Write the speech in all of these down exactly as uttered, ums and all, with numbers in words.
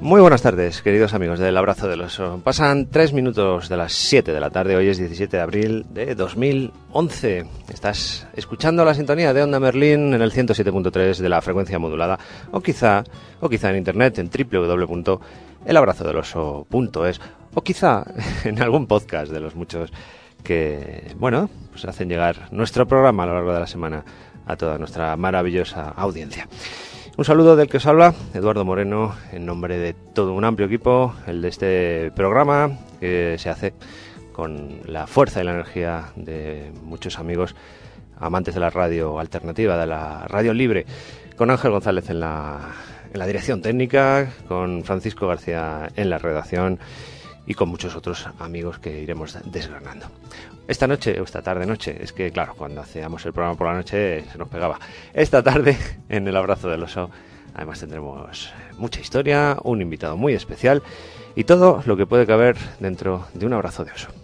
Muy buenas tardes, queridos amigos del Abrazo del Oso. Pasan tres minutos de las siete de la tarde, hoy es diecisiete de abril de dos mil once. Estás escuchando la sintonía de Onda Merlín en el ciento siete punto tres de la frecuencia modulada, o quizá, o quizá en internet en doble u doble u doble u punto el abrazo del oso punto es, o quizá en algún podcast de los muchos que, bueno, pues hacen llegar nuestro programa a lo largo de la semana a toda nuestra maravillosa audiencia. Un saludo del que os habla, Eduardo Moreno, en nombre de todo un amplio equipo, el de este programa, que se hace con la fuerza y la energía de muchos amigos amantes de la radio alternativa, de la radio libre, con Ángel González en la, en la dirección técnica, con Francisco García en la redacción y con muchos otros amigos que iremos desgranando. Esta noche, o esta tarde-noche, es que claro, cuando hacíamos el programa por la noche se nos pegaba. Esta tarde, en el Abrazo del Oso, además tendremos mucha historia, un invitado muy especial y todo lo que puede caber dentro de un abrazo de oso.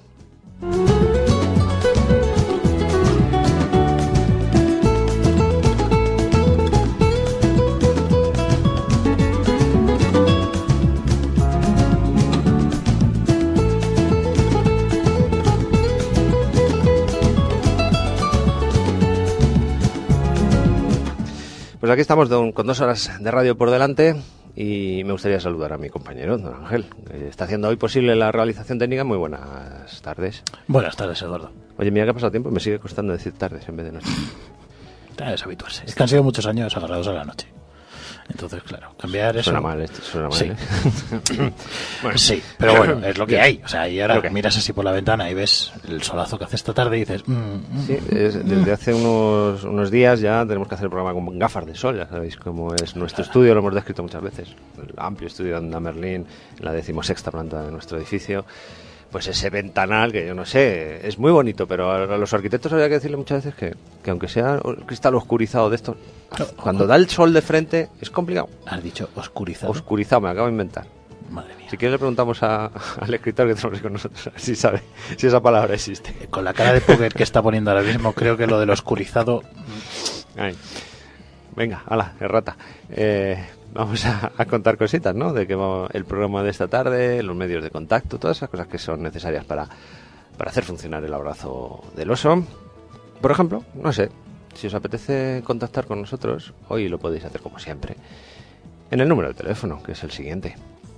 Pues aquí estamos don, con dos horas de radio por delante y me gustaría saludar a mi compañero, don Ángel, que está haciendo hoy posible la realización técnica. Muy buenas tardes. Buenas tardes, Eduardo. Oye, mira que ha pasado tiempo y me sigue costando decir tardes en vez de noche. Es habituarse. Es que han sido muchos años agarrados a la noche. Entonces, claro, cambiar eso... Suena mal esto, suena mal, sí. ¿eh? Bueno, sí, pero bueno, es lo que hay. O sea, y ahora okay. Miras así por la ventana y ves el solazo que hace esta tarde y dices... Mm, mm, sí, es, desde hace unos, unos días ya tenemos que hacer el programa con gafas de sol, ya sabéis cómo es nuestro estudio, lo hemos descrito muchas veces. El amplio estudio de Onda Merlín, en la decimosexta planta de nuestro edificio. Pues ese ventanal, que yo no sé, es muy bonito, pero a los arquitectos habría que decirle muchas veces que, que aunque sea el cristal oscurizado de esto, cuando da el sol de frente es complicado. ¿Has dicho oscurizado? Oscurizado, me acabo de inventar. Madre mía. Si quieres le preguntamos a, al escritor que tenemos con nosotros, si sabe, si esa palabra existe. Con la cara de póker que está poniendo ahora mismo, creo que lo del oscurizado... Ay. Venga, ala, errata. Eh... Vamos a, a contar cositas, ¿no? De que va el programa de esta tarde, los medios de contacto, todas esas cosas que son necesarias para, para hacer funcionar el Abrazo del Oso. Por ejemplo, no sé, si os apetece contactar con nosotros, hoy lo podéis hacer como siempre, en el número de teléfono, que es el siguiente.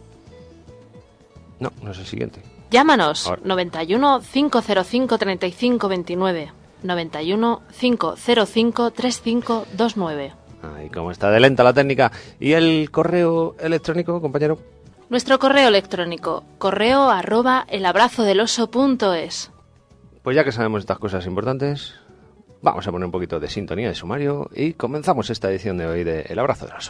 No, no es el siguiente. Llámanos, ahora. noventa y uno, cinco cero cinco, treinta y cinco veintinueve, noventa y uno, cinco cero cinco, treinta y cinco veintinueve. Ay, cómo está de lenta la técnica. ¿Y el correo electrónico, compañero? Nuestro correo electrónico, correo arroba elabrazodeloso.es. Pues ya que sabemos estas cosas importantes, vamos a poner un poquito de sintonía de sumario y comenzamos esta edición de hoy de El Abrazo del Oso.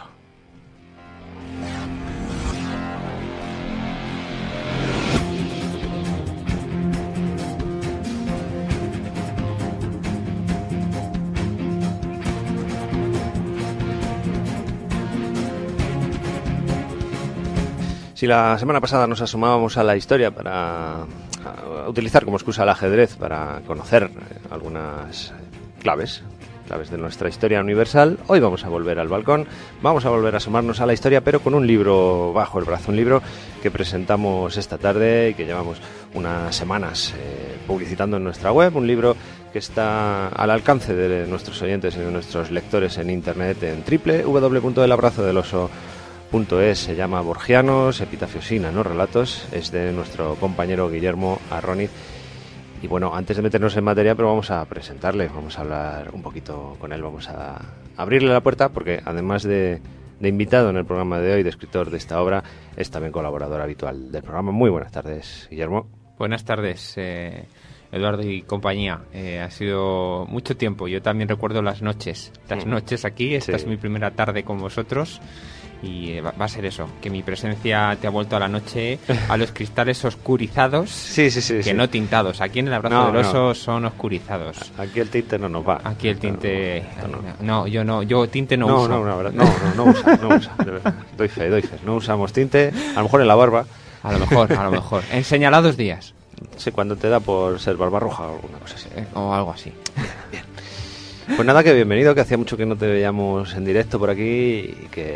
Si la semana pasada nos asomábamos a la historia para a utilizar como excusa el ajedrez para conocer algunas claves, claves de nuestra historia universal, hoy vamos a volver al balcón, vamos a volver a asomarnos a la historia, pero con un libro bajo el brazo, un libro que presentamos esta tarde y que llevamos unas semanas eh, publicitando en nuestra web, un libro que está al alcance de nuestros oyentes y de nuestros lectores en internet en doble u doble u doble u punto el abrazo del oso punto es. Se llama Borgianos, epitafios y nanorrelatos, es de nuestro compañero Guillermo Arroniz. Y bueno, antes de meternos en materia, pero vamos a presentarle, vamos a hablar un poquito con él, vamos a abrirle la puerta, porque además de, de invitado en el programa de hoy, de escritor de esta obra, es también colaborador habitual del programa. Muy buenas tardes, Guillermo. Buenas tardes, eh, Eduardo y compañía. Eh, ha sido mucho tiempo, yo también recuerdo las noches, las noches aquí, esta sí. Es mi primera tarde con vosotros. Y va a ser eso, que mi presencia te ha vuelto a la noche a los cristales oscurizados, sí, sí, sí, que sí. no tintados. Aquí en el Abrazo no, del Oso no. son oscurizados. Aquí el tinte no nos va. Aquí el tinte... No, no, no. no yo no, yo tinte no, no uso. No, no, no, no, no usa, no usa. De verdad. Doy fe, doy fe. No usamos tinte, a lo mejor en la barba. A lo mejor, a lo mejor. En señalados días. Sí, cuando te da por ser barba roja o alguna cosa así. Eh, o algo así. Bien. Pues nada, que bienvenido, que hacía mucho que no te veíamos en directo por aquí y que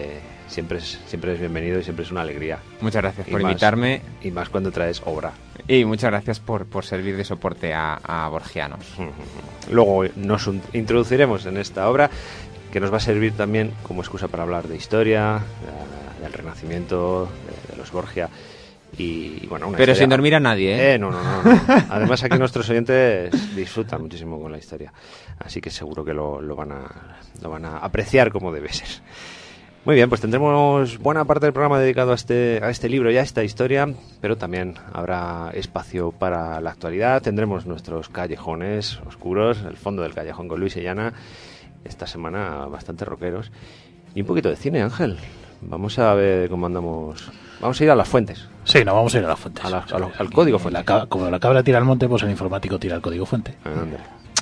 siempre es, siempre es bienvenido y siempre es una alegría. Muchas gracias Y por más- invitarme Y más cuando traes obra. y muchas gracias por, por servir de soporte a, a borgianos. Luego nos un- introduciremos en esta obra que nos va a servir también como excusa para hablar de historia, eh, del Renacimiento, de, de los Borgia y bueno, una Pero historia- sin dormir a nadie, ¿eh? Eh, no, no, no, no. Además aquí nuestros oyentes disfrutan muchísimo con la historia, así que seguro que lo, lo van a lo van a apreciar como debe ser. Muy bien, pues tendremos buena parte del programa dedicado a este, a este libro y a esta historia, pero también habrá espacio para la actualidad. Tendremos nuestros callejones oscuros, el fondo del callejón con Luis y Llana, esta semana bastante rockeros. Y un poquito de cine, Ángel. Vamos a ver cómo andamos. Vamos a ir a las fuentes. Sí, no, vamos a ir a las fuentes. A la- O sea, a lo- al código la fuente. ca- como la cabra tira al monte, pues el informático tira al código fuente. Ándale.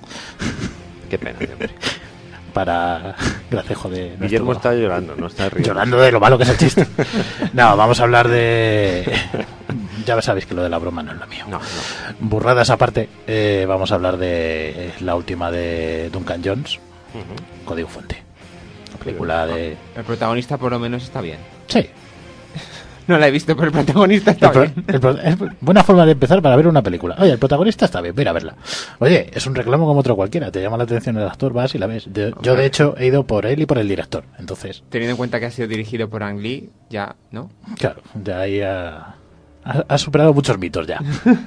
Qué pena, tío, hombre. Para gracejo de... nuestro- Guillermo está llorando, no está riendo. Llorando de lo malo que es el chiste. No, vamos a hablar de... Ya sabéis que lo de la broma no es lo mío. No, no. Burradas aparte, eh, vamos a hablar de la última de Duncan Jones, Ujú. Código Fuente. La película de... El protagonista por lo menos está bien. Sí. No la he visto, pero el protagonista está El pro- bien. el pro- es buena forma de empezar para ver una película. Oye, el protagonista está bien, mira a verla. Oye, es un reclamo como otro cualquiera. Te llama la atención el actor, vas y la ves. De- yo, de hecho, he ido por él y por el director. Entonces, Teniendo en cuenta que ha sido dirigido por Ang Lee, ya, ¿no? claro, de ahí ha, ha- ha superado muchos mitos ya.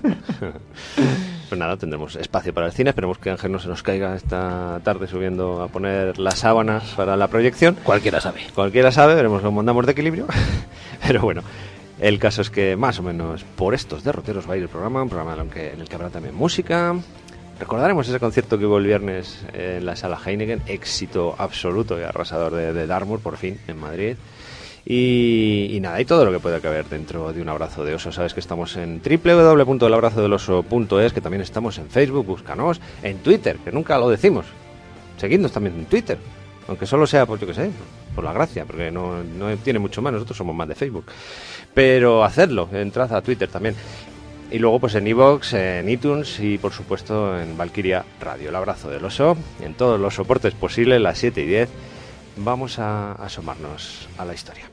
Pues nada, tendremos espacio para el cine. Esperemos que Ángel no se nos caiga esta tarde subiendo a poner las sábanas para la proyección. Cualquiera sabe. Cualquiera sabe, veremos cómo andamos de equilibrio. Pero bueno, el caso es que más o menos por estos derroteros va a ir el programa, un programa en el que, en el que habrá también música. Recordaremos ese concierto que hubo el viernes en la sala Heineken, éxito absoluto y arrasador de, de Dartmoor, por fin, en Madrid. Y, y nada, y todo lo que pueda caber dentro de un abrazo de oso. Sabes que estamos en doble u doble u doble u punto el abrazo del oso punto es, que también estamos en Facebook, búscanos, en Twitter, que nunca lo decimos. Seguidnos también en Twitter, aunque solo sea, pues yo qué sé, por la gracia, porque no, no tiene mucho más, nosotros somos más de Facebook. Pero hacedlo, entrad a Twitter también. Y luego pues en iVoox, en iTunes y por supuesto en Valkyria Radio, el abrazo del oso, en todos los soportes posibles, las siete y diez. Vamos a asomarnos a la historia.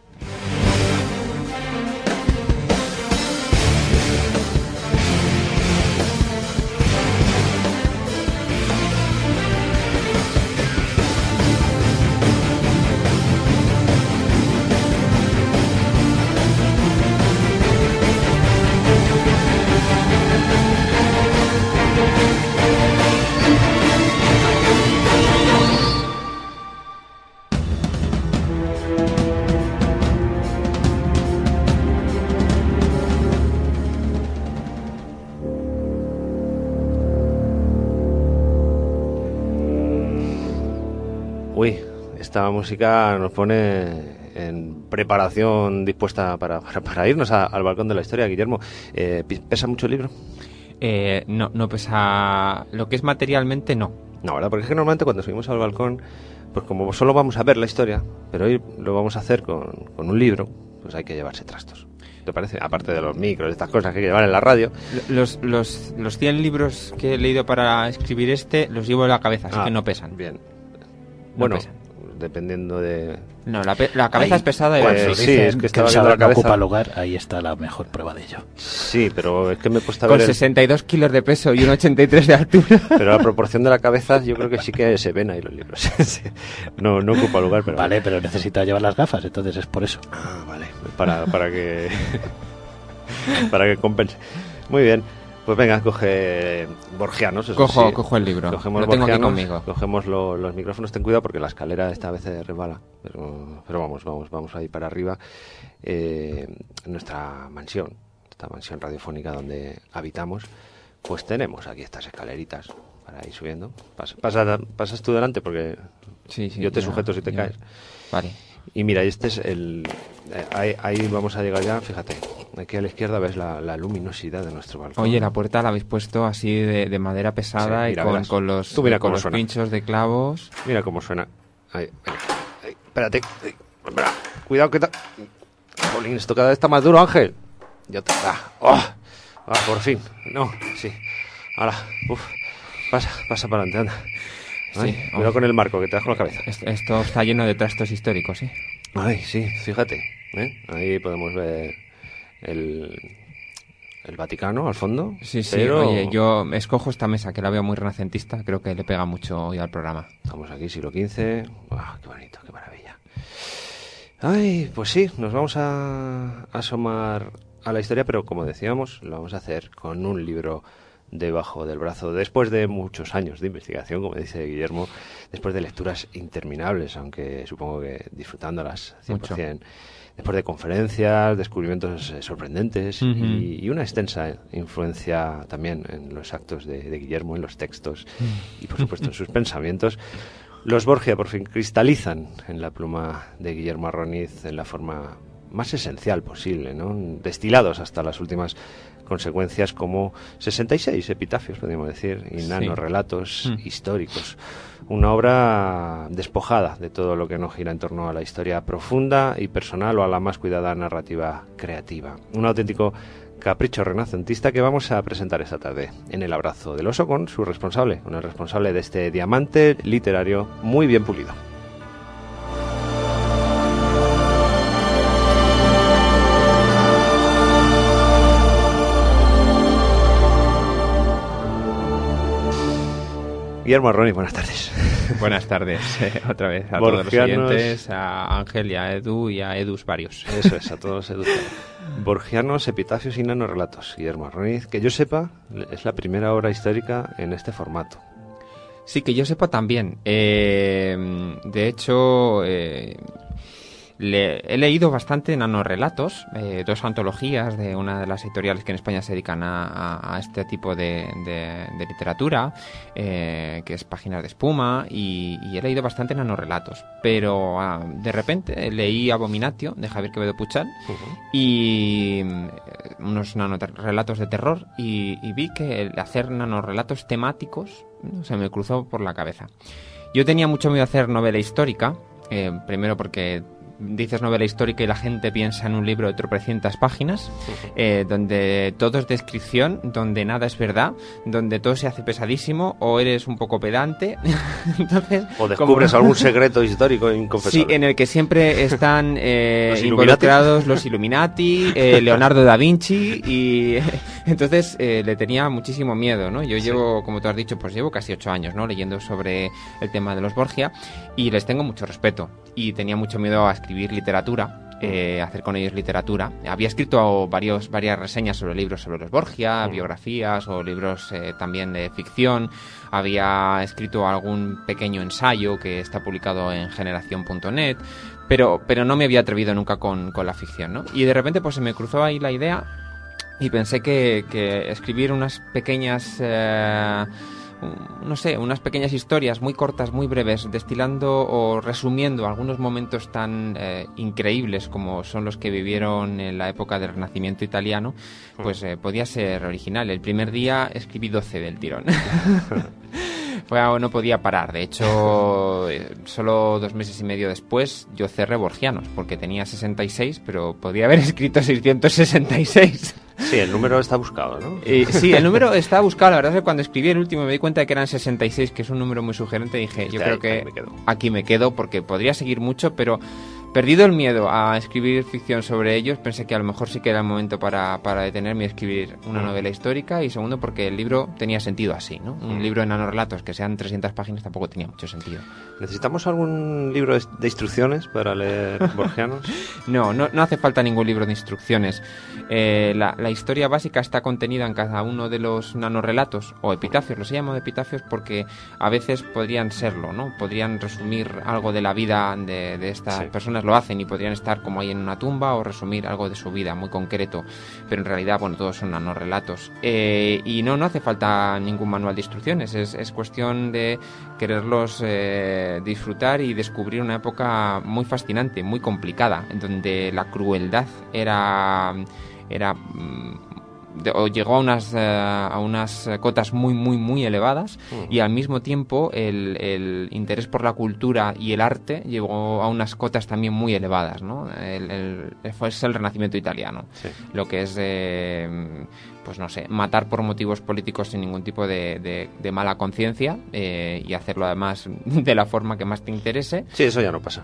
Uy, esta música nos pone en preparación dispuesta para, para, para irnos a- al balcón de la historia. Guillermo, eh, ¿pesa mucho el libro? Eh, no, no pesa... Lo que es materialmente, no. No, ¿verdad? Porque es que normalmente cuando subimos al balcón, pues como solo vamos a ver la historia, pero hoy lo vamos a hacer con, con un libro, pues hay que llevarse trastos. ¿Te parece? Aparte de los micros, estas cosas que hay que llevar en la radio. Los, los, los cien libros que he leído para escribir este los llevo en la cabeza, así Ah, que no pesan. Bien. Bueno, pesan. dependiendo de... No, la, pe- la cabeza Ahí, es pesada y pues, el- Cuando sí, dicen es que que estaba el viendo la saber no cabeza. ocupa lugar, ahí está la mejor prueba de ello. Sí, pero es que me he puesto a con ver... el- sesenta y dos kilos de peso y un ochenta y tres de altura. Pero la proporción de la cabeza yo creo que sí que se ven ahí los libros. Sí. no, no ocupa lugar, pero... Vale, pero necesita llevar las gafas, entonces es por eso. Ah, vale. Para, para que... para que compense. Muy bien. Pues venga, coge Borgianos. eso Cojo, sí. cojo el libro. Cogemos Lo tengo aquí Borgianos, conmigo. Cogemos lo- los micrófonos. Ten cuidado porque la escalera esta vez se resbala. Pero, pero vamos, vamos, vamos ahí para arriba. Eh, en nuestra mansión, esta mansión radiofónica donde habitamos, pues tenemos aquí estas escaleritas para ir subiendo. Pasa, pasa- pasas tú delante porque Sí, sí, yo te ya, sujeto si te ya. caes. Vale. Y mira, este es el... eh, ahí, ahí vamos a llegar ya, fíjate. Aquí a la izquierda ves la, la luminosidad de nuestro balcón. Oye, la puerta la habéis puesto así de, de madera pesada Sí, y mira, con, verás. con los, Tú mira con cómo los suena. pinchos de clavos. Mira cómo suena. Ahí, ahí, ahí. Espérate. Ahí. Espera. Cuidado que... ta- Jolín, esto cada vez está más duro, Ángel. Ya te... Ah, oh. Ah, por fin. No, sí. Ahora, uf. Pasa, pasa para adelante, anda. Ay, Sí, cuidado oh. con el marco, que te das con la cabeza. Est- Esto está lleno de trastos históricos, ¿eh? Ay, sí, fíjate, ¿eh? Ahí podemos ver el, el Vaticano al fondo. Sí, sí, pero... oye, yo escojo esta mesa que la veo muy renacentista, creo que le pega mucho hoy al programa. Estamos aquí, siglo quince. ¡Oh, qué bonito, qué maravilla! Ay, pues sí, nos vamos a asomar a la historia, pero como decíamos, lo vamos a hacer con un libro debajo del brazo, después de muchos años de investigación, como dice Guillermo, después de lecturas interminables, aunque supongo que disfrutándolas cien por ciento, mucho. Después de conferencias, descubrimientos eh, sorprendentes uh-huh. y, y una extensa influencia también en los actos de, de Guillermo, en los textos uh-huh. y por supuesto en sus pensamientos. Los Borgia por fin cristalizan en la pluma de Guillermo Arroniz en la forma más esencial posible, ¿no? Destilados hasta las últimas consecuencias como sesenta y seis epitafios, podríamos decir, y nanorrelatos sí. mm. históricos. Una obra despojada de todo lo que no gira en torno a la historia profunda y personal o a la más cuidada narrativa creativa. Un auténtico capricho renacentista que vamos a presentar esta tarde en El Abrazo del Oso con su responsable, con el responsable de este diamante literario muy bien pulido. Guillermo Arroniz, buenas tardes. Buenas tardes, eh, otra vez a Borgianos, todos los oyentes, a Ángel y a Edu y a Edus varios. Eso es, a todos Edus. Borgianos, epitafios y nanorrelatos. Guillermo Arroniz, que yo sepa, es la primera obra histórica en este formato. Sí, que yo sepa también. Eh, de hecho... Eh, Le, he leído bastante nanorrelatos, eh, dos antologías de una de las editoriales que en España se dedican a, a, a este tipo de, de, de literatura, eh, que es Páginas de Espuma, y, y he leído bastante nanorrelatos. Pero ah, de repente leí Abominatio, de Javier Quevedo Puchal, uh-huh. y eh, unos nanorrelatos de terror, y, y vi que el hacer nanorrelatos temáticos no, se me cruzó por la cabeza. Yo tenía mucho miedo a hacer novela histórica, eh, primero porque... dices novela histórica y la gente piensa en un libro de tropecientas páginas, eh, donde todo es descripción, donde nada es verdad, donde todo se hace pesadísimo, o eres un poco pedante. Entonces, o descubres como... algún secreto histórico inconfesable. Sí, en el que siempre están eh, los involucrados los Illuminati, eh, Leonardo da Vinci, y entonces eh, le tenía muchísimo miedo, ¿no? Yo sí. llevo, como tú has dicho, pues llevo casi ocho años, ¿no? Leyendo sobre el tema de los Borgia, y les tengo mucho respeto, y tenía mucho miedo a escribir literatura, eh, hacer con ellos literatura. Había escrito varios, varias reseñas sobre libros sobre los Borgia, uh-huh. biografías o libros eh, también de ficción. Había escrito algún pequeño ensayo que está publicado en generación punto net, pero, pero no me había atrevido nunca con, con la ficción, ¿no? Y de repente pues se me cruzó ahí la idea y pensé que, que escribir unas pequeñas... Eh, no sé, unas pequeñas historias muy cortas, muy breves, destilando o resumiendo algunos momentos tan eh, increíbles como son los que vivieron en la época del Renacimiento italiano, pues eh, podía ser original. El primer día escribí doce del tirón. Fue, no podía parar. De hecho, eh, solo dos meses y medio después yo cerré Borgianos, porque tenía sesenta y seis, pero podía haber escrito seiscientos sesenta y seis. Sí, el número está buscado, ¿no? Eh, sí, el número está buscado. La verdad es que cuando escribí el último me di cuenta de que eran sesenta y seis, que es un número muy sugerente. Dije, yo creo que aquí me quedo, porque podría seguir mucho, pero perdido el miedo a escribir ficción sobre ellos, pensé que a lo mejor sí que era el momento para, para detenerme y escribir una novela histórica. Y segundo, porque el libro tenía sentido así, ¿no? Un libro de nanorrelatos que sean trescientas páginas tampoco tenía mucho sentido. ¿Necesitamos algún libro de instrucciones para leer Borgianos? No, no, no hace falta ningún libro de instrucciones. Eh, la, la historia básica está contenida en cada uno de los nanorrelatos o epitafios. Los llamo epitafios porque a veces podrían serlo, ¿no? Podrían resumir algo de la vida de, de estas sí. personas. Lo hacen y podrían estar como ahí en una tumba o resumir algo de su vida muy concreto, pero en realidad, bueno, todos son nanorrelatos. Eh, y no, no hace falta ningún manual de instrucciones, es, es cuestión de quererlos eh, disfrutar y descubrir una época muy fascinante, muy complicada, en donde la crueldad era... era De, o llegó a unas uh, a unas cotas muy muy muy elevadas uh-huh. y al mismo tiempo el, el interés por la cultura y el arte llegó a unas cotas también muy elevadas, ¿no? El, el, fue el Renacimiento italiano, sí. Lo que es eh, pues no sé, matar por motivos políticos sin ningún tipo de, de, de mala conciencia eh, y hacerlo además de la forma que más te interese. Sí, eso ya no pasa.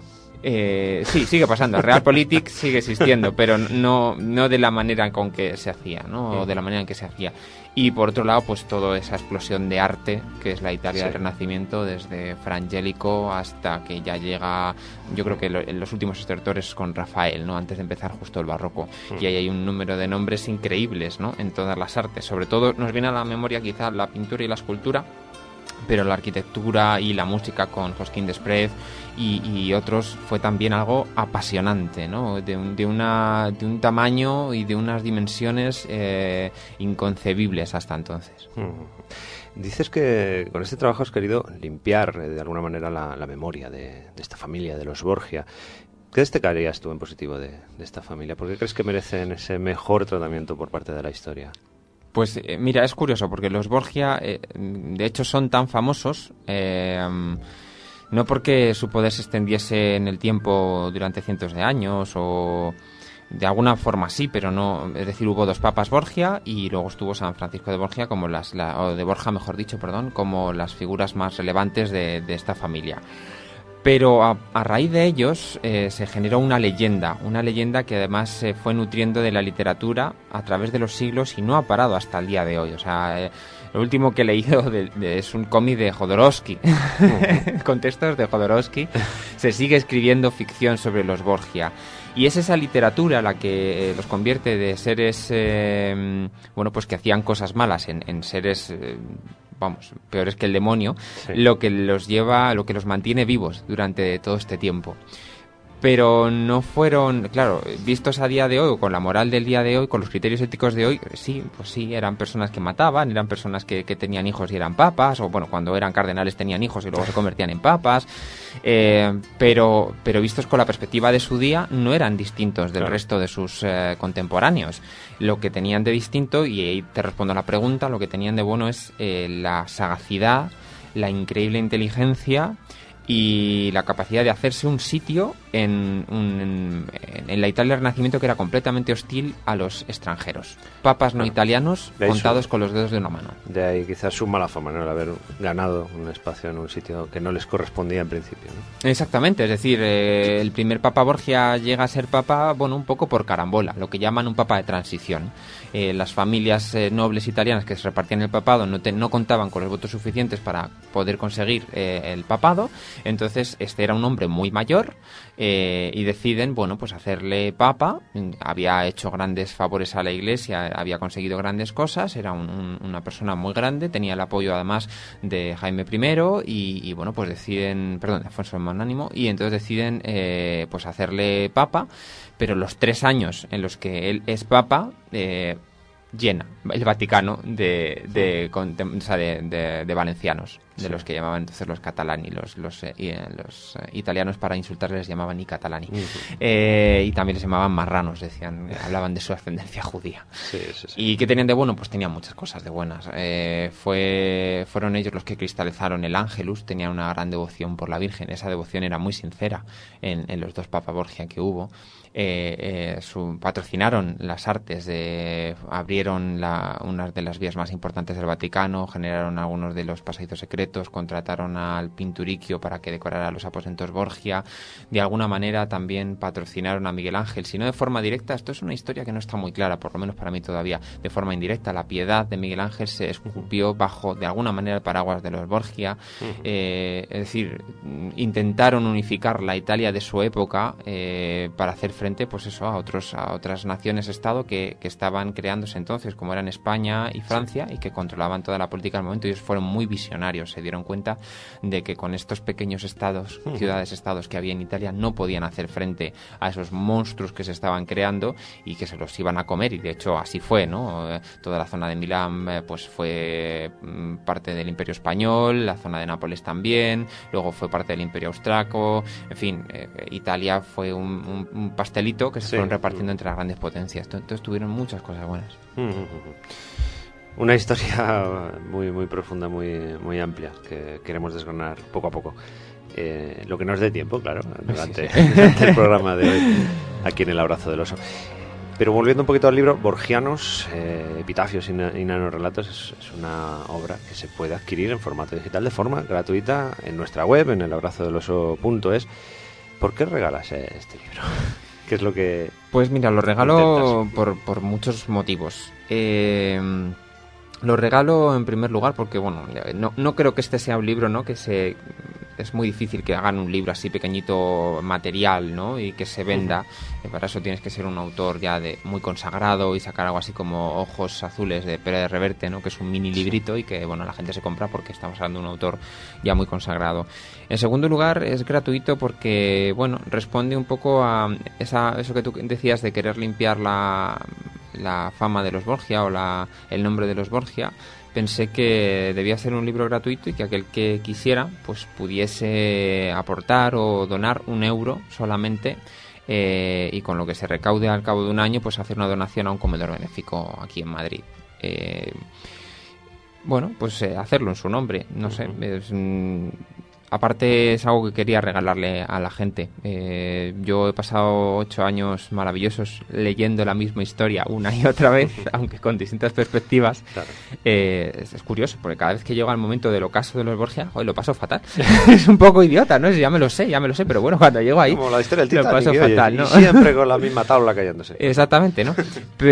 Eh, sí, sigue pasando. Realpolitik sigue existiendo, pero no, no de la manera con que se hacía, ¿no? O de la manera en que se hacía. Y por otro lado, pues toda esa explosión de arte, que es la Italia sí. del Renacimiento, desde Fra Angelico hasta que ya llega, yo creo que lo, en los últimos estertores con Rafael, ¿no? Antes de empezar justo el barroco. Mm. Y ahí hay un número de nombres increíbles, ¿no? En todas las artes. Sobre todo nos viene a la memoria quizá la pintura y la escultura, pero la arquitectura y la música con Josquin Desprez y, y otros fue también algo apasionante, ¿no? De un, de una, de un tamaño y de unas dimensiones eh, inconcebibles hasta entonces. Mm. Dices que con este trabajo has querido limpiar eh, de alguna manera la, la memoria de, de esta familia, de los Borgia. ¿Qué destacarías tú en positivo de, de esta familia? ¿Por qué crees que merecen ese mejor tratamiento por parte de la historia? Pues eh, mira, es curioso porque los Borgia eh, de hecho son tan famosos eh, no porque su poder se extendiese en el tiempo durante cientos de años o de alguna forma sí, pero no, es decir, hubo dos papas Borgia y luego estuvo San Francisco de Borgia como las, la, o de Borja mejor dicho, perdón, como las figuras más relevantes de, de esta familia. Pero a, a raíz de ellos eh, se generó una leyenda, una leyenda que además se fue nutriendo de la literatura a través de los siglos y no ha parado hasta el día de hoy. O sea, eh, lo último que he leído de, de, es un cómic de Jodorowsky, con textos de Jodorowsky. Se sigue escribiendo ficción sobre los Borgia. Y es esa literatura la que eh, los convierte de seres, eh, bueno, pues que hacían cosas malas en, en seres... Eh, vamos, peores que el demonio, sí. lo que los lleva, lo que los mantiene vivos durante todo este tiempo. Pero no fueron, claro, vistos a día de hoy, con la moral del día de hoy, con los criterios éticos de hoy, sí, pues sí, eran personas que mataban, eran personas que, que tenían hijos y eran papas, o bueno, cuando eran cardenales tenían hijos y luego se convertían en papas, eh, pero, pero vistos con la perspectiva de su día, no eran distintos del claro. resto de sus eh, contemporáneos. Lo que tenían de distinto, y ahí te respondo a la pregunta, lo que tenían de bueno es eh, la sagacidad, la increíble inteligencia y la capacidad de hacerse un sitio en, un, en, en la Italia del Renacimiento que era completamente hostil a los extranjeros. Papas no bueno, italianos contados su, con los dedos de una mano. De ahí quizás su mala fama, ¿no? El haber ganado un espacio en un sitio que no les correspondía en principio, ¿no? Exactamente, es decir, eh, el primer Papa Borgia llega a ser papa, bueno, un poco por carambola, lo que llaman un papa de transición. Eh, las familias eh, nobles italianas que se repartían el papado no, te, no contaban con los votos suficientes para poder conseguir eh, el papado. Entonces este era un hombre muy mayor eh, y deciden, bueno, pues hacerle papa. Había hecho grandes favores a la Iglesia, había conseguido grandes cosas, era un, un, una persona muy grande, tenía el apoyo además de Jaime primero y, y bueno, pues deciden, perdón, de Alfonso el Magnánimo, y entonces deciden eh, pues hacerle papa, pero los tres años en los que él es papa eh, llena el Vaticano de, de, de, o sea, de, de, de valencianos, de sí. los que llamaban entonces los catalani, los, los, eh, los eh, italianos para insultarles les llamaban i catalani, uh-huh. eh, y también les llamaban marranos, decían, hablaban de su ascendencia judía. Sí, sí, sí. ¿Y qué tenían de bueno? Pues tenían muchas cosas de buenas. Eh, fue, fueron ellos los que cristalizaron el Ángelus, tenían una gran devoción por la Virgen, esa devoción era muy sincera en, en los dos Papa Borgia que hubo. Eh, eh, su, patrocinaron las artes, de, abrieron la, una de las vías más importantes del Vaticano, generaron algunos de los pasadizos secretos, contrataron al Pinturicchio para que decorara los aposentos Borgia, de alguna manera también patrocinaron a Miguel Ángel, si no de forma directa. Esto es una historia que no está muy clara, por lo menos para mí todavía, de forma indirecta. La piedad de Miguel Ángel se esculpió bajo de alguna manera el paraguas de los Borgia, eh, es decir, intentaron unificar la Italia de su época eh, para hacer frente pues eso a otros a otras naciones-estado que, que estaban creándose entonces, como eran España y Francia, y que controlaban toda la política del momento. Ellos fueron muy visionarios, se dieron cuenta de que con estos pequeños estados, uh-huh. ciudades-estados que había en Italia, no podían hacer frente a esos monstruos que se estaban creando y que se los iban a comer, y de hecho así fue, ¿no? Toda la zona de Milán eh, pues fue mm, parte del Imperio Español, la zona de Nápoles también, luego fue parte del Imperio Austriaco, en fin, eh, Italia fue un, un, un pastelito que se sí. fueron repartiendo entre las grandes potencias. Entonces tuvieron muchas cosas buenas. Una historia muy muy profunda, muy muy amplia, que queremos desgranar poco a poco. Eh, lo que nos dé tiempo, claro, durante, sí, sí. durante el programa de hoy, aquí en El Abrazo del Oso. Pero volviendo un poquito al libro, Borgianos, eh, epitafios y, na- y nanorelatos, es, es una obra que se puede adquirir en formato digital de forma gratuita en nuestra web, en el abrazo del oso punto es. ¿por qué regalas eh, este libro? ¿Qué es lo que...? Pues mira, lo regalo por, por muchos motivos. Eh, lo regalo en primer lugar porque, bueno, no, no creo que este sea un libro, ¿no? Que se... Es muy difícil que hagan un libro así pequeñito, material, ¿no? Y que se venda. Uh-huh. Para eso tienes que ser un autor ya de muy consagrado y sacar algo así como Ojos Azules de Pérez Reverte, ¿no? Que es un mini librito y que, bueno, la gente se compra porque estamos hablando de un autor ya muy consagrado. En segundo lugar, es gratuito porque, bueno, responde un poco a esa, eso que tú decías de querer limpiar la, la fama de los Borgia o la, el nombre de los Borgia. Pensé que debía ser un libro gratuito y que aquel que quisiera pues pudiese aportar o donar un euro solamente eh, y con lo que se recaude al cabo de un año pues hacer una donación a un comedor benéfico aquí en Madrid. Eh, bueno, pues eh, hacerlo en su nombre, no sé, es... Mm, aparte es algo que quería regalarle a la gente. Eh, yo he pasado ocho años maravillosos leyendo la misma historia una y otra vez, aunque con distintas perspectivas. Claro. Eh, es, es curioso, porque cada vez que llega el momento del ocaso de los Borgia, hoy lo paso fatal. Es un poco idiota, ¿no? Ya me lo sé, ya me lo sé, pero bueno, cuando llego ahí, como la historia del Titanic, lo paso oye, fatal, y ¿no? siempre con la misma tabla cayéndose. Exactamente, ¿no?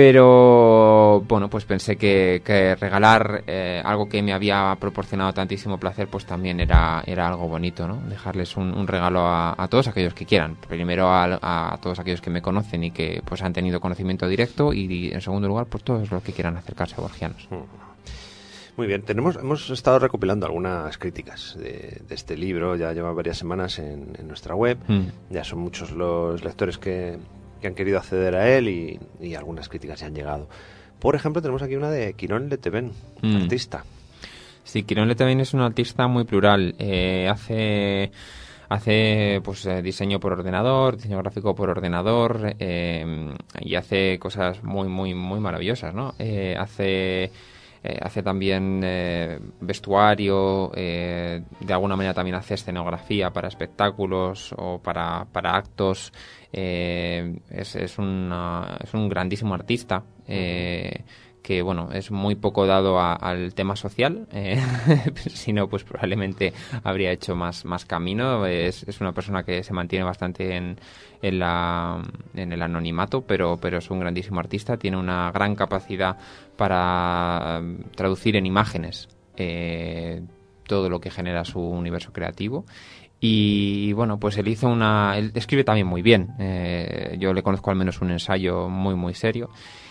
Pero, bueno, pues pensé que, que regalar eh, algo que me había proporcionado tantísimo placer, pues también era, era algo bonito, ¿no? Dejarles un, un regalo a, a todos aquellos que quieran. Primero a, a todos aquellos que me conocen y que pues han tenido conocimiento directo y, y en segundo lugar pues todos los que quieran acercarse a borgianos. Muy bien, tenemos hemos estado recopilando algunas críticas de, de este libro, ya lleva varias semanas en, en nuestra web, mm. ya son muchos los lectores que, que han querido acceder a él y, y algunas críticas ya han llegado. Por ejemplo, tenemos aquí una de Quirón Letevén, mm. artista. Sí, Quirón Letevén es un artista muy plural. Eh, hace hace pues eh, diseño por ordenador, diseño gráfico por ordenador eh, y hace cosas muy muy muy maravillosas, ¿no? Eh, hace eh, hace también eh, vestuario, eh, de alguna manera también hace escenografía para espectáculos o para para actos. Eh, es es una, es un grandísimo artista. Eh, que bueno, es muy poco dado a, al tema social, eh, si no, pues probablemente habría hecho más, más camino. Es, es una persona que se mantiene bastante en, en, la, en el anonimato, pero, pero es un grandísimo artista, tiene una gran capacidad para um, traducir en imágenes eh, todo lo que genera su universo creativo. Y bueno, pues él hizo una... Él escribe también muy bien, eh, yo le conozco al menos un ensayo muy muy serio.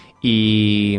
Y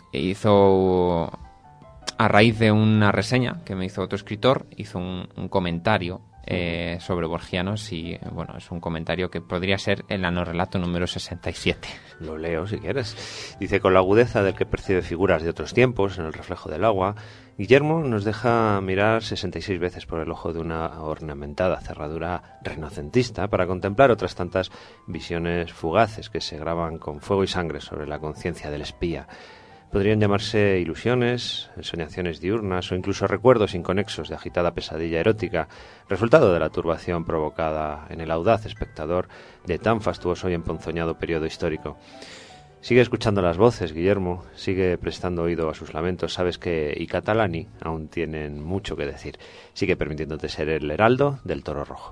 hizo, a raíz de una reseña que me hizo otro escritor, hizo un, un comentario eh, sobre borgianos y bueno, es un comentario que podría ser el anorrelato número sesenta y siete. Lo leo si quieres. Dice: con la agudeza del que percibe figuras de otros tiempos en el reflejo del agua, Guillermo nos deja mirar sesenta y seis veces por el ojo de una ornamentada cerradura renacentista para contemplar otras tantas visiones fugaces que se graban con fuego y sangre sobre la conciencia del espía. Podrían llamarse ilusiones, ensoñaciones diurnas o incluso recuerdos inconexos de agitada pesadilla erótica, resultado de la turbación provocada en el audaz espectador de tan fastuoso y emponzoñado periodo histórico. Sigue escuchando las voces, Guillermo, sigue prestando oído a sus lamentos. Sabes que y Catalani aún tienen mucho que decir. Sigue permitiéndote ser el heraldo del toro rojo.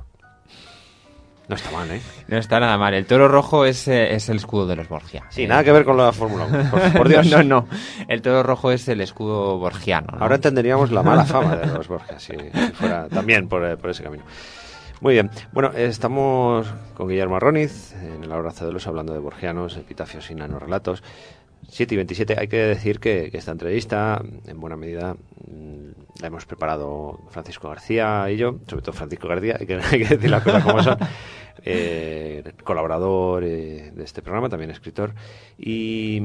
No está mal, ¿eh? No está nada mal. El toro rojo es, eh, es el escudo de los Borgia. Sí, eh, nada que ver con la Fórmula uno, por, por Dios. No, no, no. El toro rojo es el escudo borgiano, ¿no? Ahora entenderíamos la mala fama de los Borgia, si, si fuera también por, por ese camino. Muy bien. Bueno, estamos con Guillermo Arroniz en el Abrazo de los hablando de borgianos, epitafios y nanorrelatos. siete y veintisiete. Hay que decir que, que esta entrevista, en buena medida, la hemos preparado Francisco García y yo, sobre todo Francisco García, hay que, hay que decir las cosas como son, eh, colaborador eh, de este programa, también escritor, y,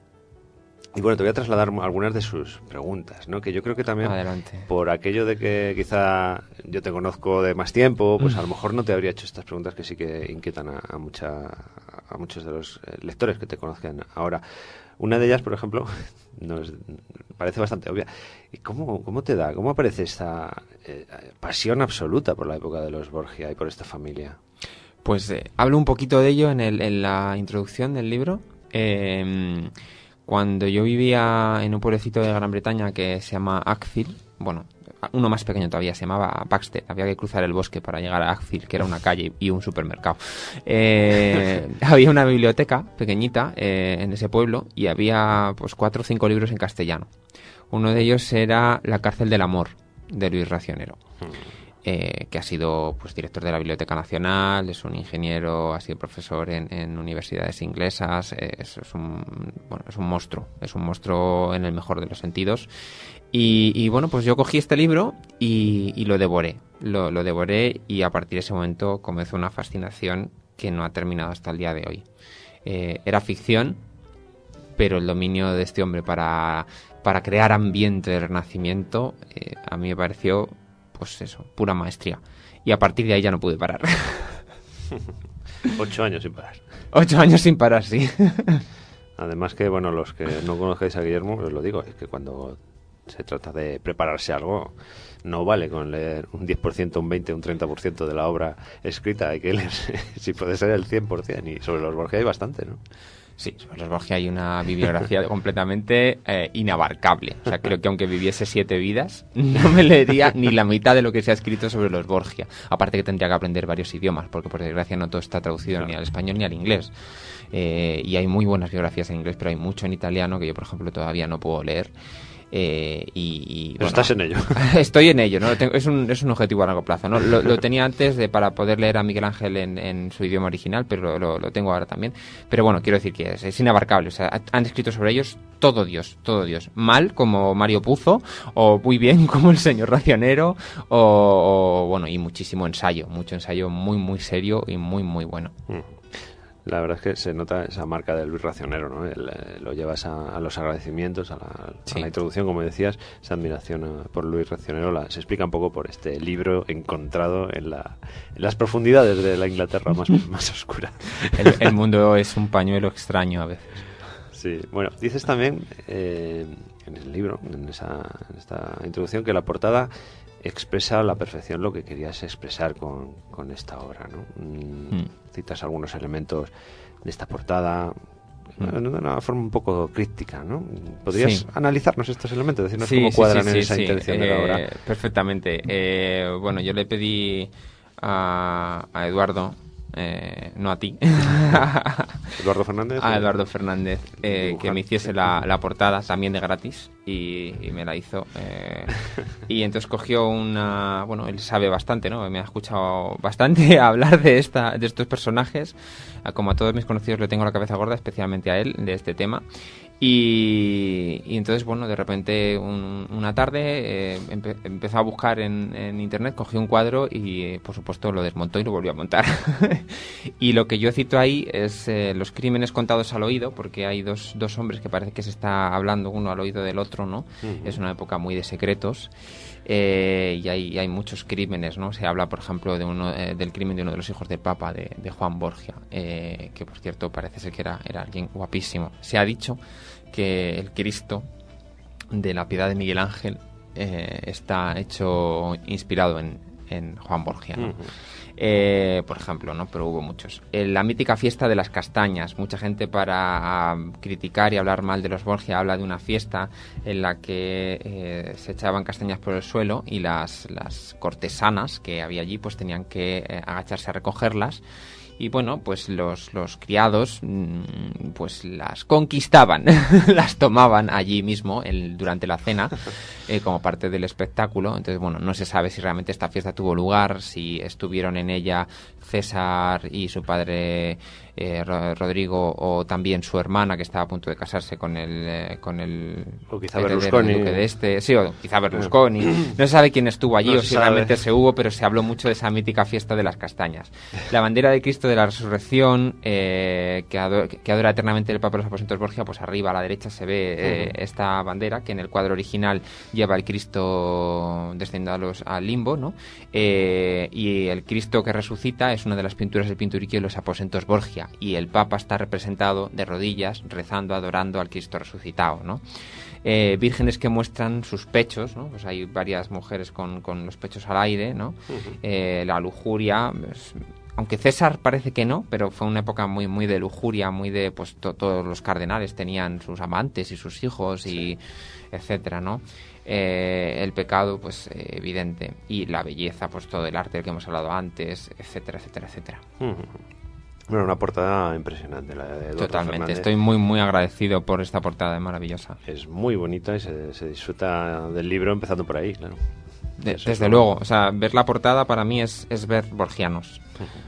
y bueno, te voy a trasladar algunas de sus preguntas, ¿no? Que yo creo que también, adelante, por aquello de que quizá yo te conozco de más tiempo, pues a lo mejor no te habría hecho estas preguntas que sí que inquietan a, a, mucha, a muchos de los lectores que te conozcan ahora. Una de ellas, por ejemplo, nos parece bastante obvia. ¿Y cómo, cómo te da, cómo aparece esta eh, pasión absoluta por la época de los Borgia y por esta familia? Pues eh, hablo un poquito de ello en, el, en la introducción del libro. Eh, cuando yo vivía en un pueblecito de Gran Bretaña que se llama Ackfield, bueno, uno más pequeño todavía, se llamaba Baxter. Había que cruzar el bosque para llegar a Ackfield, que era una calle y un supermercado. Eh, había una biblioteca pequeñita eh, en ese pueblo y había pues cuatro o cinco libros en castellano. Uno de ellos era La cárcel del amor, de Luis Racionero. Eh, que ha sido pues director de la Biblioteca Nacional, es un ingeniero, ha sido profesor en, en universidades inglesas, eh, es, es, un, bueno, es un monstruo, es un monstruo en el mejor de los sentidos. Y, y bueno, pues yo cogí este libro y, y lo devoré, lo, lo devoré y a partir de ese momento comenzó una fascinación que no ha terminado hasta el día de hoy. Eh, era ficción, pero el dominio de este hombre para, para crear ambiente de renacimiento eh, a mí me pareció... pues eso, pura maestría. Y a partir de ahí ya no pude parar. Ocho años sin parar. Ocho años sin parar, sí. Además que, bueno, los que no conozcáis a Guillermo, os lo digo, es que cuando se trata de prepararse algo, no vale con leer un diez por ciento, un veinte por ciento, un treinta por ciento de la obra escrita. Hay que leer, si puede ser, el cien por ciento. Y sobre los Borgia hay bastante, ¿no? Sí, sobre los Borgia hay una bibliografía completamente eh, inabarcable. O sea, creo que aunque viviese siete vidas, no me leería ni la mitad de lo que se ha escrito sobre los Borgia. Aparte que tendría que aprender varios idiomas, porque por desgracia no todo está traducido claro. ni al español ni al inglés. Eh, y hay muy buenas biografías en inglés, pero hay mucho en italiano que yo, por ejemplo, todavía no puedo leer. Eh, y, y bueno, estás en ello. Estoy en ello, ¿no? Tengo, es, un, es un objetivo a largo plazo, ¿no? Lo, lo tenía antes de para poder leer a Miguel Ángel en, en su idioma original, pero lo, lo, lo tengo ahora también. Pero bueno, quiero decir que es, es inabarcable. O sea, han escrito sobre ellos todo Dios, todo Dios. Mal, como Mario Puzo, o muy bien, como el señor Racionero, o, o bueno, y muchísimo ensayo, mucho ensayo muy, muy serio y muy, muy bueno. Mm. La verdad es que se nota esa marca de Luis Racionero, ¿no? El, eh, lo llevas a, a los agradecimientos, a la, sí. a la introducción, como decías, esa admiración a, por Luis Racionero la, se explica un poco por este libro encontrado en, la, en las profundidades de la Inglaterra más, más oscura. El, el mundo es un pañuelo extraño a veces. Sí, bueno, dices también eh, en el libro, en, esa, en esta introducción, que la portada expresa a la perfección lo que querías expresar con, con esta obra, ¿no? Mm. Citas algunos elementos de esta portada mm. de una forma un poco críptica, ¿no? ¿Podrías sí. analizarnos estos elementos? Decirnos sí, cómo cuadran sí, sí, en sí, esa sí. intención eh, de la obra. Perfectamente. Eh, bueno, yo le pedí a, a Eduardo, eh, no a ti, Eduardo Fernández, a Eduardo Fernández eh, que me hiciese la, la portada también de gratis y, y me la hizo eh, y entonces cogió una, bueno, él sabe bastante, ¿no? Me ha escuchado bastante hablar de esta de estos personajes, como a todos mis conocidos le tengo la cabeza gorda, especialmente a él, de este tema. Y, y entonces, bueno, de repente un, una tarde eh, empe, empezó a buscar en, en internet, cogió un cuadro y, eh, por supuesto, lo desmontó y lo volvió a montar. Y lo que yo cito ahí es eh, los crímenes contados al oído, porque hay dos, dos hombres que parece que se está hablando uno al oído del otro, ¿no? Uh-huh. Es una época muy de secretos. Eh, y hay, hay muchos crímenes, ¿no? Se habla, por ejemplo, de uno eh, del crimen de uno de los hijos del Papa, de, de Juan Borgia, eh, que, por cierto, parece ser que era, era alguien guapísimo. Se ha dicho que el Cristo de la Piedad de Miguel Ángel eh, está hecho inspirado en, en Juan Borgia, ¿no? Uh-huh. Eh, por ejemplo, ¿no? Pero hubo muchos. Eh, la mítica fiesta de las castañas. Mucha gente, para uh, criticar y hablar mal de los Borgia, habla de una fiesta en la que eh, se echaban castañas por el suelo y las, las cortesanas que había allí pues tenían que eh, agacharse a recogerlas. Y bueno, pues los, los criados pues las conquistaban, las tomaban allí mismo el, durante la cena eh, como parte del espectáculo. Entonces, bueno, no se sabe si realmente esta fiesta tuvo lugar, si estuvieron en ella César y su padre eh, Rodrigo, o también su hermana, que estaba a punto de casarse con el eh, con el o quizá Berlusconi, duque de este, sí, o quizá Berlusconi. No se sabe quién estuvo allí, no o si sabe. Realmente se hubo, pero se habló mucho de esa mítica fiesta de las castañas. La bandera de Cristo de la Resurrección, eh, que, adora, que adora eternamente el Papa de los Aposentos Borgia, pues arriba a la derecha se ve eh, uh-huh. esta bandera, que en el cuadro original lleva el Cristo descendiendo al limbo, ¿no? Eh, y el Cristo que resucita es una de las pinturas del Pinturiquio de los Aposentos Borgia, y el Papa está representado de rodillas, rezando, adorando al Cristo resucitado, ¿no? Eh, vírgenes que muestran sus pechos, ¿no? Pues hay varias mujeres con, con los pechos al aire, ¿no? Uh-huh. Eh, la lujuria, pues, aunque César parece que no, pero fue una época muy muy de lujuria, muy de, pues to, todos los cardenales tenían sus amantes y sus hijos y etcétera, ¿no? Eh, el pecado, pues eh, evidente, y la belleza, pues todo el arte del que hemos hablado antes, etcétera, etcétera, etcétera. Bueno, una portada impresionante la de Eduardo Totalmente, Fernández. Estoy muy muy agradecido por esta portada maravillosa. Es muy bonita y se, se disfruta del libro empezando por ahí, claro. De, desde luego, o sea, ver la portada para mí es, es ver borgianos.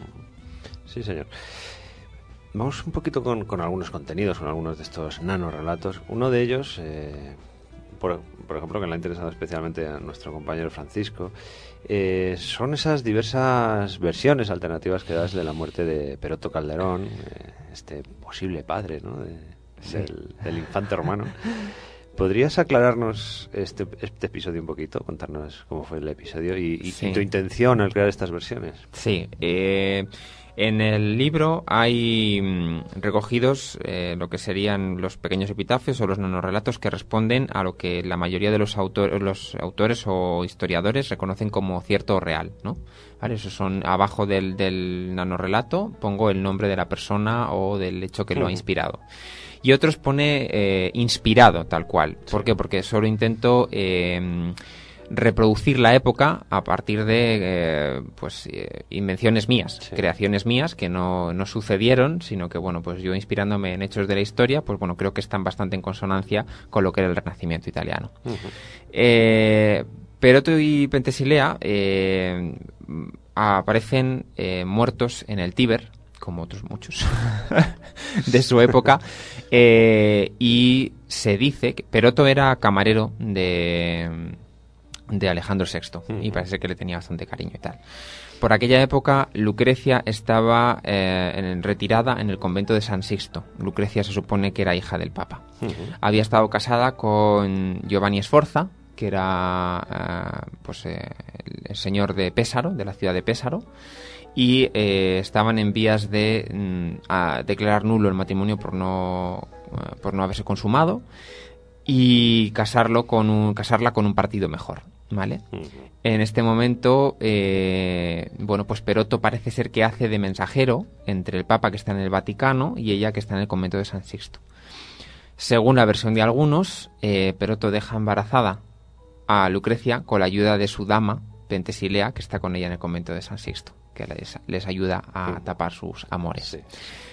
Sí, señor. Vamos un poquito con, con algunos contenidos, con algunos de estos nanorelatos. Uno de ellos, eh, por, por ejemplo, que le ha interesado especialmente a nuestro compañero Francisco, eh, son esas diversas versiones alternativas que das de la muerte de Peroto Calderón, eh, este posible padre, ¿no?, de, sí. del, del infante romano. ¿Podrías aclararnos este, este episodio un poquito? Contarnos cómo fue el episodio y, y, sí. y tu intención al crear estas versiones. Sí, eh, en el libro hay mm, recogidos eh, lo que serían los pequeños epitafios o los nanorrelatos que responden a lo que la mayoría de los, autor los autores o historiadores reconocen como cierto o real, ¿no? Vale, esos son abajo del, del nanorrelato, pongo el nombre de la persona o del hecho que lo ha inspirado. Y otros pone eh, inspirado, tal cual. ¿Por sí. qué? Porque solo intento eh, reproducir la época a partir de eh, pues eh, invenciones mías, sí. creaciones mías que no, no sucedieron, sino que, bueno, pues yo inspirándome en hechos de la historia, pues bueno, creo que están bastante en consonancia con lo que era el Renacimiento italiano. Uh-huh. eh, Peroto y Pentesilea eh, aparecen eh, muertos en el Tíber, como otros muchos de su época, eh, y se dice que Peroto era camarero de, de Alejandro sexto, uh-huh. y parece que le tenía bastante cariño y tal. Por aquella época, Lucrecia estaba eh, en, retirada en el convento de San Sixto. Lucrecia se supone que era hija del Papa. Uh-huh. Había estado casada con Giovanni Sforza, que era eh, pues eh, el señor de Pesaro, de la ciudad de Pesaro, y eh, estaban en vías de mm, a declarar nulo el matrimonio por no uh, por no haberse consumado y casarlo con un, casarla con un partido mejor, ¿vale? Uh-huh. En este momento, eh, bueno, pues Peroto parece ser que hace de mensajero entre el Papa, que está en el Vaticano, y ella, que está en el convento de San Sixto. Según la versión de algunos, eh, Peroto deja embarazada a Lucrecia con la ayuda de su dama, Pentesilea, que está con ella en el convento de San Sixto, que les, les ayuda a tapar sus amores. Sí.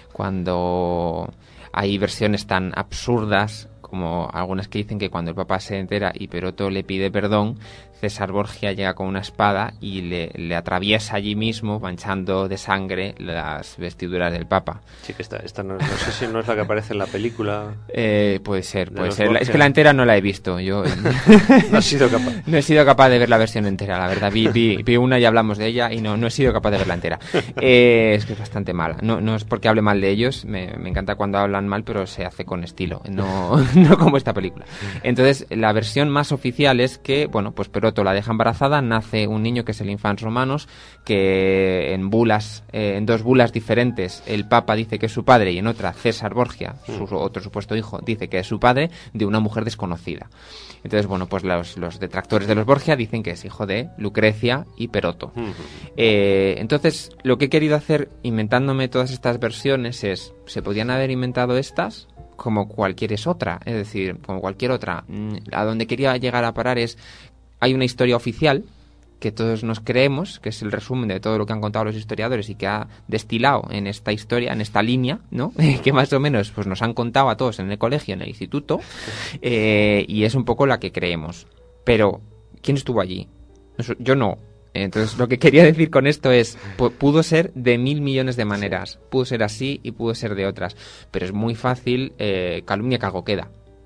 Cuando hay versiones tan absurdas como algunas que dicen que cuando el Papa se entera y Peroto le pide perdón, César Borgia llega con una espada y le, le atraviesa allí mismo, manchando de sangre las vestiduras del Papa. Sí, que esta, esta no, no sé si no es la que aparece en la película. Eh, puede ser, puede ser. Borgia. Es que la entera no la he visto. Yo no he sido capaz. No he sido capaz de ver la versión entera, la verdad. Vi, vi, vi una y hablamos de ella y no, no he sido capaz de verla entera. Eh, es que es bastante mala. No, no es porque hable mal de ellos, me, me encanta cuando hablan mal, pero se hace con estilo, no, no como esta película. Entonces, la versión más oficial es que, bueno, pues Peroto la deja embarazada, nace un niño que es el Infans Romanos, que en bulas, eh, en dos bulas diferentes, el Papa dice que es su padre y en otra César Borgia, su otro supuesto hijo, dice que es su padre de una mujer desconocida. Entonces, bueno, pues los, los detractores de los Borgia dicen que es hijo de Lucrecia y Peroto. Uh-huh. Eh, entonces, lo que he querido hacer inventándome todas estas versiones es, ¿se podían haber inventado estas? Como cualquier es otra, es decir, como cualquier otra. A donde quería llegar a parar es, hay una historia oficial que todos nos creemos, que es el resumen de todo lo que han contado los historiadores y que ha destilado en esta historia, en esta línea, ¿no? Que más o menos pues nos han contado a todos en el colegio, en el instituto, eh, y es un poco la que creemos. Pero, ¿quién estuvo allí? Yo no. Entonces, lo que quería decir con esto es, pudo ser de mil millones de maneras. Pudo ser así y pudo ser de otras. Pero es muy fácil, eh, calumnia cago queda.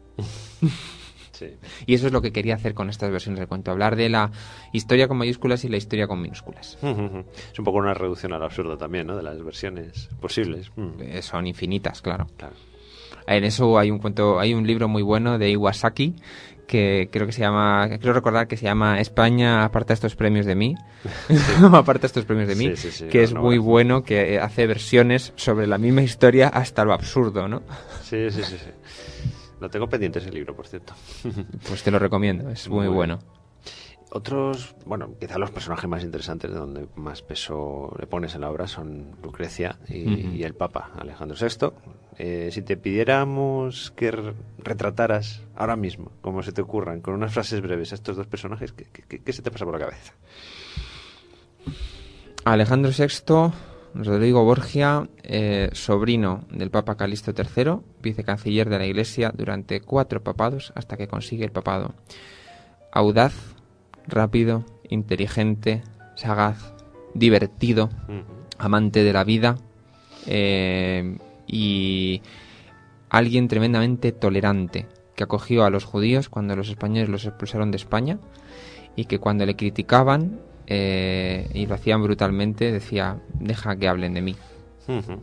Sí. Y eso es lo que quería hacer con estas versiones del cuento, hablar de la historia con mayúsculas y la historia con minúsculas. Es un poco una reducción al absurdo también, ¿no? De las versiones posibles. Eh, son infinitas, claro. claro. En eso hay un cuento, hay un libro muy bueno de Iwasaki que creo que se llama, creo recordar que se llama España aparta estos premios de mí, sí. aparta estos premios de mí, sí, sí, sí, que no, es no, muy no. bueno, que hace versiones sobre la misma historia hasta lo absurdo, ¿no? Sí, sí, sí, sí. Lo tengo pendiente ese libro, por cierto. Pues te lo recomiendo, es muy, muy bueno. Otros, bueno, quizá los personajes más interesantes, de donde más peso le pones en la obra, son Lucrecia y, uh-huh. y el Papa, Alejandro sexto. Eh, si te pidiéramos que re- retrataras ahora mismo, como se te ocurran, con unas frases breves a estos dos personajes, ¿qué, qué, qué se te pasa por la cabeza? Alejandro sexto, Rodrigo Borgia, eh, sobrino del Papa Calixto tercero, vicecanciller de la Iglesia durante cuatro papados hasta que consigue el papado. Audaz, rápido, inteligente, sagaz, divertido, uh-huh. amante de la vida eh, y alguien tremendamente tolerante, que acogió a los judíos cuando los españoles los expulsaron de España y que cuando le criticaban eh, y lo hacían brutalmente decía, deja que hablen de mí. Uh-huh.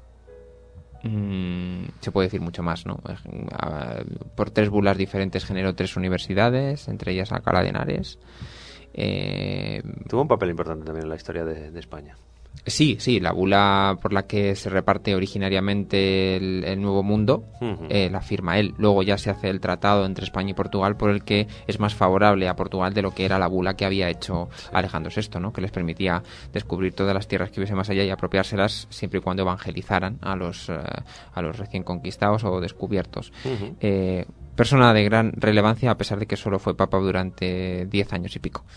Mm, se puede decir mucho más, ¿no? Por tres bulas diferentes generó tres universidades, entre ellas Alcalá de Henares. Eh, Tuvo un papel importante también en la historia de, de España. Sí, sí, la bula por la que se reparte originariamente el, el Nuevo Mundo, uh-huh. eh, la firma él. Luego ya se hace el tratado entre España y Portugal por el que es más favorable a Portugal de lo que era la bula que había hecho sí. Alejandro sexto, ¿no? Que les permitía descubrir todas las tierras que hubiese más allá y apropiárselas siempre y cuando evangelizaran a los, uh, a los recién conquistados o descubiertos. Uh-huh. Eh, persona de gran relevancia a pesar de que solo fue papa durante diez años y pico.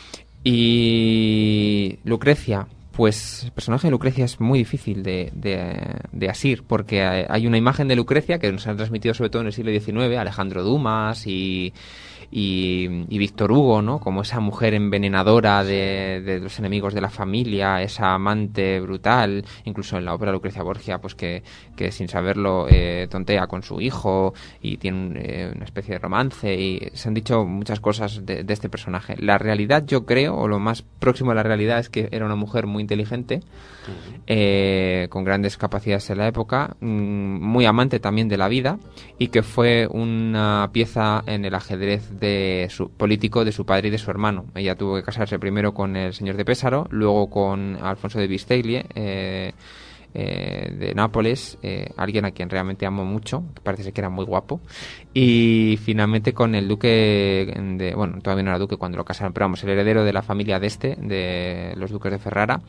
Y Lucrecia... Pues el personaje de Lucrecia es muy difícil de, de, de asir, porque hay una imagen de Lucrecia que nos han transmitido sobre todo en el siglo diecinueve, Alejandro Dumas y, y, y Víctor Hugo, ¿no? Como esa mujer envenenadora de, de los enemigos de la familia, esa amante brutal, incluso en la ópera Lucrecia Borgia, pues que, que sin saberlo eh, tontea con su hijo y tiene eh, una especie de romance, y se han dicho muchas cosas de, de este personaje. La realidad, yo creo, o lo más próximo a la realidad, es que era una mujer muy inteligente, uh-huh. eh, con grandes capacidades en la época, mmm, muy amante también de la vida, y que fue una pieza en el ajedrez de su, político de su padre y de su hermano. Ella tuvo que casarse primero con el señor de Pesaro, luego con Alfonso de Bisteglie, eh, eh, de Nápoles, eh, alguien a quien realmente amo mucho, que parece ser que era muy guapo, y finalmente con el duque de, bueno, todavía no era duque cuando lo casaron, pero vamos, el heredero de la familia de este, de los duques de Ferrara,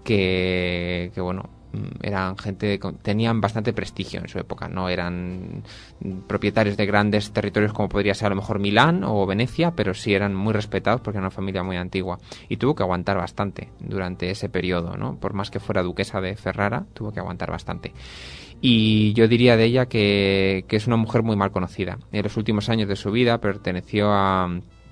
que, que bueno, eran gente, tenían bastante prestigio en su época, no eran propietarios de grandes territorios como podría ser a lo mejor Milán o Venecia, pero sí eran muy respetados porque era una familia muy antigua, y tuvo que aguantar bastante durante ese periodo, ¿no? Por más que fuera duquesa de Ferrara, tuvo que aguantar bastante. Y yo diría de ella que, que es una mujer muy mal conocida. En los últimos años de su vida perteneció a,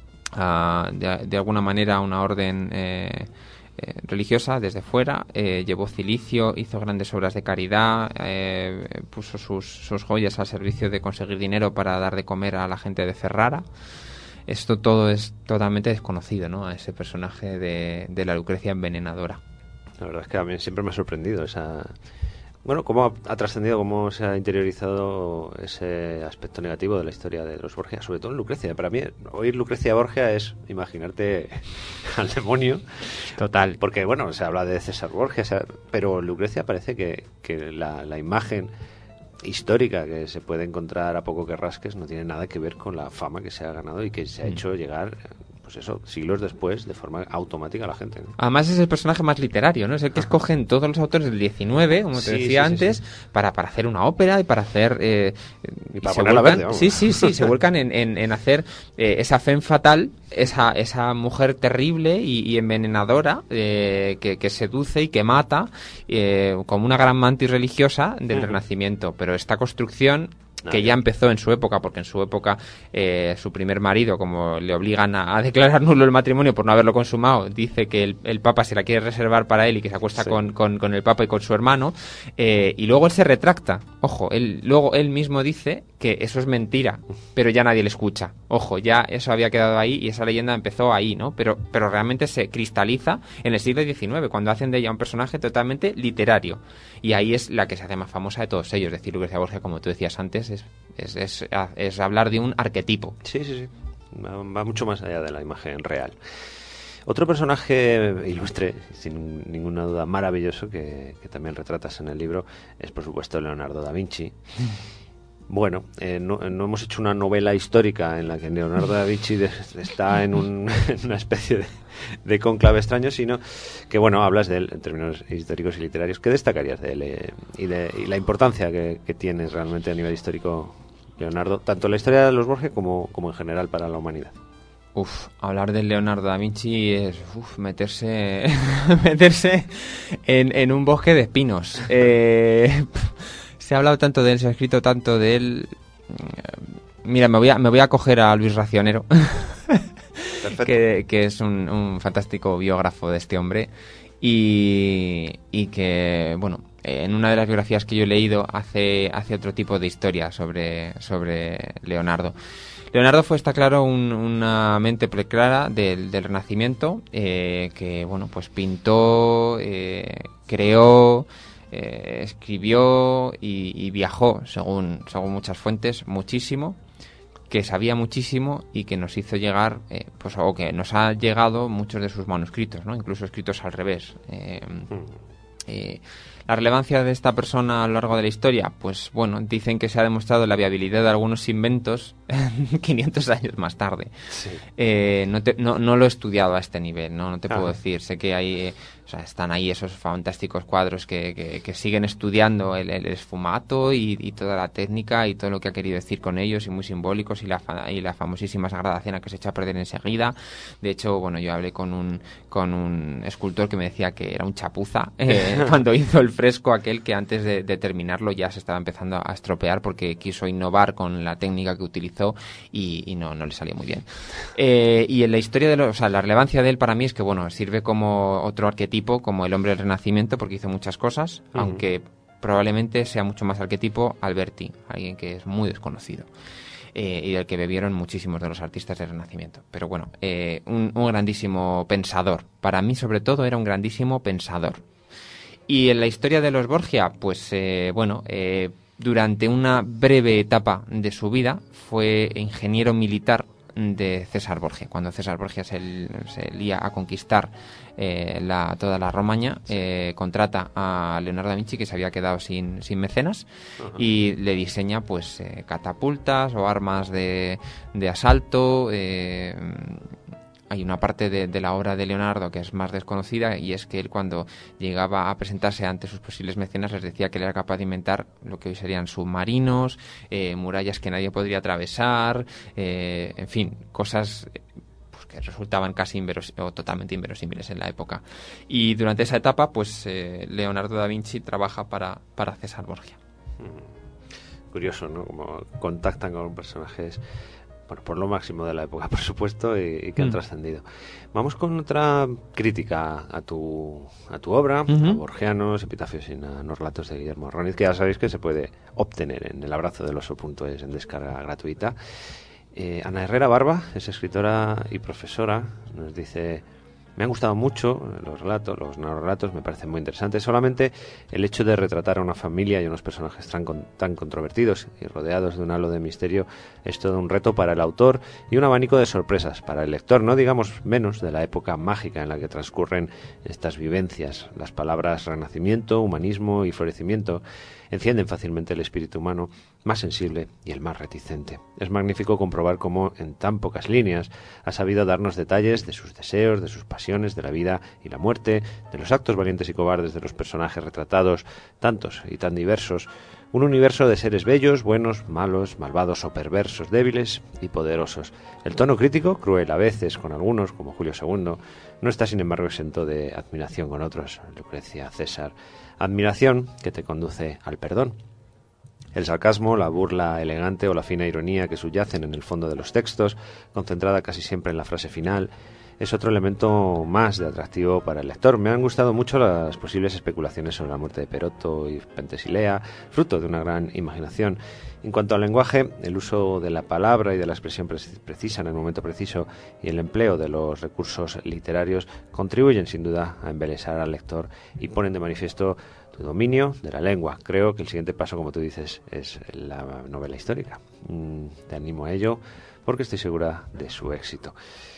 a de, de alguna manera a una orden eh, Eh, religiosa desde fuera, eh, llevó cilicio, hizo grandes obras de caridad, eh, puso sus, sus joyas al servicio de conseguir dinero para dar de comer a la gente de Ferrara. Esto todo es totalmente desconocido, ¿no? A ese personaje de, de la Lucrecia envenenadora. La verdad es que a mí siempre me ha sorprendido esa... Bueno, cómo ha, ha trascendido, cómo se ha interiorizado ese aspecto negativo de la historia de los Borgia, sobre todo en Lucrecia. Para mí, oír Lucrecia Borgia es imaginarte al demonio. Total. Porque, bueno, se habla de César Borgia, o sea, pero Lucrecia parece que, que la, la imagen histórica que se puede encontrar a poco que rasques no tiene nada que ver con la fama que se ha ganado y que se ha mm. hecho llegar... pues eso, siglos después, de forma automática a la gente, ¿no? Además es el personaje más literario, ¿no? Es el que escogen todos los autores del diecinueve, como te sí, decía sí, antes, sí, sí. Para, para hacer una ópera y para hacer... Eh, y para ponerla verde, sí, sí, sí, se vuelcan en, en, en hacer eh, esa femme fatal, esa, esa mujer terrible y, y envenenadora eh, que, que seduce y que mata, eh, como una gran mantis religiosa del uh-huh. Renacimiento. Pero esta construcción... que ya empezó en su época, porque en su época eh, su primer marido, como le obligan a, a declarar nulo el matrimonio por no haberlo consumado, dice que el, el Papa se la quiere reservar para él y que se acuesta sí. con, con, con el Papa y con su hermano, eh, y luego él se retracta. Ojo, él luego él mismo dice que eso es mentira, pero ya nadie le escucha. Ojo, ya eso había quedado ahí y esa leyenda empezó ahí, ¿no? Pero, pero realmente se cristaliza en el siglo diecinueve, cuando hacen de ella un personaje totalmente literario. Y ahí es la que se hace más famosa de todos ellos. Es decir, Lucrecia Borgia, como tú decías antes, es, es, es, es hablar de un arquetipo. Sí, sí, sí. Va, va mucho más allá de la imagen real. Otro personaje ilustre, sin ninguna duda maravilloso, que, que también retratas en el libro, es por supuesto Leonardo da Vinci. Bueno, eh, no, no hemos hecho una novela histórica en la que Leonardo da Vinci de, está en, un, en una especie de, de cónclave extraño, sino que, bueno, hablas de él en términos históricos y literarios. ¿Qué destacarías de él eh, y, de, y la importancia que, que tiene realmente a nivel histórico Leonardo, tanto en la historia de los Borgia como, como en general para la humanidad? Uf, hablar de Leonardo da Vinci es uf, meterse meterse en, en un bosque de espinos. Eh, se ha hablado tanto de él, se ha escrito tanto de él. Mira, me voy a, me voy a coger a Luis Racionero, que, que es un, un fantástico biógrafo de este hombre y, y que, bueno, en una de las biografías que yo he leído hace, hace otro tipo de historia sobre, sobre Leonardo. Leonardo fue, está claro, un, una mente preclara del, del Renacimiento, eh, que, bueno, pues pintó, eh, creó, eh, escribió y, y viajó, según, según muchas fuentes, muchísimo, que sabía muchísimo y que nos hizo llegar, eh, pues, o que nos ha llegado muchos de sus manuscritos, ¿no? Incluso escritos al revés. Eh, eh, La relevancia de esta persona a lo largo de la historia, pues bueno, dicen que se ha demostrado la viabilidad de algunos inventos quinientos años más tarde. Sí. Eh, no, te, no, no lo he estudiado a este nivel, no, no te puedo decir. Sé que hay, eh, o sea, están ahí esos fantásticos cuadros que, que, que siguen estudiando el, el esfumato y, y toda la técnica y todo lo que ha querido decir con ellos, y muy simbólicos, y la, y la famosísima Sagrada Cena que se echa a perder enseguida. De hecho, bueno, yo hablé con un, con un escultor que me decía que era un chapuza eh, cuando hizo el fresco aquel, que antes de, de terminarlo ya se estaba empezando a estropear porque quiso innovar con la técnica que utilizó y, y no, no le salió muy bien. Eh, y en la historia de los, o sea, la relevancia de él para mí es que, bueno, sirve como otro arquetipo, como el hombre del Renacimiento, porque hizo muchas cosas, uh-huh. aunque probablemente sea mucho más arquetipo Alberti, alguien que es muy desconocido. Eh, y del que bebieron muchísimos de los artistas del Renacimiento. Pero bueno, eh, un, un grandísimo pensador. Para mí, sobre todo, era un grandísimo pensador. Y en la historia de los Borgia, pues eh, bueno, eh, durante una breve etapa de su vida fue ingeniero militar de César Borgia. Cuando César Borgia se, se lía a conquistar eh, la, toda la Romaña, eh, contrata a Leonardo da Vinci, que se había quedado sin, sin mecenas, uh-huh. y le diseña pues eh, catapultas o armas de, de asalto. eh, Hay una parte de, de la obra de Leonardo que es más desconocida, y es que él, cuando llegaba a presentarse ante sus posibles mecenas, les decía que él era capaz de inventar lo que hoy serían submarinos, eh, murallas que nadie podría atravesar, eh, en fin, cosas pues, que resultaban casi inveros- o totalmente inverosímiles en la época. Y durante esa etapa, pues eh, Leonardo da Vinci trabaja para, para César Borgia. Curioso, ¿no? Como contactan con personajes... Bueno, por lo máximo de la época, por supuesto, y, y que han mm. trascendido. Vamos con otra crítica a tu a tu obra, uh-huh. a Borgianos, Epitafios y Nanos Relatos de Guillermo Arroniz, que ya sabéis que se puede obtener en el abrazo del oso punto es en descarga gratuita. Eh, Ana Herrera Barba es escritora y profesora, nos dice... Me han gustado mucho los relatos, los narrorelatos, me parecen muy interesantes. Solamente el hecho de retratar a una familia y unos personajes tan, tan controvertidos y rodeados de un halo de misterio es todo un reto para el autor y un abanico de sorpresas para el lector. No digamos menos de la época mágica en la que transcurren estas vivencias. Las palabras renacimiento, humanismo y florecimiento encienden fácilmente el espíritu humano más sensible y el más reticente. Es magnífico comprobar cómo, en tan pocas líneas, ha sabido darnos detalles de sus deseos, de sus pasiones, de la vida y la muerte, de los actos valientes y cobardes de los personajes retratados, tantos y tan diversos, un universo de seres bellos, buenos, malos, malvados o perversos, débiles y poderosos. El tono crítico, cruel a veces con algunos, como Julio segundo, no está sin embargo exento de admiración con otros, Lucrecia, César. Admiración que te conduce al perdón. El sarcasmo, la burla elegante o la fina ironía que subyacen en el fondo de los textos, concentrada casi siempre en la frase final, es otro elemento más de atractivo para el lector. Me han gustado mucho las posibles especulaciones sobre la muerte de Peroto y Pentesilea, fruto de una gran imaginación. En cuanto al lenguaje, el uso de la palabra y de la expresión precisa en el momento preciso y el empleo de los recursos literarios contribuyen sin duda a embelesar al lector y ponen de manifiesto tu dominio de la lengua. Creo que el siguiente paso, como tú dices, es la novela histórica. Mm, te animo a ello porque estoy segura de su éxito.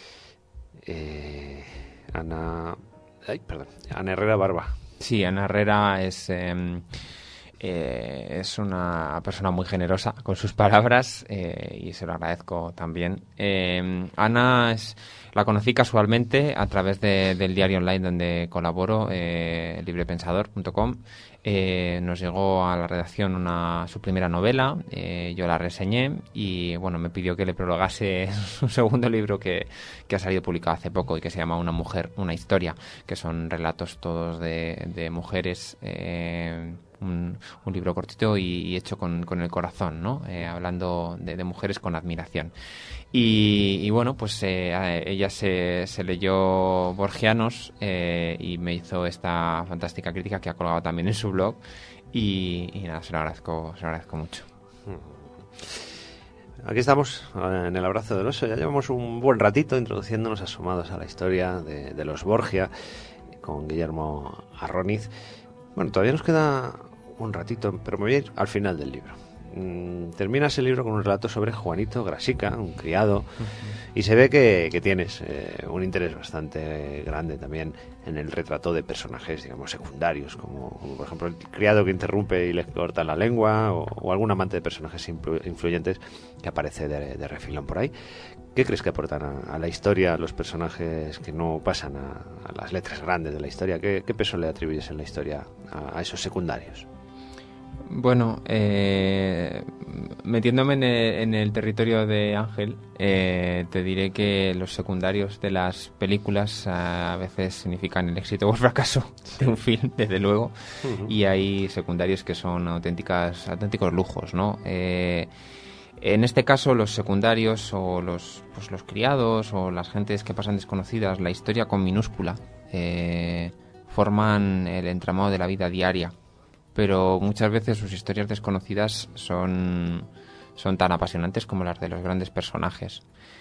Eh, Ana... Ay, perdón. Ana Herrera Barba. Sí, Ana Herrera es... Eh... Eh, es una persona muy generosa con sus palabras eh, y se lo agradezco también. Eh, Ana es, la conocí casualmente a través de, del diario online donde colaboro, eh, librepensador punto com. Eh, nos llegó a la redacción una, su primera novela, eh, yo la reseñé y bueno, me pidió que le prologase su segundo libro que, que ha salido publicado hace poco y que se llama Una mujer, una historia, que son relatos todos de, de mujeres. Eh, Un, un libro cortito y, y hecho con, con el corazón, ¿no? Eh, hablando de, de mujeres con admiración. Y, y bueno, pues eh, ella se, se leyó Borgianos eh, y me hizo esta fantástica crítica que ha colgado también en su blog y, y nada, se lo agradezco, se lo agradezco mucho. Aquí estamos, en el abrazo del oso. Ya llevamos un buen ratito introduciéndonos, asomados a la historia de, de los Borgia con Guillermo Arroniz. Bueno, todavía nos queda un ratito, pero me voy a ir al final del libro. Mm, terminas el libro con un relato sobre Juanito Grasica, un criado, uh-huh. y se ve que, que tienes eh, un interés bastante grande también en el retrato de personajes, digamos, secundarios, como, como por ejemplo el criado que interrumpe y le corta la lengua, o, o algún amante de personajes influ- influyentes que aparece de, de refilón por ahí. ¿Qué crees que aportan a, a la historia los personajes que no pasan a, a las letras grandes de la historia? ¿Qué, qué peso le atribuyes en la historia a, a esos secundarios? Bueno, eh, metiéndome en el, en el territorio de Ángel, eh, te diré que los secundarios de las películas a veces significan el éxito o el fracaso de un film, desde luego, uh-huh. y hay secundarios que son auténticas, auténticos lujos, ¿no? Eh, En este caso, los secundarios o los, pues los criados o las gentes que pasan desconocidas, la historia con minúscula, eh, forman el entramado de la vida diaria. Pero muchas veces sus historias desconocidas son, son tan apasionantes como las de los grandes personajes.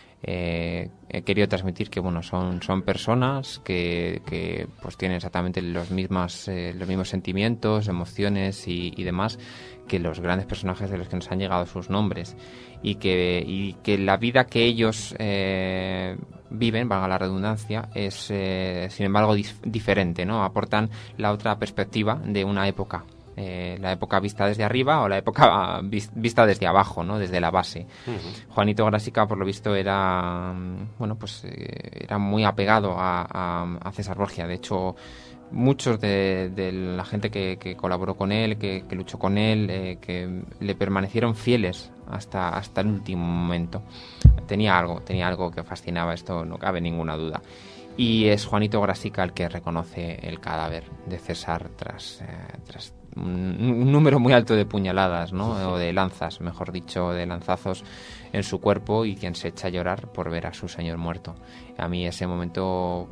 Eh, he querido transmitir que bueno son, son personas que, que pues tienen exactamente los mismos, eh, los mismos sentimientos, emociones y, y demás que los grandes personajes de los que nos han llegado sus nombres y que, y que la vida que ellos eh, viven, valga la redundancia, es eh, sin embargo dif- diferente, ¿no? Aportan la otra perspectiva de una época. Eh, la época vista desde arriba o la época vis- vista desde abajo, ¿no? Desde la base. Uh-huh. Juanito Grasica, por lo visto, era bueno, pues eh, era muy apegado a, a, a César Borgia. De hecho, muchos de, de la gente que, que colaboró con él, que, que luchó con él, eh, que le permanecieron fieles hasta hasta el último momento. Tenía algo, tenía algo que fascinaba, esto no cabe ninguna duda. Y es Juanito Grasica el que reconoce el cadáver de César tras, eh, tras un, un número muy alto de puñaladas, ¿no? O de lanzas, mejor dicho, de lanzazos en su cuerpo, y quien se echa a llorar por ver a su señor muerto. A mí ese momento,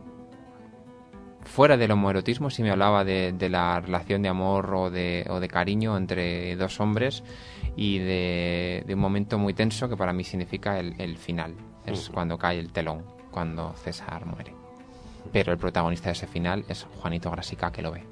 fuera del homoerotismo, sí me hablaba de, de la relación de amor o de, o de cariño entre dos hombres, y de, de un momento muy tenso que para mí significa el, el final. Es cuando cae el telón, cuando César muere. Pero el protagonista de ese final es Juanito Grasica, que lo ve.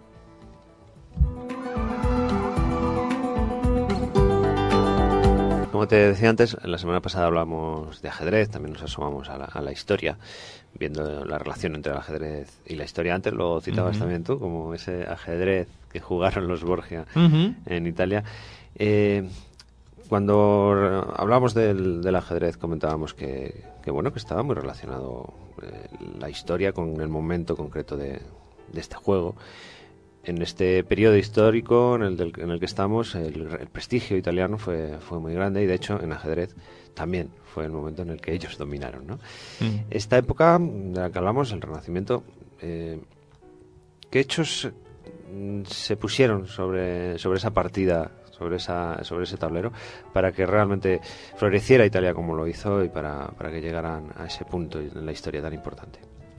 Como te decía antes, la semana pasada hablamos de ajedrez, también nos asomamos a la, a la historia, viendo la relación entre el ajedrez y la historia. Antes lo citabas uh-huh. también tú, como ese ajedrez que jugaron los Borgia uh-huh. en Italia. Eh, cuando hablamos del, del ajedrez, comentábamos que, que bueno que estaba muy relacionado eh, la historia con el momento concreto de, de este juego. En este periodo histórico en el, del, en el que estamos, el, el prestigio italiano fue, fue muy grande, y de hecho en ajedrez también fue el momento en el que ellos dominaron, ¿no? Mm. Esta época de la que hablamos, el Renacimiento, eh, ¿qué hechos se pusieron sobre, sobre esa partida, sobre esa sobre ese tablero, para que realmente floreciera Italia como lo hizo y para, para que llegaran a ese punto en la historia tan importante?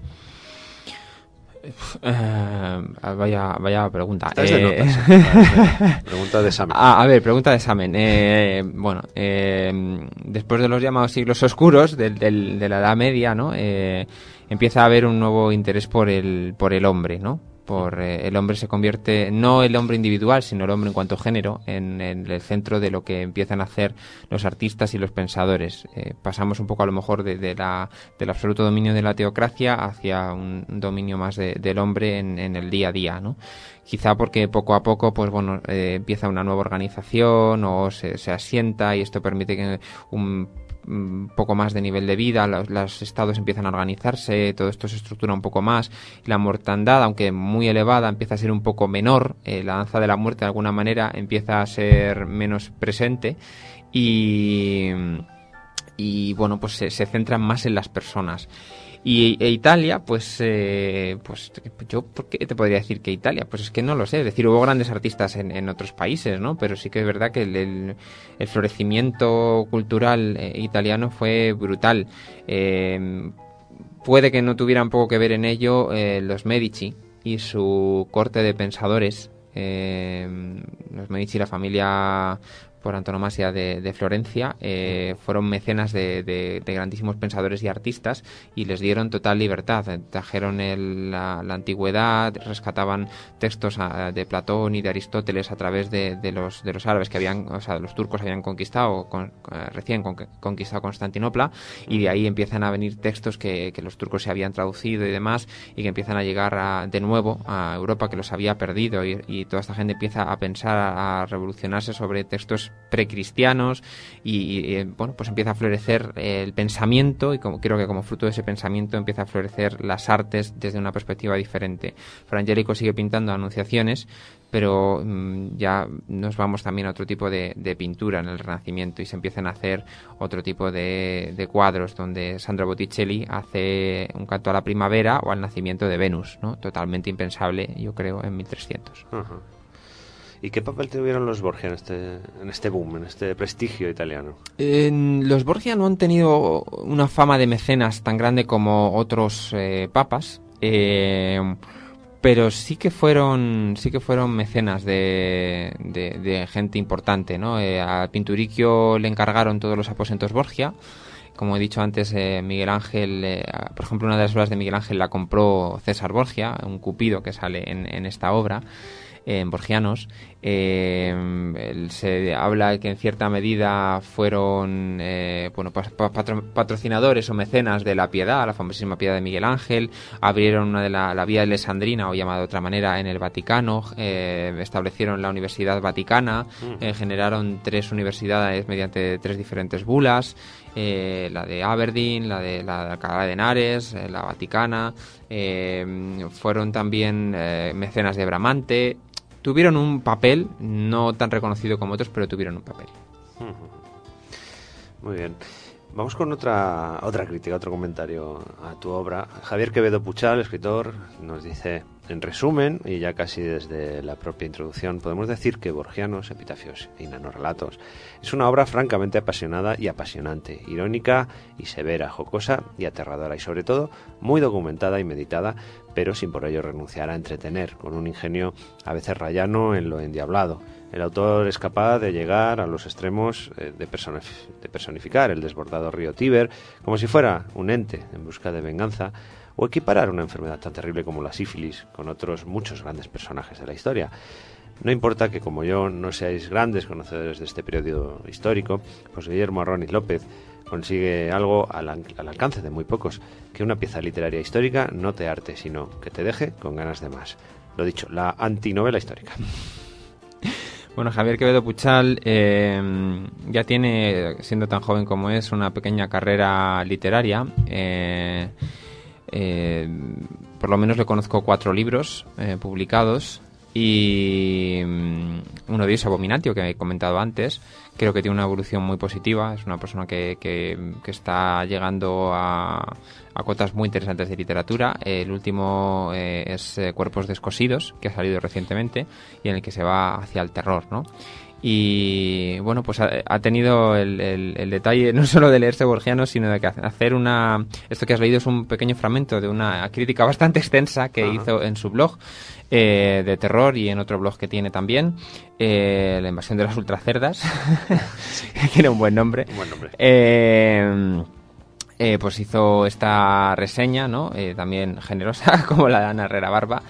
Eh, vaya vaya pregunta. Eh, de notas, pregunta de examen. A, a ver, pregunta de examen. Eh, bueno, eh, después de los llamados siglos oscuros de, de, de la Edad Media, ¿no? Eh, empieza a haber un nuevo interés por el por el hombre, ¿no? por eh, el hombre se convierte, no el hombre individual, sino el hombre en cuanto a género, en, en el centro de lo que empiezan a hacer los artistas y los pensadores. Eh, pasamos un poco a lo mejor de, de la, del absoluto dominio de la teocracia hacia un dominio más de, del hombre en, en el día a día, ¿no? Quizá porque poco a poco, pues bueno, eh, empieza una nueva organización o se, se asienta y esto permite que un un poco más de nivel de vida, los, los estados empiezan a organizarse, todo esto se estructura un poco más, y la mortandad, aunque muy elevada, empieza a ser un poco menor, eh, la danza de la muerte de alguna manera empieza a ser menos presente y, y bueno, pues se, se centran más en las personas. Y e Italia, pues, eh, pues yo, ¿por qué te podría decir que Italia? Pues es que no lo sé, es decir, hubo grandes artistas en, en otros países, ¿no? Pero sí que es verdad que el, el, el florecimiento cultural eh, italiano fue brutal. Eh, puede que no tuvieran poco que ver en ello eh, los Medici y su corte de pensadores. Eh, los Medici, la familia por antonomasia de, de Florencia, eh, fueron mecenas de, de, de grandísimos pensadores y artistas y les dieron total libertad. Trajeron el, la, la antigüedad, rescataban textos a, de Platón y de Aristóteles a través de, de los de los árabes que habían, o sea, los turcos habían conquistado, con, eh, recién con, conquistado Constantinopla, y de ahí empiezan a venir textos que, que los turcos se habían traducido y demás, y que empiezan a llegar a, de nuevo a Europa, que los había perdido, y, y toda esta gente empieza a pensar, a, a revolucionarse sobre textos precristianos y, y bueno, pues empieza a florecer el pensamiento, y como creo que como fruto de ese pensamiento empieza a florecer las artes desde una perspectiva diferente. Fra Angelico sigue pintando Anunciaciones, pero mmm, ya nos vamos también a otro tipo de, de pintura en el Renacimiento y se empiezan a hacer otro tipo de, de cuadros donde Sandro Botticelli hace un canto a la primavera o al nacimiento de Venus, ¿no? Totalmente impensable, yo creo, en mil trescientos. Uh-huh. ¿Y qué papel tuvieron los Borgia en este, en este boom, en este prestigio italiano? Eh, los Borgia no han tenido una fama de mecenas tan grande como otros eh, papas, eh, pero sí que fueron sí que fueron mecenas de, de, de gente importante, ¿no? Eh, a Pinturicchio le encargaron todos los aposentos Borgia. Como he dicho antes, eh, Miguel Ángel, eh, por ejemplo, una de las obras de Miguel Ángel la compró César Borgia, un Cupido que sale en, en esta obra. En Borgianos, eh, se habla que en cierta medida fueron eh, bueno, patro, patrocinadores o mecenas de la Piedad, la famosísima Piedad de Miguel Ángel, abrieron una de la, la Vía Alessandrina, o llamada de otra manera, en el Vaticano, eh, establecieron la Universidad Vaticana, eh, generaron tres universidades mediante tres diferentes bulas, eh, la de Aberdeen, la de la de Alcalá de Henares, eh, la Vaticana, eh, fueron también eh, mecenas de Bramante. Tuvieron un papel, no tan reconocido como otros, pero tuvieron un papel. Muy bien. Vamos con otra otra crítica, otro comentario a tu obra. Javier Quevedo Puchal, escritor, nos dice, en resumen, y ya casi desde la propia introducción, podemos decir que Borgianos, Epitafios y Nanorrelatos es una obra francamente apasionada y apasionante, irónica y severa, jocosa y aterradora, y sobre todo muy documentada y meditada, pero sin por ello renunciar a entretener, con un ingenio a veces rayano en lo endiablado. El autor es capaz de llegar a los extremos eh, de, personif- de personificar el desbordado río Tíber como si fuera un ente en busca de venganza, o equiparar una enfermedad tan terrible como la sífilis con otros muchos grandes personajes de la historia. No importa que, como yo, no seáis grandes conocedores de este periodo histórico, pues Guillermo Arroniz López consigue algo al, al alcance de muy pocos, que una pieza literaria histórica no te arte, sino que te deje con ganas de más. Lo dicho, la antinovela histórica. Bueno, Javier Quevedo Puchal eh, ya tiene, siendo tan joven como es, una pequeña carrera literaria. Eh, eh, por lo menos le conozco cuatro libros eh, publicados, y um, uno de ellos, Abominatio, que he comentado antes. Creo que tiene una evolución muy positiva. Es una persona que, que, que está llegando a, a cotas muy interesantes de literatura. El último eh, es eh, Cuerpos descosidos, que ha salido recientemente, y en el que se va hacia el terror, ¿no? Y bueno, pues ha, ha tenido el, el, el detalle no solo de leerse Borgianos, sino de que hacer una... Esto que has leído es un pequeño fragmento de una crítica bastante extensa que Ajá. hizo en su blog eh, de terror, y en otro blog que tiene también, eh, La invasión de las ultracerdas, que tiene un buen nombre. Un buen nombre. Eh, eh, pues hizo esta reseña, ¿no? Eh, también generosa, como la de Ana Herrera Barba,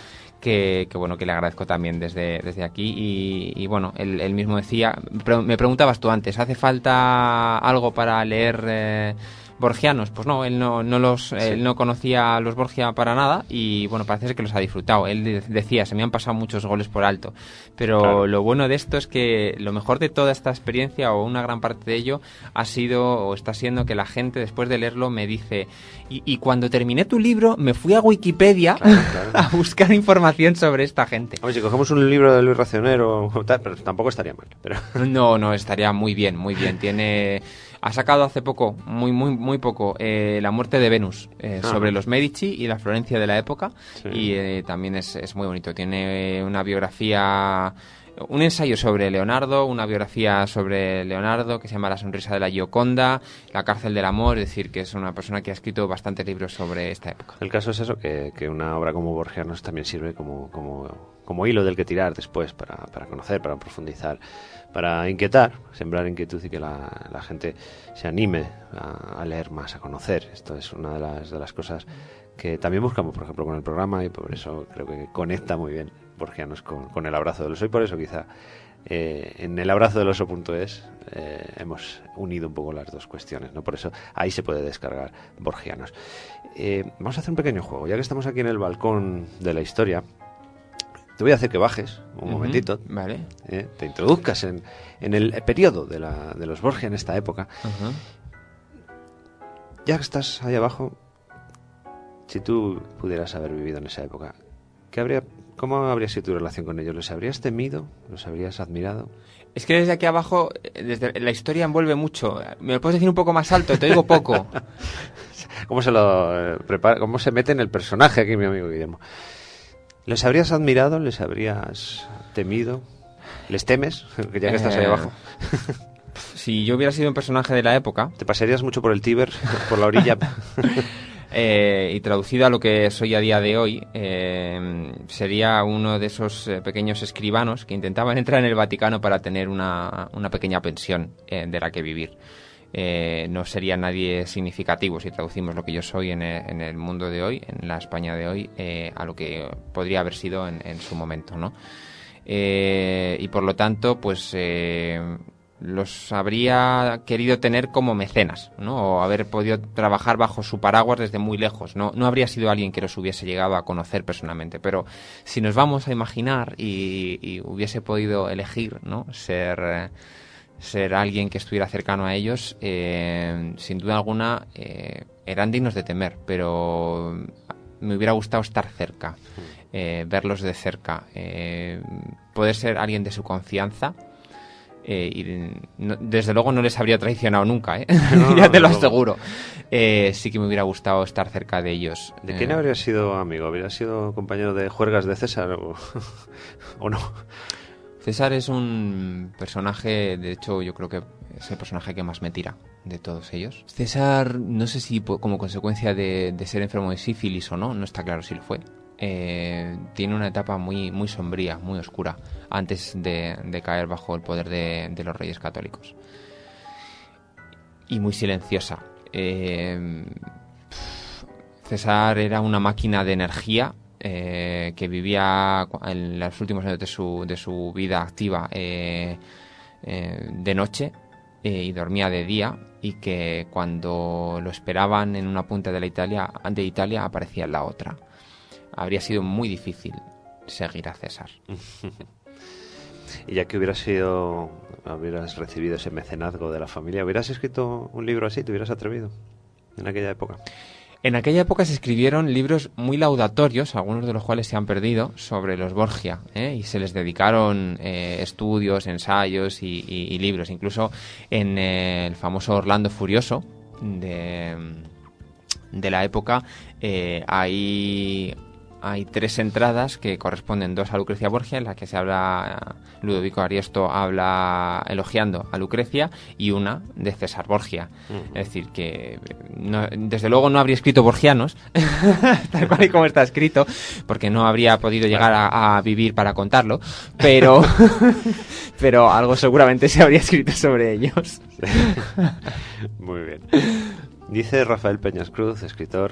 que, que bueno, que le agradezco también desde, desde aquí. Y, y bueno, él, él mismo decía, pre- me preguntabas tú antes, ¿hace falta algo para leer eh, borgianos? Pues no, él no, no los, sí. él no conocía a los Borgia para nada y bueno, parece ser que los ha disfrutado. Él de- decía, se me han pasado muchos goles por alto, pero claro. Lo bueno de esto es que lo mejor de toda esta experiencia, o una gran parte de ello, ha sido o está siendo que la gente después de leerlo me dice, y, y cuando terminé tu libro me fui a Wikipedia claro, claro. a buscar información sobre esta gente. Hombre, si cogemos un libro de Luis Racionero, tal, pero tampoco estaría mal. Pero... No, no, estaría muy bien, muy bien. Tiene... Ha sacado hace poco, muy muy muy poco, eh, La muerte de Venus, eh, ah. sobre los Medici y la Florencia de la época. Sí. Y eh, también es, es muy bonito. Tiene una biografía, un ensayo sobre Leonardo, una biografía sobre Leonardo que se llama La sonrisa de la Gioconda, La cárcel del amor, es decir, que es una persona que ha escrito bastantes libros sobre esta época. El caso es eso, que, que una obra como Borgianos también sirve como, como, como hilo del que tirar después para, para conocer, para profundizar, para inquietar, sembrar inquietud y que la, la gente se anime a, a leer más, a conocer. Esto es una de las, de las cosas que también buscamos, por ejemplo, con el programa, y por eso creo que conecta muy bien Borgianos con, con el abrazo del oso, y por eso quizá eh, en el abrazo del oso punto es eh, hemos unido un poco las dos cuestiones, ¿no? Por eso ahí se puede descargar Borgianos. Eh, vamos a hacer un pequeño juego, ya que estamos aquí en el balcón de la historia. Te voy a hacer que bajes un uh-huh, momentito, vale. eh, te introduzcas en, en el periodo de, la, de los Borgia en esta época. Uh-huh. Ya que estás ahí abajo, si tú pudieras haber vivido en esa época, ¿qué habría, ¿cómo habría sido tu relación con ellos? ¿Los habrías temido? ¿Los habrías admirado? Es que desde aquí abajo, desde la historia envuelve mucho. ¿Me lo puedes decir un poco más alto? Te digo poco. ¿Cómo se lo eh, prepara? ¿Cómo se mete en el personaje aquí mi amigo Guillermo? ¿Les habrías admirado? ¿Les habrías temido? ¿Les temes? Ya que estás ahí abajo. Si yo hubiera sido un personaje de la época... ¿Te pasarías mucho por el Tíber, por la orilla? eh, y traducido a lo que soy a día de hoy, eh, sería uno de esos eh, pequeños escribanos que intentaban entrar en el Vaticano para tener una, una pequeña pensión eh, de la que vivir. Eh, no sería nadie significativo si traducimos lo que yo soy en el, en el mundo de hoy, en la España de hoy, eh, a lo que podría haber sido en, en su momento, ¿no? Eh, y por lo tanto, pues eh, los habría querido tener como mecenas, ¿no? O haber podido trabajar bajo su paraguas desde muy lejos. No, no habría sido alguien que los hubiese llegado a conocer personalmente, pero si nos vamos a imaginar y, y hubiese podido elegir, ¿no? Ser... Eh, ser alguien que estuviera cercano a ellos, eh, sin duda alguna eh, eran dignos de temer, pero me hubiera gustado estar cerca, eh, verlos de cerca, eh, poder ser alguien de su confianza, eh, y no, desde luego no les habría traicionado nunca, ¿eh? No, ya te lo aseguro. Eh, sí que me hubiera gustado estar cerca de ellos. ¿De quién eh, habría sido amigo? ¿Habría sido compañero de juergas de César o, o no? César es un personaje, de hecho yo creo que es el personaje que más me tira de todos ellos. César, no sé si como consecuencia de, de ser enfermo de sífilis o no, no está claro si lo fue. Eh, tiene una etapa muy muy sombría, muy oscura, antes de, de caer bajo el poder de, de los reyes católicos. Y muy silenciosa. Eh, César era una máquina de energía. Eh, que vivía en los últimos años de su, de su vida activa eh, eh, de noche eh, y dormía de día, y que cuando lo esperaban en una punta de la Italia, de Italia aparecía en la otra. Habría sido muy difícil seguir a César. Y ya que hubieras sido, hubieras recibido ese mecenazgo de la familia, ¿hubieras escrito un libro así? ¿Te hubieras atrevido en aquella época? En aquella época se escribieron libros muy laudatorios, algunos de los cuales se han perdido, sobre los Borgia, ¿eh? Y se les dedicaron eh, estudios, ensayos y, y, y libros. Incluso en eh, el famoso Orlando Furioso de, de la época eh, hay... Hay tres entradas que corresponden, dos a Lucrecia Borgia, en la que se habla, Ludovico Ariosto habla elogiando a Lucrecia, y una de César Borgia. Uh-huh. Es decir, que no, desde luego no habría escrito Borgianos, tal cual y como está escrito, porque no habría podido llegar a, a vivir para contarlo, pero, pero algo seguramente se habría escrito sobre ellos. Muy bien. Dice Rafael Peñas Cruz, escritor,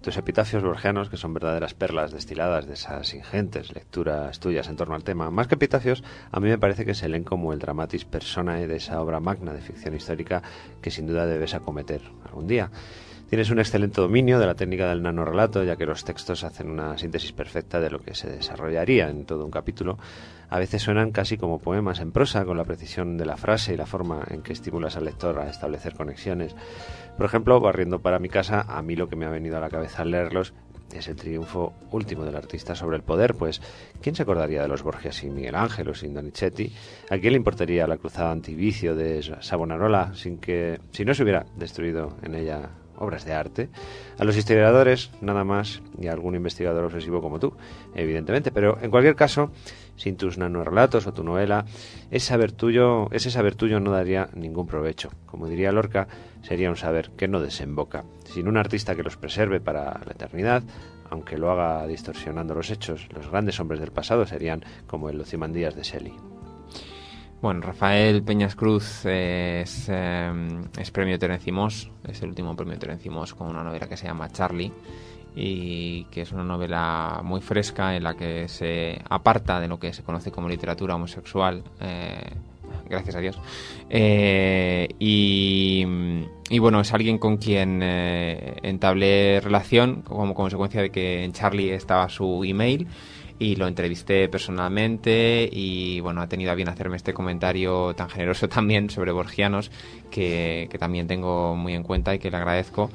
Tus epitafios borgianos, que son verdaderas perlas destiladas de esas ingentes lecturas tuyas en torno al tema, más que epitafios, a mí me parece que se leen como el dramatis personae de esa obra magna de ficción histórica que sin duda debes acometer algún día. Tienes un excelente dominio de la técnica del nanorrelato, ya que los textos hacen una síntesis perfecta de lo que se desarrollaría en todo un capítulo. A veces suenan casi como poemas en prosa, con la precisión de la frase y la forma en que estimulas al lector a establecer conexiones. Por ejemplo, barriendo para mi casa, a mí lo que me ha venido a la cabeza al leerlos es el triunfo último del artista sobre el poder, pues ¿quién se acordaría de los Borgia sin Miguel Ángel o sin Donizetti? ¿A quién le importaría la cruzada antivicio de Savonarola sin que, si no se hubiera destruido en ella obras de arte? A los historiadores, nada más, y a algún investigador obsesivo como tú, evidentemente, pero en cualquier caso, sin tus nanorrelatos o tu novela, ese saber tuyo, ese saber tuyo no daría ningún provecho. Como diría Lorca, sería un saber que no desemboca. Sin un artista que los preserve para la eternidad, aunque lo haga distorsionando los hechos, los grandes hombres del pasado serían como el Ozymandias de Shelley. Bueno, Rafael Peñas Cruz es, eh, es premio Terence Moss, es el último premio Terence Moss con una novela que se llama Charlie, y que es una novela muy fresca en la que se aparta de lo que se conoce como literatura homosexual, eh, gracias a Dios, eh, y, y bueno, es alguien con quien eh, entablé relación como consecuencia de que en Charlie estaba su email y lo entrevisté personalmente, y bueno, ha tenido a bien hacerme este comentario tan generoso también sobre borgianos que, que también tengo muy en cuenta y que le agradezco.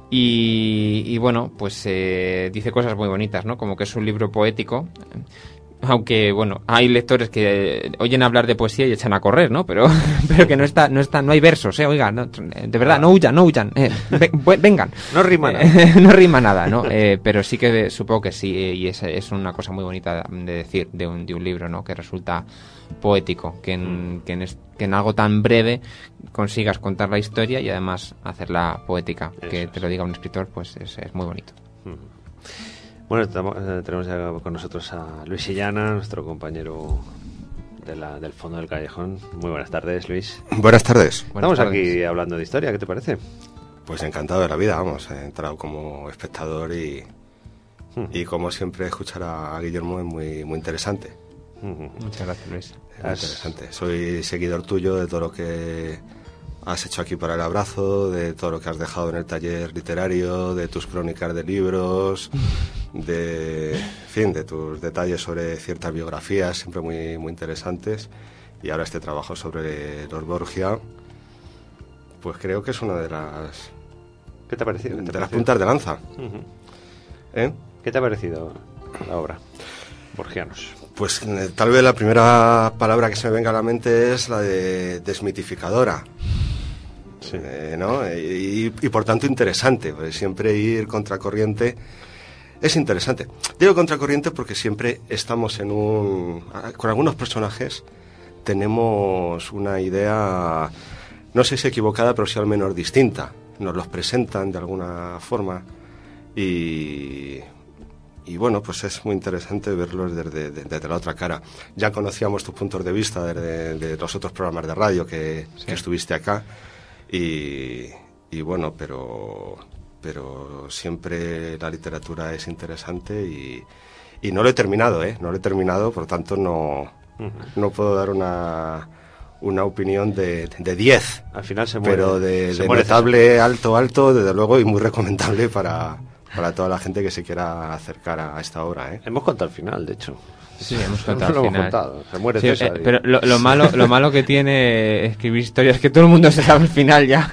Y, y bueno, pues eh, dice cosas muy bonitas, ¿no? Como que es un libro poético, aunque bueno, hay lectores que oyen hablar de poesía y echan a correr, ¿no? Pero pero que no está no está no hay versos, eh, oiga, no, de verdad, no huyan, no huyan, eh, vengan. No rima nada. Eh, no rima nada, ¿no? Eh, pero sí que supongo que sí, eh, y es, es una cosa muy bonita de decir de un, de un libro, ¿no? Que resulta poético, que en, que, en es, que en algo tan breve consigas contar la historia y además hacerla poética. Eso que te lo diga un escritor, pues es, es muy bonito. Mm. Bueno, tenemos ya con nosotros a Luis Illana, nuestro compañero de la, del fondo del callejón. Muy buenas tardes, Luis. Buenas tardes. Estamos buenas tardes. Aquí hablando de historia, ¿qué te parece? Pues encantado de la vida, vamos, he entrado como espectador y, uh-huh. y como siempre escuchar a Guillermo es muy, muy interesante. Uh-huh. Muchas gracias, Luis. Es muy interesante. Soy seguidor tuyo de todo lo que has hecho aquí para El Abrazo, de todo lo que has dejado en el taller literario, de tus crónicas de libros, de, en fin, de tus detalles sobre ciertas biografías, siempre muy, muy interesantes. Y ahora este trabajo sobre los Borgia, pues creo que es una de las... ¿Qué te ha parecido? De ¿Te las parecido? puntas de lanza. Uh-huh. ¿Eh? ¿Qué te ha parecido la obra? Borgianos. Pues eh, tal vez la primera palabra que se me venga a la mente es la de desmitificadora. Sí. Eh, ¿no? y, y por tanto interesante, porque siempre ir contracorriente es interesante. Digo contracorriente porque siempre estamos en un... Con algunos personajes tenemos una idea, no sé si equivocada, pero sí al menos distinta. Nos los presentan de alguna forma y... Y bueno, pues es muy interesante verlos desde, desde, desde la otra cara. Ya conocíamos tus puntos de vista desde de los otros programas de radio que, sí. que estuviste acá. Y, y bueno, pero, pero siempre la literatura es interesante y, y no lo he terminado, ¿eh? No lo he terminado, por tanto no, uh-huh. no puedo dar una, una opinión de diez. Al final se muere. Pero de, se de muere notable, César. alto, alto, desde luego, y muy recomendable para... para toda la gente que se quiera acercar a esta obra, ¿eh? Hemos contado el final, de hecho. Sí, hemos contado no el lo final. Hemos contado. Se muere sí, César. Eh, y... Pero lo, lo, malo, lo malo que tiene escribir historias es que todo el mundo se sabe el final ya.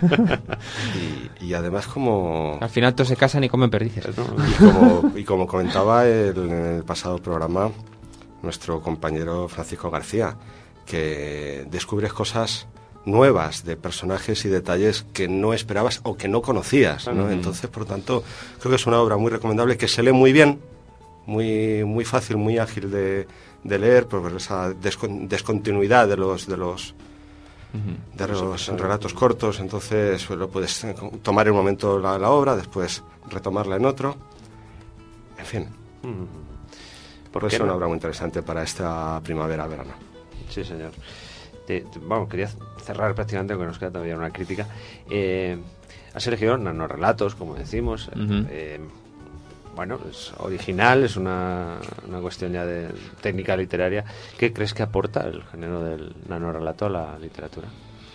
y, y además como... Al final todos se casan y comen perdices. ¿no? Y, como, y como comentaba el, en el pasado programa nuestro compañero Francisco García, que descubres cosas nuevas de personajes y detalles que no esperabas o que no conocías, ¿no? Uh-huh. Entonces, por tanto, creo que es una obra muy recomendable, que se lee muy bien, muy muy fácil, muy ágil de, de leer, por esa descon- descontinuidad de los de los uh-huh. de los relatos cortos. Entonces, pues, lo puedes tomar en un momento la, la obra, después retomarla en otro. En fin, uh-huh. por eso es no? una obra muy interesante para esta primavera-verano. Sí, señor. Te, te, vamos, quería cerrar prácticamente, aunque nos queda todavía una crítica. Eh, has elegido nanorrelatos, como decimos. Uh-huh. Eh, bueno, es original, es una, una cuestión ya de técnica literaria. ¿Qué crees que aporta el género del nanorrelato a la literatura?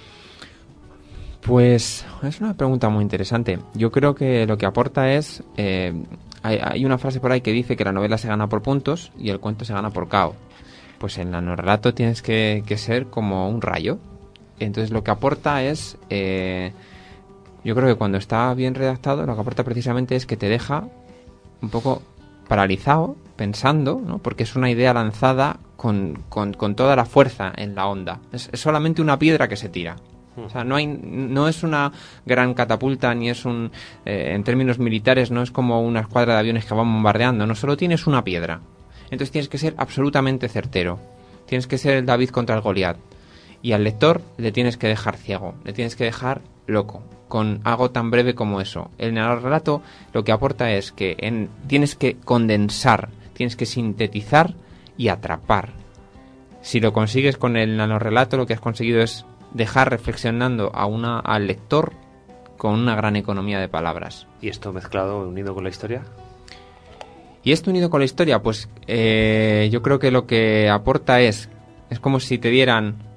Pues es una pregunta muy interesante. Yo creo que lo que aporta es... Eh, hay, hay una frase por ahí que dice que la novela se gana por puntos y el cuento se gana por cao. Pues en el nanorrelato tienes que, que ser como un rayo. Entonces lo que aporta es... Eh, yo creo que cuando está bien redactado, lo que aporta precisamente es que te deja un poco paralizado, pensando, ¿no? Porque es una idea lanzada con, con, con toda la fuerza en la onda. Es, es solamente una piedra que se tira. O sea, no hay, no es una gran catapulta, ni es un... Eh, en términos militares, no es como una escuadra de aviones que van bombardeando. No, solo tienes una piedra. Entonces tienes que ser absolutamente certero. Tienes que ser el David contra el Goliat. Y al lector le tienes que dejar ciego, le tienes que dejar loco, con algo tan breve como eso. El nanorrelato lo que aporta es que en, tienes que condensar, tienes que sintetizar y atrapar. Si lo consigues con el nanorrelato, lo que has conseguido es dejar reflexionando a una, al lector con una gran economía de palabras. ¿Y esto mezclado, unido con la historia? Y esto unido con la historia, pues eh, yo creo que lo que aporta es, es como si te dieran...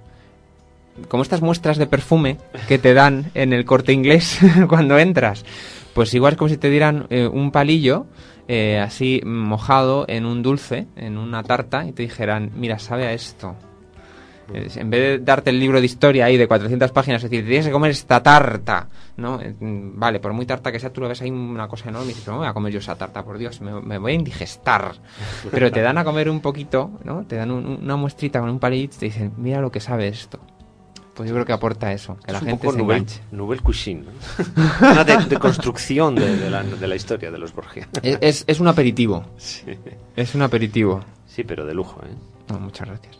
como estas muestras de perfume que te dan en el Corte Inglés cuando entras, pues igual es como si te dieran eh, un palillo eh, así mojado en un dulce, en una tarta, y te dijeran, mira, sabe a esto. Eh, en vez de darte el libro de historia ahí de cuatrocientas páginas, es decir, tienes que comer esta tarta, ¿no? Eh, vale, por muy tarta que sea, tú lo ves ahí una cosa enorme y dices, pero no voy a comer yo esa tarta, por Dios, me, me voy a indigestar. Pero te dan a comer un poquito, ¿no? Te dan un, una muestrita con un palillito y te dicen, mira lo que sabe esto. Pues yo creo que aporta eso, que es la gente se nouvelle, enganche. Nouvelle cuisine, ¿no? Una de, de construcción de, de, la, de la historia de los Borgia. Es, es, es un aperitivo. Sí. Es un aperitivo. Sí, pero de lujo, ¿eh? No, muchas gracias.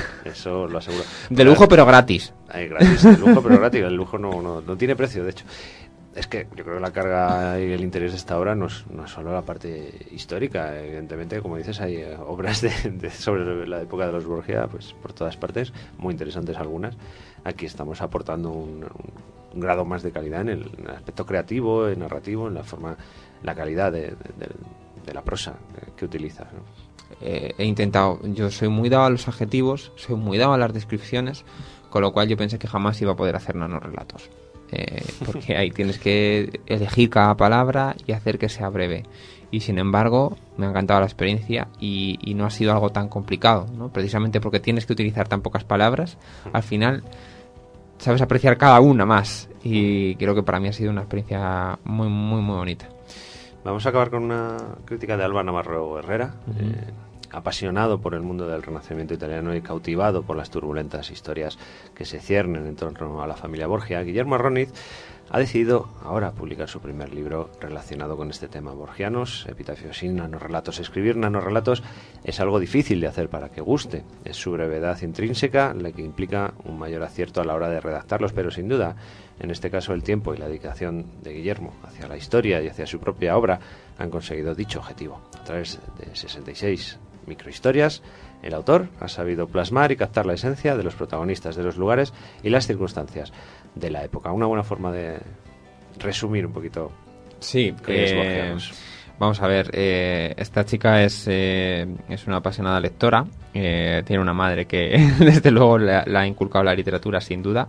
Eso lo aseguro. De lujo, pero gratis. Ay, gratis, de lujo, pero gratis. El lujo no, no, no tiene precio, de hecho. Es que yo creo que la carga y el interés de esta obra no es, no es solo la parte histórica. Evidentemente, como dices, hay eh, obras de, de, sobre la época de los Borgia pues por todas partes, muy interesantes algunas. Aquí estamos aportando un, un grado más de calidad en el, en el aspecto creativo, en narrativo, en la forma, la calidad de, de, de, de la prosa que utilizas, ¿no? Eh, he intentado, yo soy muy dado a los adjetivos, soy muy dado a las descripciones, con lo cual yo pensé que jamás iba a poder hacer nanorrelatos. Eh, porque ahí tienes que elegir cada palabra y hacer que sea breve. Y sin embargo, me ha encantado la experiencia y, y no ha sido algo tan complicado, ¿no? Precisamente porque tienes que utilizar tan pocas palabras, al final sabes apreciar cada una más. Y creo que para mí ha sido una experiencia muy, muy, muy bonita. Vamos a acabar con una crítica de Alba Navarro Herrera. Uh-huh. eh, apasionado por el mundo del Renacimiento italiano y cautivado por las turbulentas historias que se ciernen en torno a la familia Borgia, Guillermo Arroniz ha decidido ahora publicar su primer libro relacionado con este tema. Borgianos, epitafios y nanorrelatos. Escribir nanorrelatos es algo difícil de hacer para que guste. Es su brevedad intrínseca la que implica un mayor acierto a la hora de redactarlos, pero sin duda, en este caso, el tiempo y la dedicación de Guillermo hacia la historia y hacia su propia obra han conseguido dicho objetivo. A través de sesenta y seis microhistorias, el autor ha sabido plasmar y captar la esencia de los protagonistas, de los lugares y las circunstancias de la época. Una buena forma de resumir un poquito. Sí, eh, vamos a ver, eh, esta chica es, eh, es una apasionada lectora, eh, tiene una madre que desde luego le, le ha inculcado la literatura sin duda.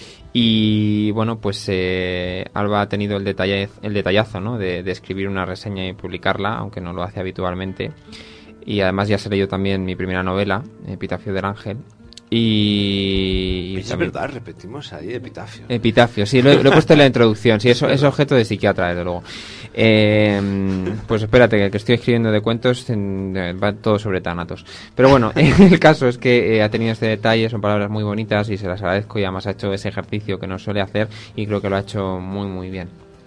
Y bueno, pues eh, Alba ha tenido el, detalle, el detallazo, ¿no? de, de escribir una reseña y publicarla, aunque no lo hace habitualmente. Y además ya se leyó también mi primera novela, Epitafio del Ángel. Y... Es también, verdad, repetimos ahí Epitafio. Epitafio, sí, lo he, lo he puesto en la introducción. Sí, eso es objeto de psiquiatra, desde luego. Eh, pues espérate, que el que estoy escribiendo de cuentos en, va todo sobre tánatos. Pero bueno, el caso es que eh, ha tenido este detalle, son palabras muy bonitas y se las agradezco, y además ha hecho ese ejercicio que no suele hacer y creo que lo ha hecho muy, muy bien.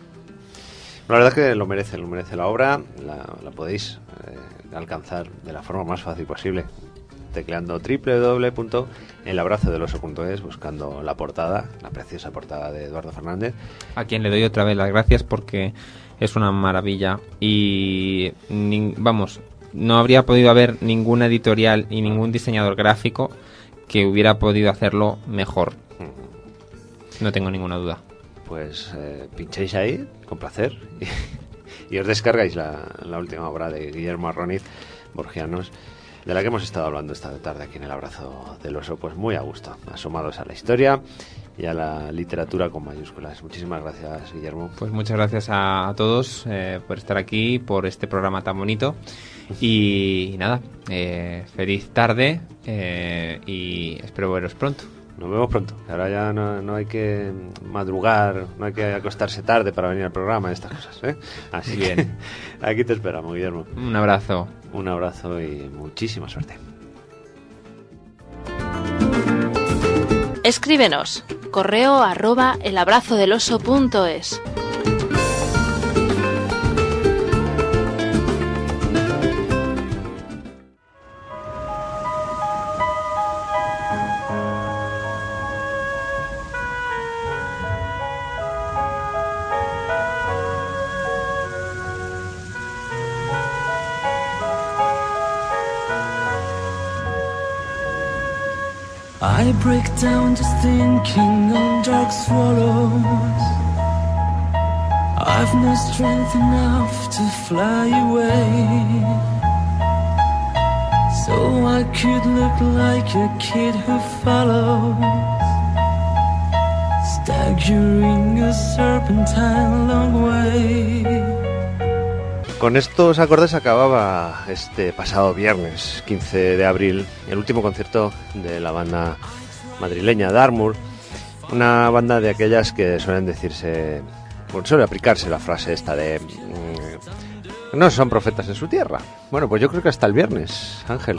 La verdad es que lo merece, lo merece la obra, la, la podéis eh, alcanzar de la forma más fácil posible, tecleando doble u doble u doble u punto el abrazo del oso punto es, buscando la portada, la preciosa portada de Eduardo Fernández. A quien le doy otra vez las gracias porque es una maravilla y ni, vamos, no habría podido haber ninguna editorial y ningún diseñador gráfico que hubiera podido hacerlo mejor. No tengo ninguna duda. Pues eh, pinchéis ahí, con placer, y os descargáis la, la última obra de Guillermo Arroniz, Borgianos, de la que hemos estado hablando esta tarde aquí en El Abrazo del Oso, pues muy a gusto, asomados a la historia y a la literatura con mayúsculas. Muchísimas gracias, Guillermo. Pues muchas gracias a, a todos eh, por estar aquí, por este programa tan bonito. Y, y nada, eh, feliz tarde eh, y espero veros pronto. Nos vemos pronto. Ahora ya no, no hay que madrugar, no hay que acostarse tarde para venir al programa y estas cosas, ¿eh? Así bien. Que aquí te esperamos, Guillermo. Un abrazo. Un abrazo y muchísima suerte. Escríbenos. Correo arroba elabrazodeloso.es. I break down just thinking on dark swallows. I've no strength enough to fly away, so I could look like a kid who follows, staggering a serpentine long way. Con estos acordes acababa este pasado viernes, quince de abril, el último concierto de la banda madrileña Darmour, una banda de aquellas que suelen decirse, bueno, suele aplicarse la frase esta de mmm, no son profetas en su tierra. Bueno, pues yo creo que hasta el viernes, Ángel.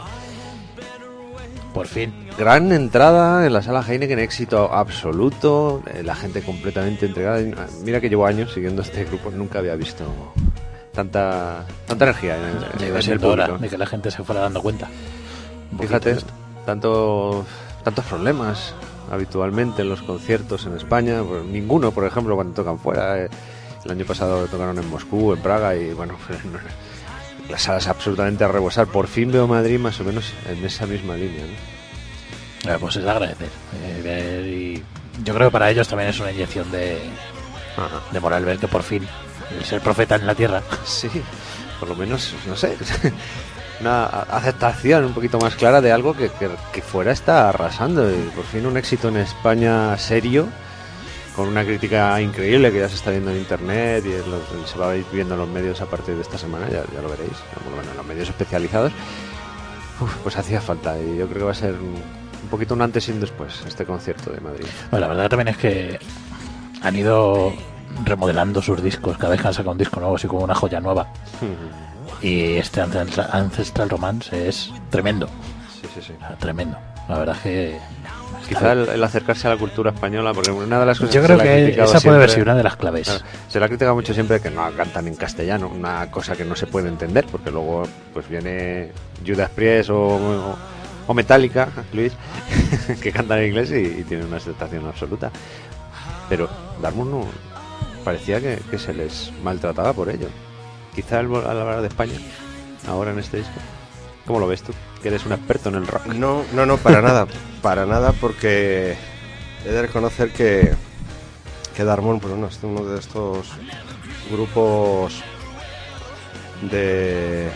Por fin. Gran entrada en la sala Heineken, éxito absoluto, la gente completamente entregada. Mira que llevo años siguiendo este grupo, nunca había visto tanta tanta energía en el, Llegó en el hora público. de que la gente se fuera dando cuenta. Fíjate, tanto, tantos problemas habitualmente en los conciertos en España, pues ninguno, por ejemplo, cuando tocan fuera. Eh, el año pasado tocaron en Moscú, en Praga, y bueno, las salas absolutamente a rebosar. Por fin veo Madrid más o menos en esa misma línea, ¿no? Eh, pues es de agradecer. Eh, ver y yo creo que para ellos también es una inyección de, Ajá. de moral ver que por fin ser profeta en la tierra. Sí, por lo menos, no sé, una aceptación un poquito más clara de algo que, que, que fuera está arrasando, y por fin un éxito en España serio, con una crítica increíble que ya se está viendo en internet y en los, se va a ir viendo en los medios a partir de esta semana, ya, ya lo veréis, bueno, en los medios especializados. Uf, pues hacía falta, y yo creo que va a ser un, un poquito un antes y un después este concierto de Madrid. Bueno, la verdad también es que han ido remodelando sus discos, cada vez que han sacado un disco nuevo así como una joya nueva. Mm-hmm. Y este Ancestral, Ancestral Romance es tremendo. Sí, sí, sí. O sea, tremendo. La verdad es que quizá el, el acercarse a la cultura española, porque una de las cosas yo que creo se le ha que criticado esa puede siempre, haber sido una de las claves. Claro, se le ha criticado mucho siempre que no cantan en castellano, una cosa que no se puede entender, porque luego pues viene Judas Priest o, o, o Metallica, Luis, que cantan en inglés y, y tienen una aceptación absoluta. Pero Darmour no parecía que, que se les maltrataba por ello. Quizá al, al hablar de España ahora en este disco. ¿Cómo lo ves tú? Que eres un experto en el rock. No, no, no, para nada, para nada, porque he de reconocer que, que Darmour, pues, bueno, es uno de estos grupos de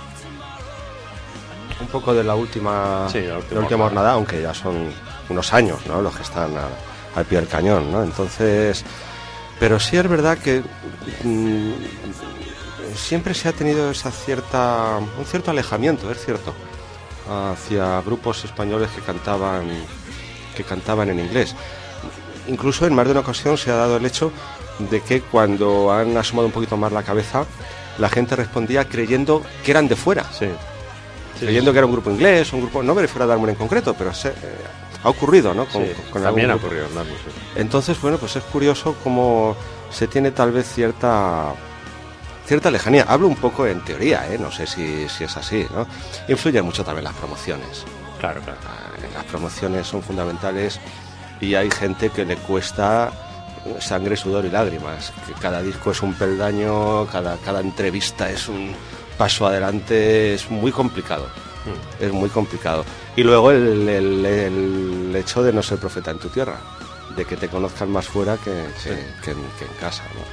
un poco de la última, Sí, la de última la última jornada. jornada, aunque ya son unos años, ¿no?, los que están a- al pie del cañón, ¿no? Entonces, pero sí es verdad que mm, siempre se ha tenido esa cierta, un cierto alejamiento, es cierto, hacia grupos españoles que cantaban, que cantaban en inglés. Incluso en más de una ocasión se ha dado el hecho de que cuando han asomado un poquito más la cabeza, la gente respondía creyendo que eran de fuera, Sí. Sí, creyendo que era un grupo inglés, un grupo, no me refiero a Darmour en concreto, pero se, eh, ha ocurrido, ¿no? Con, sí, con también ha algún grupo. ocurrido en Darmour, sí. Entonces, bueno, pues es curioso cómo se tiene tal vez cierta cierta lejanía. Hablo un poco en teoría, ¿eh? No sé si, si es así, ¿no? Influyen mucho también las promociones. Claro, claro. Eh, Las promociones son fundamentales y hay gente que le cuesta sangre, sudor y lágrimas. Que cada disco es un peldaño, cada, cada entrevista es un paso adelante, es muy complicado. Mm. Es muy complicado. Y luego el, el- el hecho de no ser profeta en tu tierra, de que te conozcan más fuera que, que, que en, que en casa, ¿no?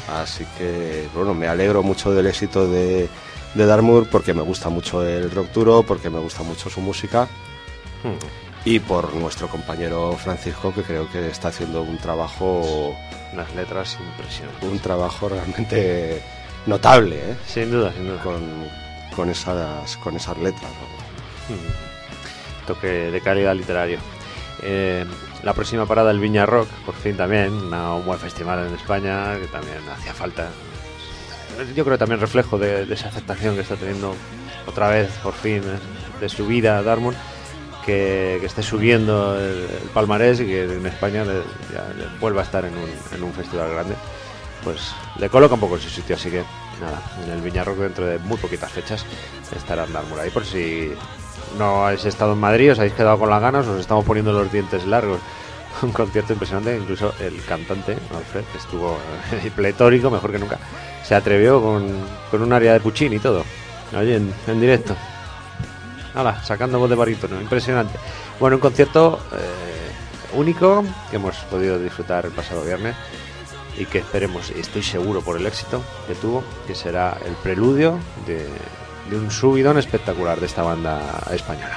Así que, bueno, me alegro mucho del éxito de, de Dartmoor porque me gusta mucho el rock duro, porque me gusta mucho su música hmm. y por nuestro compañero Francisco, que creo que está haciendo un trabajo... Unas letras impresionantes. Un trabajo realmente notable, ¿eh? Sin duda, sin duda. Con, con, esas, con esas letras, ¿no? hmm. Toque de calidad literario. Eh, la próxima parada, el Viña Rock, por fin también, una, un buen festival en España, que también hacía falta. Yo creo que también reflejo de, de esa aceptación que está teniendo otra vez, por fin, de su vida Dartmoor, que, que esté subiendo el, el palmarés y que en España le, ya, le vuelva a estar en un, en un festival grande. Pues le coloca un poco en su sitio, así que nada, en el Viña Rock dentro de muy poquitas fechas estará Dartmoor ahí, por si no habéis estado en Madrid, os habéis quedado con las ganas, os estamos poniendo los dientes largos. Un concierto impresionante, incluso el cantante Alfred, que estuvo pletórico, mejor que nunca, se atrevió con, con un área de Puccini y todo, oye, en, en directo, nada, sacando voz de barítono, impresionante. Bueno, un concierto eh, único que hemos podido disfrutar el pasado viernes y que esperemos, y estoy seguro por el éxito que tuvo, que será el preludio de, de un subidón espectacular de esta banda española.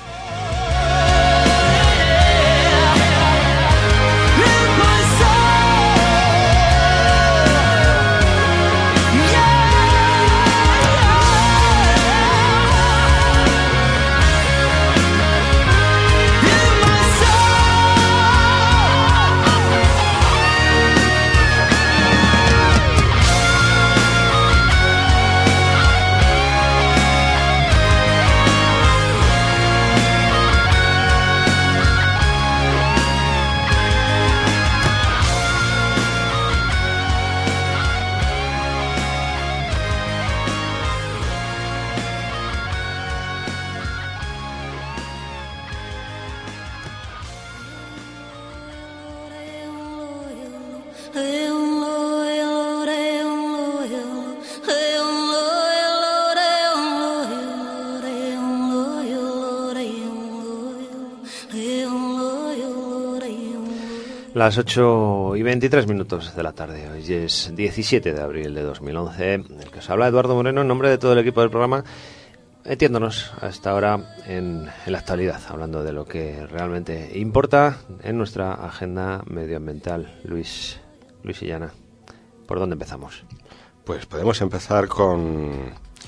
Las ocho y veintitrés minutos de la tarde, hoy es diecisiete de abril de dos mil once, el que os habla Eduardo Moreno en nombre de todo el equipo del programa, metiéndonos hasta ahora en, en la actualidad, hablando de lo que realmente importa en nuestra agenda medioambiental. Luis, Luis Illana, ¿por dónde empezamos? Pues podemos empezar con,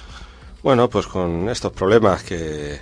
bueno, pues con estos problemas que,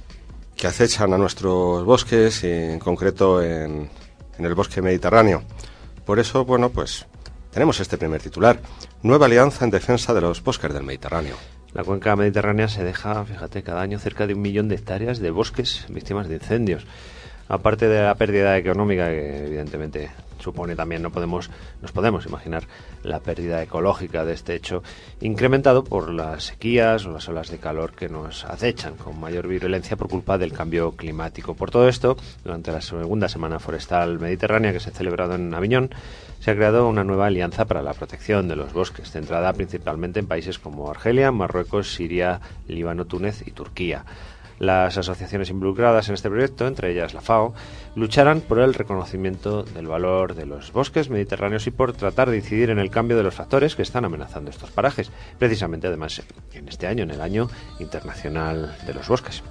que acechan a nuestros bosques y en concreto en... en el bosque mediterráneo. Por eso, bueno, pues tenemos este primer titular: nueva alianza en defensa de los bosques del Mediterráneo. La cuenca mediterránea se deja, fíjate, cada año cerca de un millón de hectáreas de bosques víctimas de incendios. Aparte de la pérdida económica que evidentemente supone también, no podemos, nos podemos imaginar la pérdida ecológica de este hecho, incrementado por las sequías o las olas de calor que nos acechan con mayor virulencia por culpa del cambio climático. Por todo esto, durante la segunda Semana Forestal Mediterránea que se ha celebrado en Aviñón, se ha creado una nueva alianza para la protección de los bosques, centrada principalmente en países como Argelia, Marruecos, Siria, Líbano, Túnez y Turquía. Las asociaciones involucradas en este proyecto, entre ellas la FAO, lucharán por el reconocimiento del valor de los bosques mediterráneos y por tratar de incidir en el cambio de los factores que están amenazando estos parajes, precisamente además en este año, en el Año Internacional de los Bosques.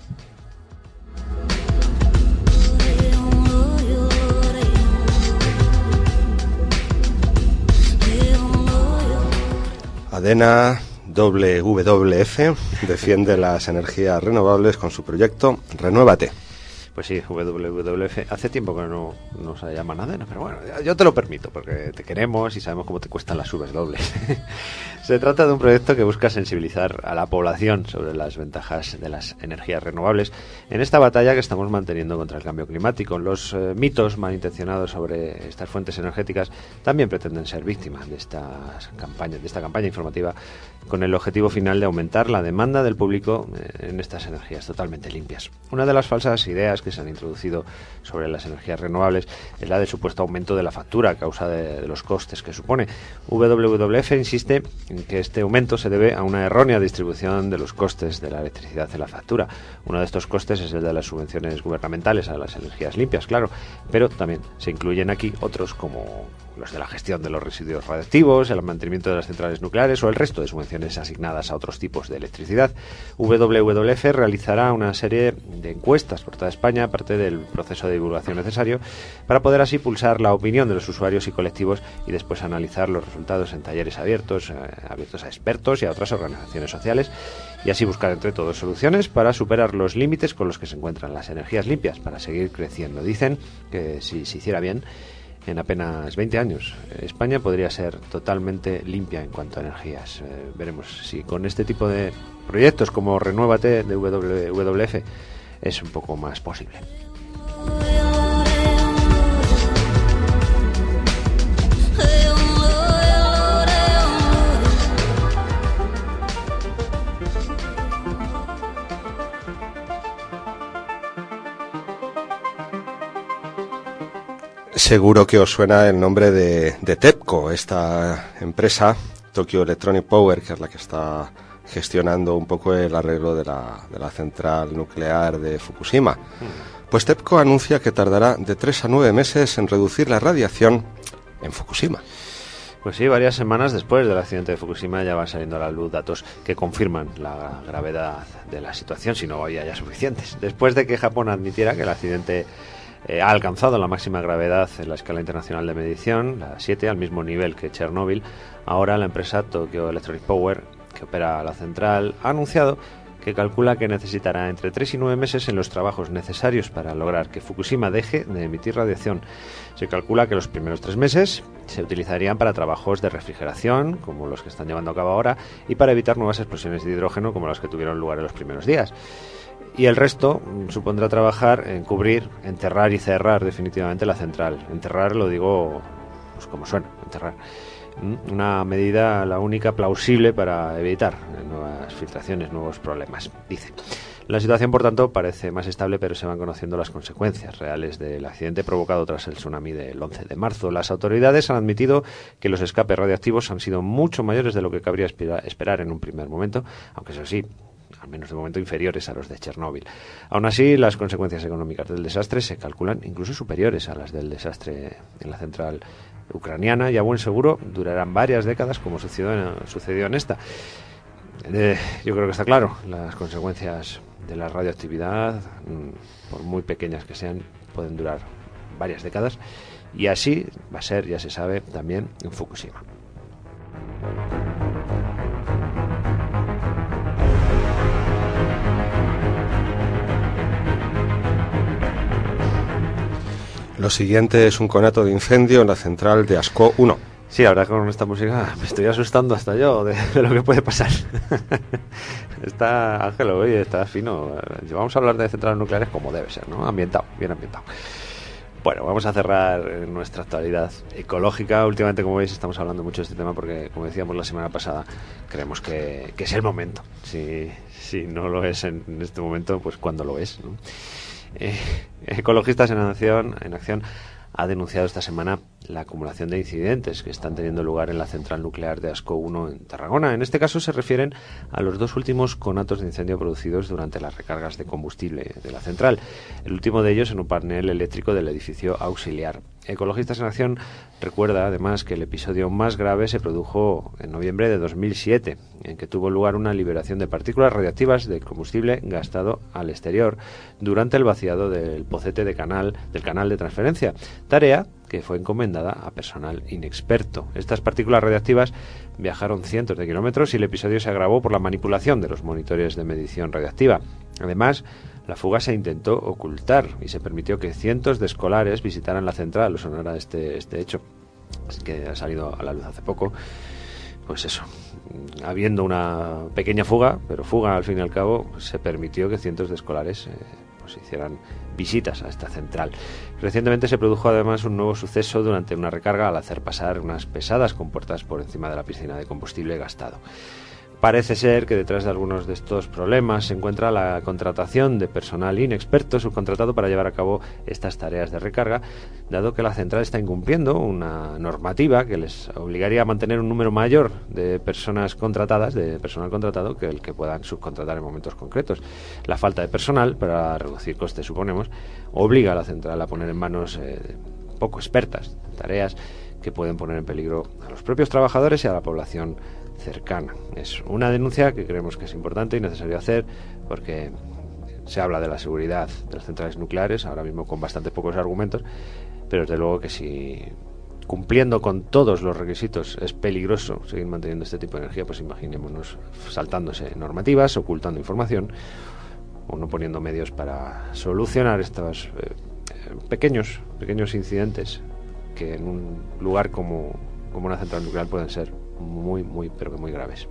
ADENA W W F defiende las energías renovables con su proyecto Renuévate. Pues sí, W W F, hace tiempo que no nos llama nada, pero bueno, yo te lo permito porque te queremos y sabemos cómo te cuestan las subes dobles. Se trata de un proyecto que busca sensibilizar a la población sobre las ventajas de las energías renovables en esta batalla que estamos manteniendo contra el cambio climático. Los eh, mitos malintencionados sobre estas fuentes energéticas también pretenden ser víctimas de estas campañas, de esta campaña informativa, con el objetivo final de aumentar la demanda del público en estas energías totalmente limpias. Una de las falsas ideas que se han introducido sobre las energías renovables es la del supuesto aumento de la factura a causa de, de los costes que supone. W W F insiste en que este aumento se debe a una errónea distribución de los costes de la electricidad en la factura. Uno de estos costes es el de las subvenciones gubernamentales a las energías limpias, claro, pero también se incluyen aquí otros como los de la gestión de los residuos radiactivos, el mantenimiento de las centrales nucleares o el resto de subvenciones asignadas a otros tipos de electricidad. W W F realizará una serie de encuestas por toda España, aparte del proceso de divulgación necesario, para poder así pulsar la opinión de los usuarios y colectivos y después analizar los resultados en talleres abiertos, eh, abiertos a expertos y a otras organizaciones sociales, y así buscar entre todos soluciones para superar los límites con los que se encuentran las energías limpias, para seguir creciendo. Dicen que si se hiciera bien, en apenas veinte años, España podría ser totalmente limpia en cuanto a energías. Eh, veremos si con este tipo de proyectos como Renuévate de W W F es un poco más posible. Seguro que os suena el nombre de, de TEPCO, esta empresa, Tokyo Electronic Power, que es la que está gestionando un poco el arreglo de la, de la central nuclear de Fukushima. Pues TEPCO anuncia que tardará de tres a nueve meses en reducir la radiación en Fukushima. Pues sí, varias semanas después del accidente de Fukushima ya van saliendo a la luz datos que confirman la gravedad de la situación, si no había ya suficientes. Después de que Japón admitiera que el accidente Eh, ha alcanzado la máxima gravedad en la escala internacional de medición, la siete, al mismo nivel que Chernóbil, ahora la empresa Tokyo Electronic Power, que opera la central, ha anunciado que calcula que necesitará entre tres y nueve meses en los trabajos necesarios para lograr que Fukushima deje de emitir radiación. Se calcula que los primeros tres meses se utilizarían para trabajos de refrigeración, como los que están llevando a cabo ahora, y para evitar nuevas explosiones de hidrógeno, como las que tuvieron lugar en los primeros días. Y el resto supondrá trabajar en cubrir, enterrar y cerrar definitivamente la central. Enterrar lo digo pues como suena, enterrar. Una medida la única plausible para evitar nuevas filtraciones, nuevos problemas, dice. La situación, por tanto, parece más estable, pero se van conociendo las consecuencias reales del accidente provocado tras el tsunami del once de marzo. Las autoridades han admitido que los escapes radiactivos han sido mucho mayores de lo que cabría esperar en un primer momento, aunque eso sí, al menos de momento inferiores a los de Chernóbil. Aún así, las consecuencias económicas del desastre se calculan incluso superiores a las del desastre en la central ucraniana y a buen seguro durarán varias décadas, como sucedió en, sucedió en esta. Eh, yo creo que está claro, las consecuencias de la radioactividad, por muy pequeñas que sean, pueden durar varias décadas, y así va a ser, ya se sabe, también en Fukushima. Lo siguiente es un conato de incendio en la central de Ascó uno. Sí, la verdad que con esta música me estoy asustando hasta yo de, de lo que puede pasar. Está, Ángel, oye, está fino. Vamos a hablar de centrales nucleares como debe ser, ¿no? Ambientado, bien ambientado. Bueno, vamos a cerrar nuestra actualidad ecológica. Últimamente, como veis, estamos hablando mucho de este tema porque, como decíamos la semana pasada, creemos que, que es el momento. Si, si no lo es en este momento, pues ¿cuándo lo es, no? Eh, Ecologistas en Acción, en Acción ha denunciado esta semana la acumulación de incidentes que están teniendo lugar en la central nuclear de Ascó uno en Tarragona. En este caso se refieren a los dos últimos conatos de incendio producidos durante las recargas de combustible de la central. El último de ellos en un panel eléctrico del edificio auxiliar. Ecologistas en Acción recuerda además que el episodio más grave se produjo en noviembre de dos mil siete, en que tuvo lugar una liberación de partículas radiactivas de combustible gastado al exterior durante el vaciado del pocete de canal, del canal de transferencia, tarea que fue encomendada a personal inexperto. Estas partículas radiactivas viajaron cientos de kilómetros y el episodio se agravó por la manipulación de los monitores de medición radiactiva. Además, la fuga se intentó ocultar y se permitió que cientos de escolares visitaran la central. Os sonará este, este hecho, que ha salido a la luz hace poco. Pues eso, habiendo una pequeña fuga, pero fuga al fin y al cabo, se permitió que cientos de escolares eh, pues hicieran visitas a esta central. Recientemente se produjo además un nuevo suceso durante una recarga al hacer pasar unas pesadas compuertas por encima de la piscina de combustible gastado. Parece ser que detrás de algunos de estos problemas se encuentra la contratación de personal inexperto subcontratado para llevar a cabo estas tareas de recarga, dado que la central está incumpliendo una normativa que les obligaría a mantener un número mayor de personas contratadas, de personal contratado, que el que puedan subcontratar en momentos concretos. La falta de personal, para reducir costes, suponemos, obliga a la central a poner en manos eh, poco expertas tareas que pueden poner en peligro a los propios trabajadores y a la población cercana. Es una denuncia que creemos que es importante y necesario hacer porque se habla de la seguridad de las centrales nucleares, ahora mismo con bastante pocos argumentos, pero desde luego que si cumpliendo con todos los requisitos es peligroso seguir manteniendo este tipo de energía, pues imaginémonos saltándose normativas, ocultando información o no poniendo medios para solucionar estos eh, pequeños pequeños incidentes que en un lugar como, como una central nuclear pueden ser muy, muy, pero que muy graves.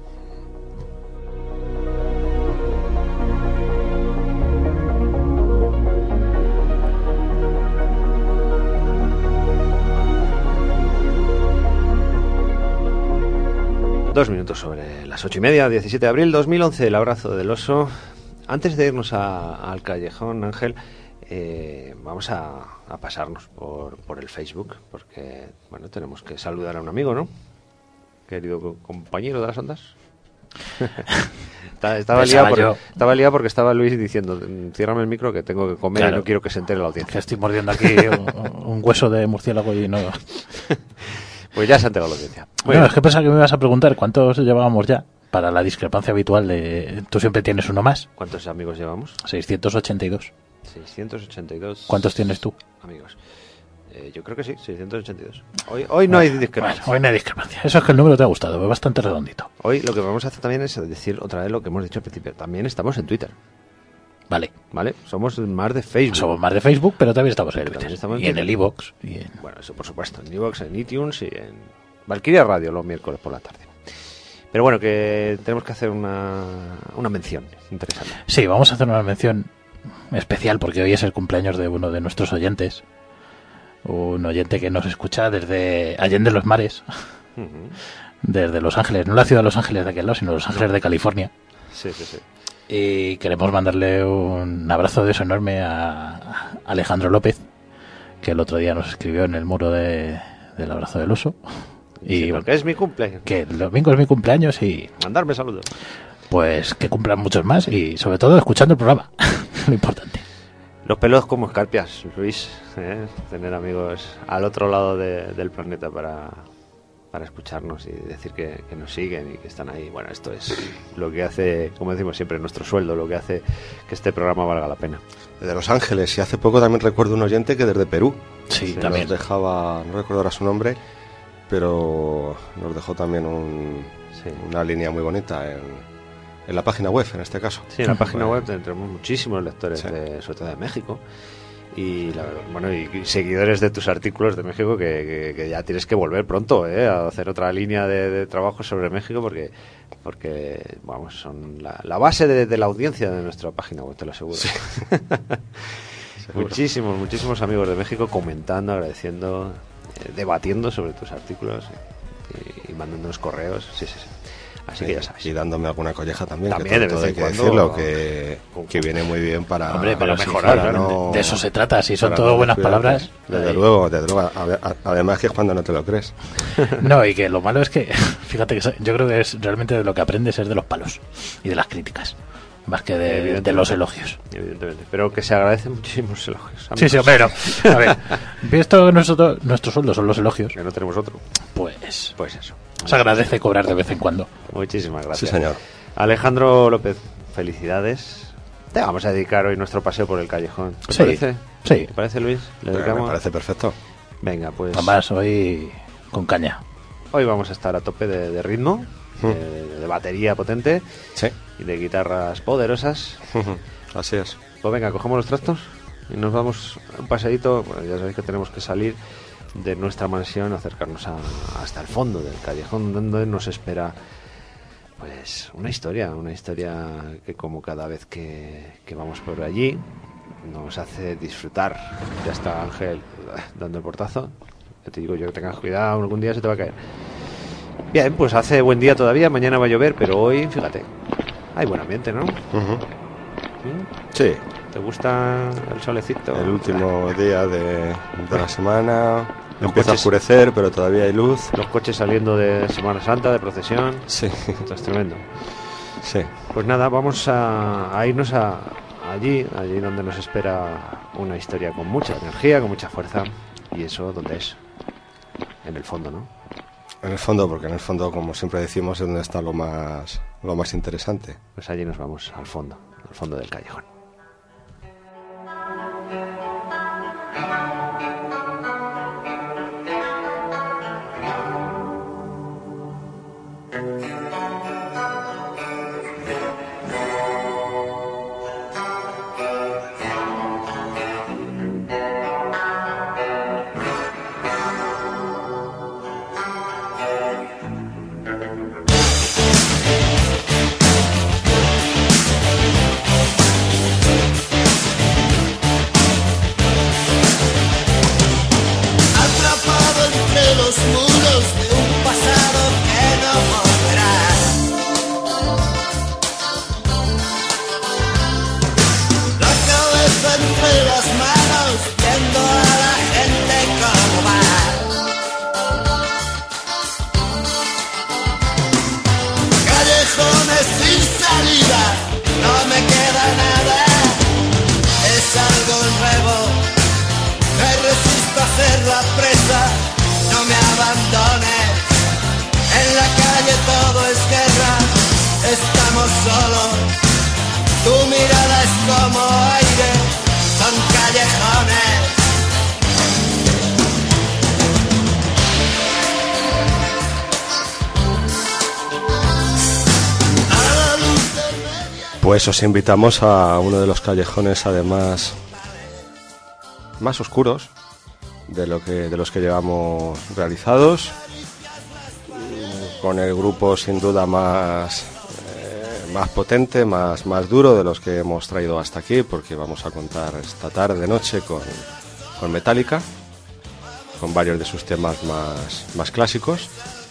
Dos minutos sobre las ocho y media, diecisiete de abril dos mil once, el abrazo del oso. Antes de irnos a, al callejón, Ángel, eh, vamos a, a pasarnos por, por el Facebook, porque, bueno, tenemos que saludar a un amigo, ¿no? Querido co- compañero de las ondas. estaba, estaba, liado porque, estaba liado porque estaba Luis diciendo, ciérrame el micro que tengo que comer, claro, y no quiero que se entere la audiencia. Que estoy mordiendo aquí un, un hueso de murciélago y no... Pues ya se ha enterado la audiencia. Bueno, no, es que pensaba que me ibas a preguntar cuántos llevábamos ya para la discrepancia habitual de tú siempre tienes uno más. ¿Cuántos amigos llevamos? seiscientos ochenta y dos. seiscientos ochenta y dos. ¿Cuántos tienes tú? Amigos. Eh, yo creo que sí, seiscientos ochenta y dos. Hoy, hoy no bueno, hay discrepancia. Bueno, hoy no hay discrepancia. Eso es que el número te ha gustado, es bastante redondito. Hoy lo que vamos a hacer también es decir otra vez lo que hemos dicho al principio. También estamos en Twitter. Vale. Vale, somos más de Facebook. Somos más de Facebook, pero también estamos en el Twitter. Estamos en y en el iVoox. En... Bueno, eso por supuesto. En iVoox, en iTunes y en Valkyria Radio los miércoles por la tarde. Pero bueno, que tenemos que hacer una, una mención interesante. Sí, vamos a hacer una mención especial porque hoy es el cumpleaños de uno de nuestros oyentes. Un oyente que nos escucha desde Allende los Mares. Uh-huh. Desde Los Ángeles. No la ciudad de Los Ángeles de aquel lado, sino Los Ángeles de California. Sí, sí, sí. Y queremos mandarle un abrazo de eso enorme a Alejandro López, que el otro día nos escribió en el muro de, del abrazo del oso. Y sí, porque es mi cumpleaños. Que el domingo es mi cumpleaños y... mandarme saludos. Pues que cumplan muchos más y sobre todo escuchando el programa. Lo importante. Los pelos como escarpias, Luis. ¿eh? Tener amigos al otro lado de, del planeta para... para escucharnos y decir que, que nos siguen y que están ahí. Bueno, esto es lo que hace, como decimos siempre, nuestro sueldo, lo que hace que este programa valga la pena. Desde Los Ángeles, y hace poco también recuerdo un oyente que desde Perú. Sí, sí también. Nos dejaba, no recuerdo ahora su nombre, pero nos dejó también un, sí. una línea muy bonita en, en la página web, en este caso. Sí, en la página web tenemos muchísimos lectores, sí. de, sobre todo de México. Y la verdad, bueno, y seguidores de tus artículos de México que, que, que ya tienes que volver pronto, ¿eh? A hacer otra línea de, de trabajo sobre México porque porque vamos, son la, la base de, de la audiencia de nuestra página web, te lo aseguro. Sí. muchísimos, muchísimos amigos de México comentando, agradeciendo, eh, debatiendo sobre tus artículos y, y mandándonos correos. Sí, sí, sí. Así sí, que ya sabes. Y dándome alguna colleja también, también que todo hay que cuando, decirlo, que, que viene muy bien para, hombre, para mejorar. Para no, de eso se trata, si son todo buenas palabras. Desde ahí. luego, desde luego. Además que es cuando no te lo crees. No, y que lo malo es que, fíjate que yo creo que es realmente de lo que aprendes es de los palos y de las críticas. Más que de, de los elogios. Evidentemente. Pero que se agradecen muchísimos elogios. Sí, sí, hombre, no. A ver, visto que nuestro, nuestro sueldo son los elogios. Que no tenemos otro. Pues, pues eso. Se agradece cobrar de vez en cuando. Muchísimas gracias. Sí, señor. Alejandro López, felicidades. Te vamos a dedicar hoy nuestro paseo por el callejón. ¿Te sí, parece? Sí. ¿Te parece, Luis? ¿Le dedicamos? Me parece perfecto. Venga, pues... Además, hoy con caña. Hoy vamos a estar a tope de, de ritmo. De, de batería potente, sí. Y de guitarras poderosas. Así es. Pues venga, cogemos los trastos y nos vamos un paseíto. Bueno, ya sabéis que tenemos que salir de nuestra mansión, acercarnos a, hasta el fondo del callejón donde nos espera pues una historia, una historia que como cada vez que, que vamos por allí nos hace disfrutar. Ya está Ángel dando el portazo. Ya te digo yo que tengas cuidado, algún día se te va a caer. Bien, pues hace buen día todavía, mañana va a llover, pero hoy, fíjate, hay buen ambiente, ¿no? Uh-huh. ¿Sí? ¿Te gusta el solecito? El último día de, de la semana, los empieza coches, a oscurecer, pero todavía hay luz. Los coches saliendo de Semana Santa, de procesión. Sí. Esto es tremendo. Sí. Pues nada, vamos a, a irnos a, allí, allí donde nos espera una historia con mucha energía, con mucha fuerza. ¿Y eso dónde es? en el fondo, ¿no? En el fondo, porque en el fondo, como siempre decimos, es donde está lo más, lo más interesante. Pues allí nos vamos, al fondo, al fondo del callejón. Pues os invitamos a uno de los callejones, además, más oscuros de lo que de los que llevamos realizados, con el grupo sin duda más eh, más potente, más más duro de los que hemos traído hasta aquí, porque vamos a contar esta tarde noche con con Metallica, con varios de sus temas más más clásicos.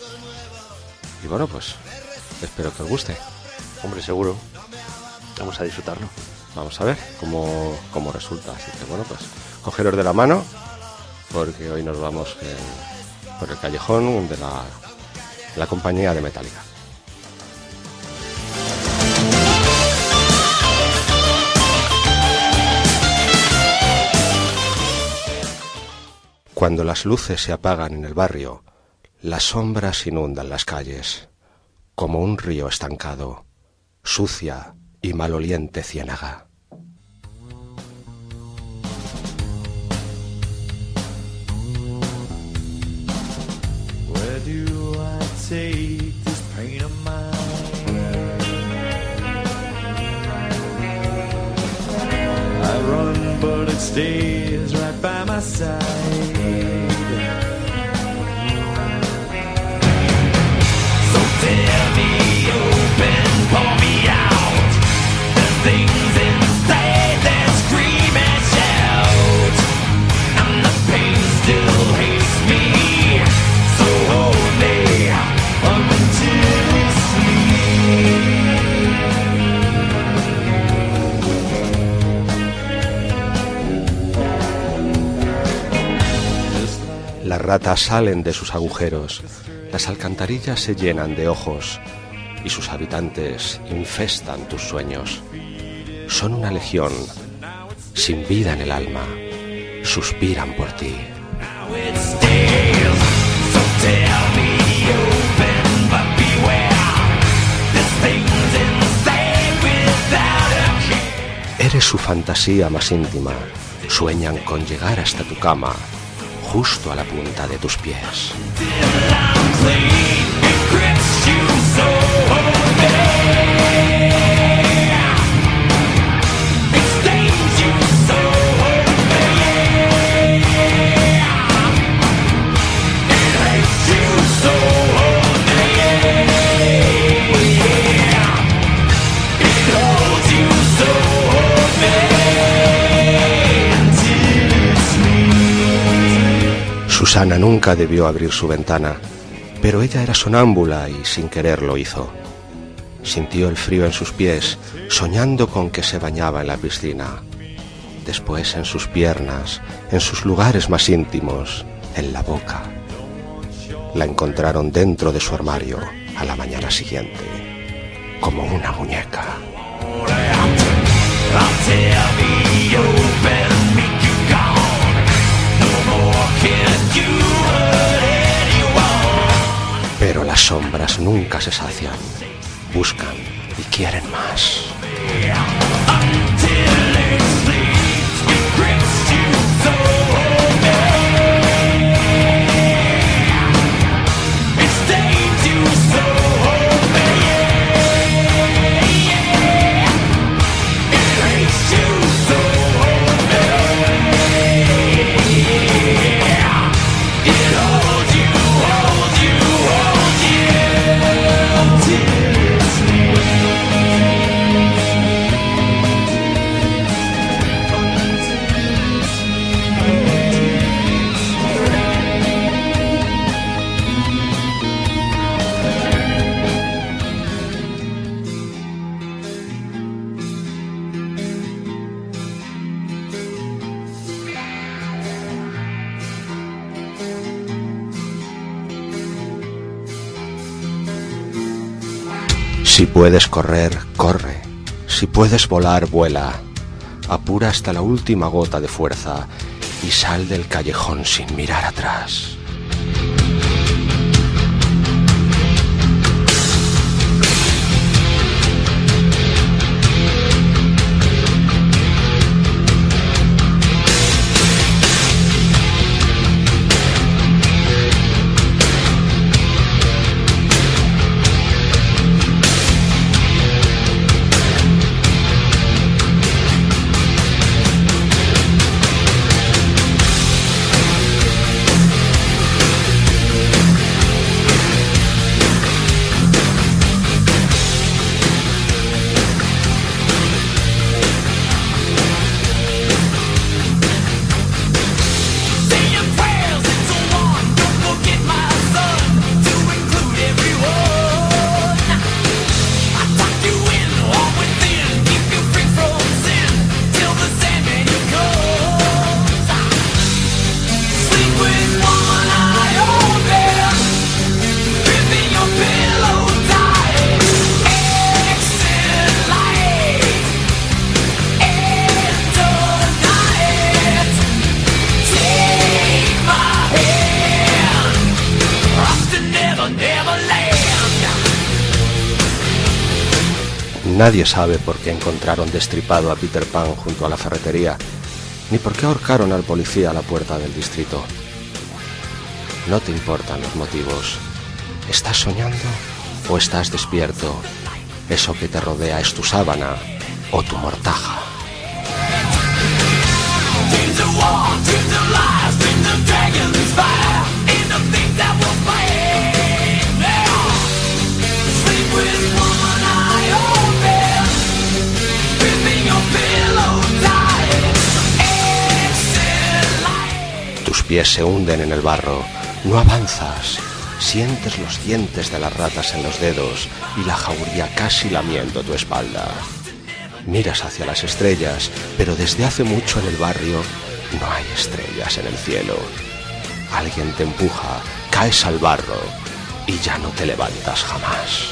Y bueno, pues espero que os guste. Hombre, seguro. Vamos a disfrutarlo. Vamos a ver cómo, cómo resulta. Así que bueno, pues cogeros de la mano, porque hoy nos vamos en, por el callejón de la, la compañía de Metallica. Cuando las luces se apagan en el barrio, las sombras inundan las calles, como un río estancado, sucia y maloliente ciénaga. Where do I take this pain of mine? I run, but it stays right by my side. So tear me open, pour me out. Things inside that scream and shout, and the pain still hates me. So hold me up until we sleep. Las ratas salen de sus agujeros, las alcantarillas se llenan de ojos y sus habitantes infestan tus sueños. Son una legión, sin vida en el alma, suspiran por ti. Eres su fantasía más íntima, sueñan con llegar hasta tu cama, justo a la punta de tus pies. Susana nunca debió abrir su ventana, pero ella era sonámbula y sin querer lo hizo. Sintió el frío en sus pies, soñando con que se bañaba en la piscina. Después en sus piernas, en sus lugares más íntimos, en la boca. La encontraron dentro de su armario a la mañana siguiente, como una muñeca. Las sombras nunca se sacian, buscan y quieren más. Si puedes correr, corre. Si puedes volar, vuela. Apura hasta la última gota de fuerza y sal del callejón sin mirar atrás. Nadie sabe por qué encontraron destripado a Peter Pan junto a la ferretería, ni por qué ahorcaron al policía a la puerta del distrito. No te importan los motivos. ¿Estás soñando o estás despierto? Eso que te rodea es tu sábana o tu mortaja. Tus pies se hunden en el barro, no avanzas, sientes los dientes de las ratas en los dedos y la jauría casi lamiendo tu espalda. Miras hacia las estrellas, pero desde hace mucho en el barrio no hay estrellas en el cielo. Alguien te empuja, caes al barro y ya no te levantas jamás.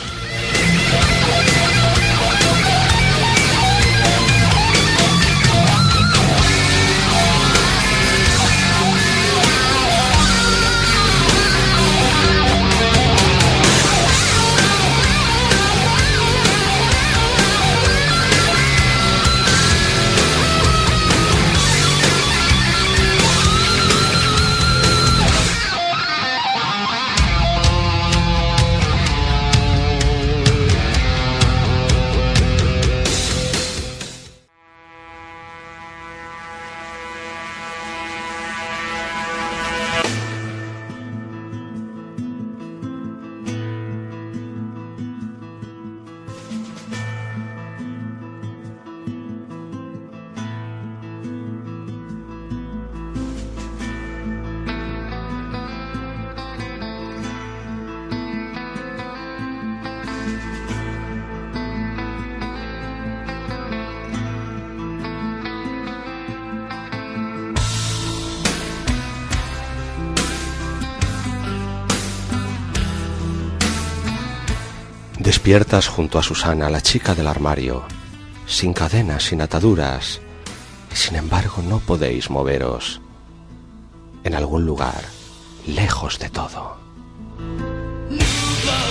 Despiertas junto a Susana, la chica del armario, sin cadenas, sin ataduras, y sin embargo no podéis moveros. En algún lugar, lejos de todo. New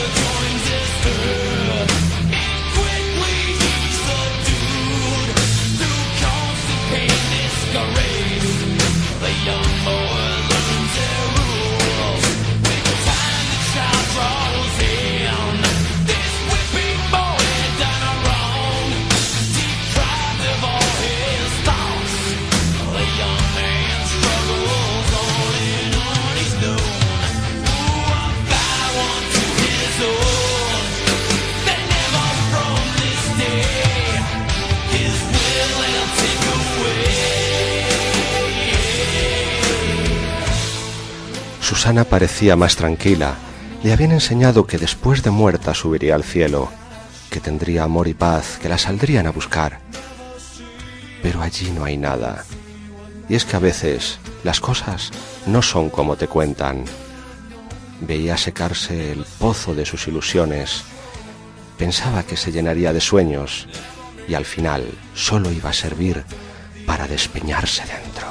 Susana parecía más tranquila. Le habían enseñado que después de muerta subiría al cielo, que tendría amor y paz, que la saldrían a buscar. Pero allí no hay nada. Y es que a veces las cosas no son como te cuentan. Veía secarse el pozo de sus ilusiones. Pensaba que se llenaría de sueños y al final solo iba a servir para despeñarse dentro.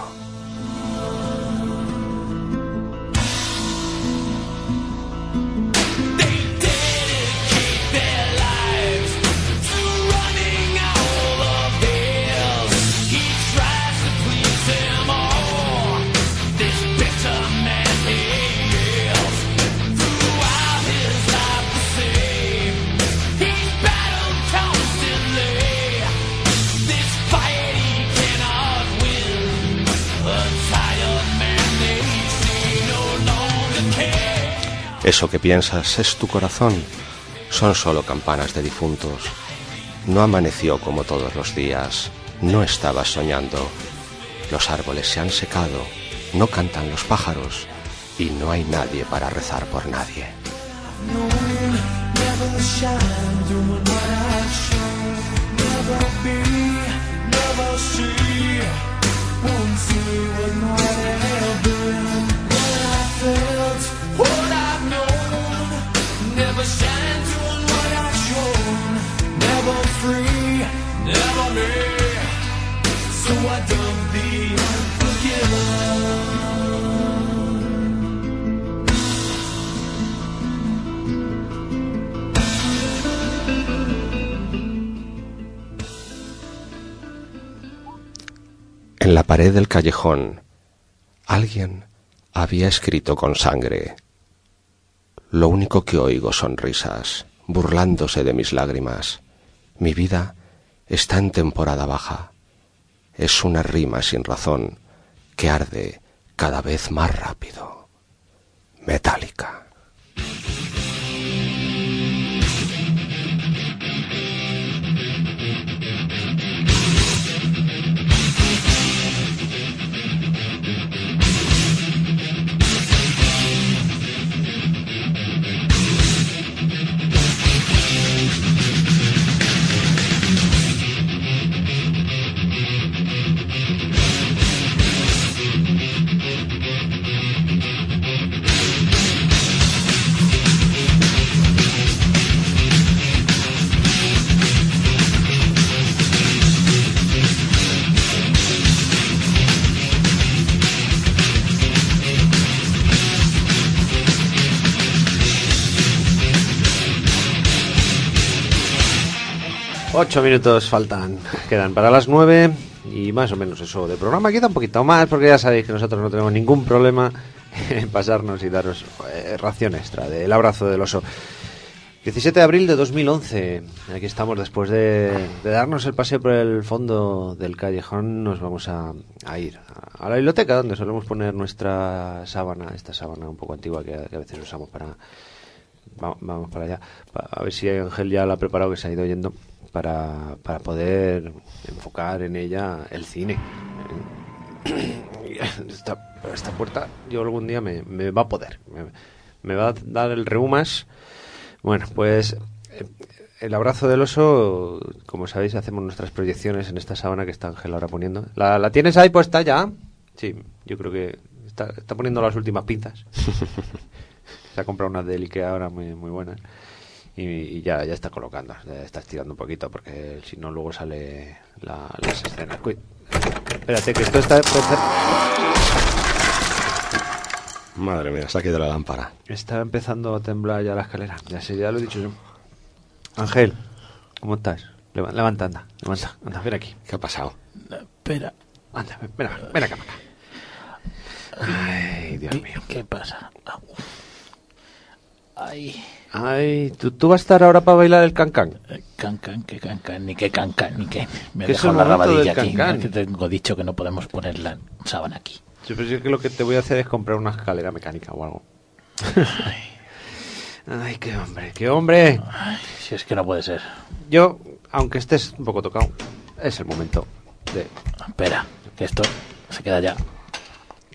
Eso que piensas es tu corazón. Son solo campanas de difuntos. No amaneció como todos los días. No estabas soñando. Los árboles se han secado. No cantan los pájaros. Y no hay nadie para rezar por nadie. Never shine doing what I've shown. Never free, never me. So I don't be unforgiven. En la pared del callejón, alguien había escrito con sangre: lo único que oigo son risas, burlándose de mis lágrimas. Mi vida está en temporada baja. Es una rima sin razón que arde cada vez más rápido. Metallica. Ocho minutos faltan, quedan para las nueve y más o menos eso de programa. Queda un poquito más porque ya sabéis que nosotros no tenemos ningún problema en pasarnos y daros eh, ración extra del abrazo del oso. diecisiete de abril de dos mil once, aquí estamos después de, de darnos el paseo por el fondo del callejón. Nos vamos a, a ir a, a la biblioteca donde solemos poner nuestra sábana, esta sábana un poco antigua que, que a veces usamos para... Va, vamos para allá, a ver si Ángel ya la ha preparado, que se ha ido yendo. Para, para poder enfocar en ella el cine. Esta, esta puerta yo algún día me, me va a poder. Me, me va a dar el reumas. Bueno, pues el abrazo del oso, como sabéis, hacemos nuestras proyecciones en esta sábana que está Ángel ahora poniendo. ¿La, la tienes ahí puesta ya? Sí, yo creo que está, está poniendo las últimas pinzas. Se ha comprado unas de Ikea ahora muy, muy buenas. Y, y ya, ya está colocando, ya está estirando un poquito porque si no luego sale la, las escenas. Uy, espérate que esto está... Madre mía, se ha quedado la lámpara. Está empezando a temblar ya la escalera, ya sé, ya lo he dicho yo. Ángel, ¿cómo estás? Leva, levanta, anda, levanta, anda, ven aquí. ¿Qué ha pasado? Espera. Anda, ven, ven, ven acá, ven acá. Ay, Dios mío. ¿Qué pasa? Ay... Ay, ¿tú, tú vas a estar ahora para bailar el cancán? Cancán, qué cancán, ni qué cancán, ni qué. Me he ¿Qué dejado es el la momento rabadilla del aquí. cancán? ¿No? Que tengo dicho que no podemos poner la sábana aquí. Yo pensé que lo que te voy a hacer es comprar una escalera mecánica o algo. Ay, ay, qué hombre, qué hombre. Ay, si es que no puede ser. Yo, aunque estés un poco tocado, es el momento de... Espera, que esto se queda ya.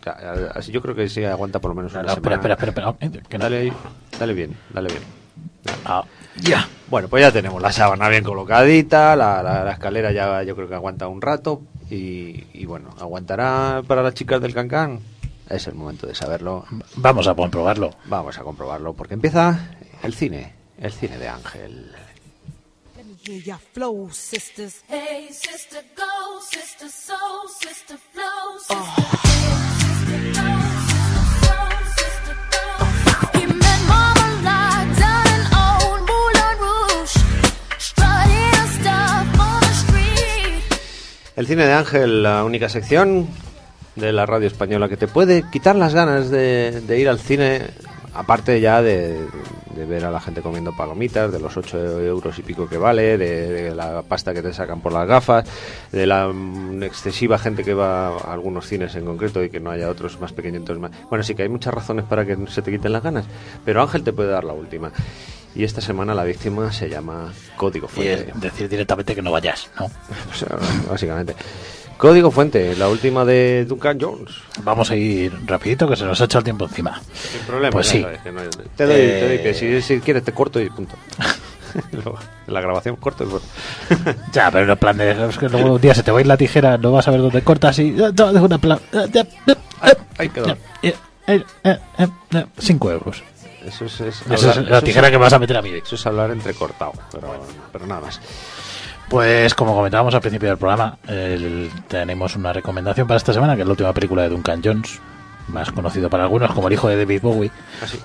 Así yo creo que sí aguanta por lo menos una No, no, espera, semana. espera, espera, espera. Que no- Dale ahí, dale bien, dale bien. Ah, ya. Bueno, pues ya tenemos la sábana bien colocadita, la, la, la escalera ya yo creo que aguanta un rato y, y bueno, ¿aguantará para las chicas del Cancán? Es el momento de saberlo. Vamos a comprobarlo. Vamos a comprobarlo porque empieza el cine, el cine de Ángel. Let me hear your flow, sisters. Hey, sister, go, sister, soul, sister, flow, sister, sister, go, sister, soul, sister, go. He met Marmalade down in old Moulin Rouge, strutting stuff on the street. El cine de Ángel, la única sección de la radio española que te puede quitar las ganas de, de ir al cine, aparte ya de, de ver a la gente comiendo palomitas, de los ocho euros y pico que vale, de, de la pasta que te sacan por las gafas, de la mm, excesiva gente que va a algunos cines en concreto y que no haya otros más pequeñitos más. Bueno, sí que hay muchas razones para que se te quiten las ganas, pero Ángel te puede dar la última. Y esta semana la víctima se llama Código Y Fuente. es decir directamente que no vayas, ¿no? O sea, básicamente. Código Fuente, la última de Duncan Jones. Vamos a ir rapidito, que se nos ha echado el tiempo encima. Sin problema. Pues ya sí. sabes que no hay- te doy, Eh, te doy que si, si quieres te corto y punto. Luego, en la grabación corto y bueno. Ya, pero en plan de... Es que luego un día se te va a ir la tijera, no vas a ver dónde cortas y... eh, no, dejo una pla- eh, eh, eh, Ahí quedó. eh, eh, eh, eh, eh, eh, Cinco euros. Eso es, es Esa es hablar- la eso tijera es- que me vas a meter a mí. Eso es hablar entrecortado, pero, pero nada más. Pues como comentábamos al principio del programa, el- tenemos una recomendación para esta semana, que es la última película de Duncan Jones, más conocido para algunos como el hijo de David Bowie. Así.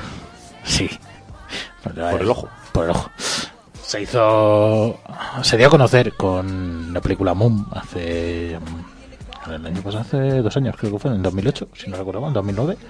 Sí. Por el ojo. Por el ojo. Se hizo... Se dio a conocer con la película Moon hace... El año pasado, hace dos años, creo que fue, en dos mil ocho, si no recuerdo mal, en dos mil nueve.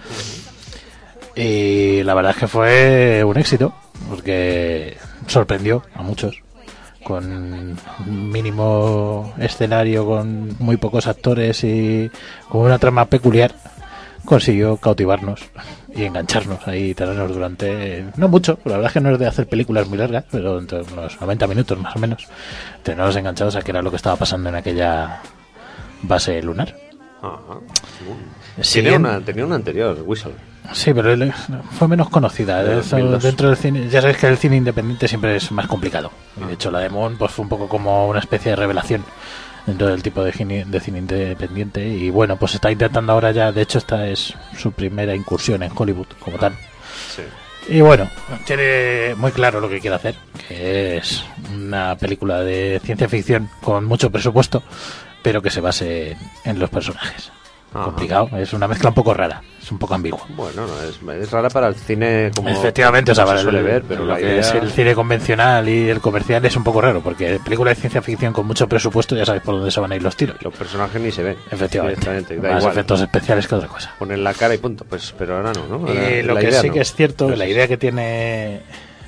Y la verdad es que fue un éxito, porque sorprendió a muchos. Con un mínimo escenario, con muy pocos actores y con una trama peculiar, consiguió cautivarnos y engancharnos ahí, tenernos durante, no mucho, la verdad es que no es de hacer películas muy largas, pero entre unos noventa minutos más o menos, tenernos enganchados a que era lo que estaba pasando en aquella base lunar. Ajá. Sí, Tenía en- una, tenía una anterior, Whistle. Sí, pero él fue menos conocida. De Eso, dos mil dos. dentro del cine, ya sabes que el cine independiente siempre es más complicado. Y de hecho la de Moon pues, fue un poco como una especie de revelación dentro del tipo de cine, de cine independiente. Y bueno, pues está intentando ahora ya, de hecho esta es su primera incursión en Hollywood como tal. Sí. Y bueno, tiene muy claro lo que quiere hacer, que es una película de ciencia ficción con mucho presupuesto, pero que se base en, en los personajes. Ajá. Complicado, es una mezcla un poco rara, es un poco ambigua. Bueno, no, es, es rara para el cine como Efectivamente, o sea, como para se suele el- ver, pero lo la que idea... es el cine convencional y el comercial es un poco raro, porque película de ciencia ficción con mucho presupuesto ya sabéis por dónde se van a ir los tiros. Los personajes ni se ven. Efectivamente, Directamente, da más igual. efectos especiales que otra cosa. Ponen la cara y punto. Pues, pero ahora no, ¿no? Ahora Y lo la que idea sí no. que es cierto, Pero la sí, idea que tiene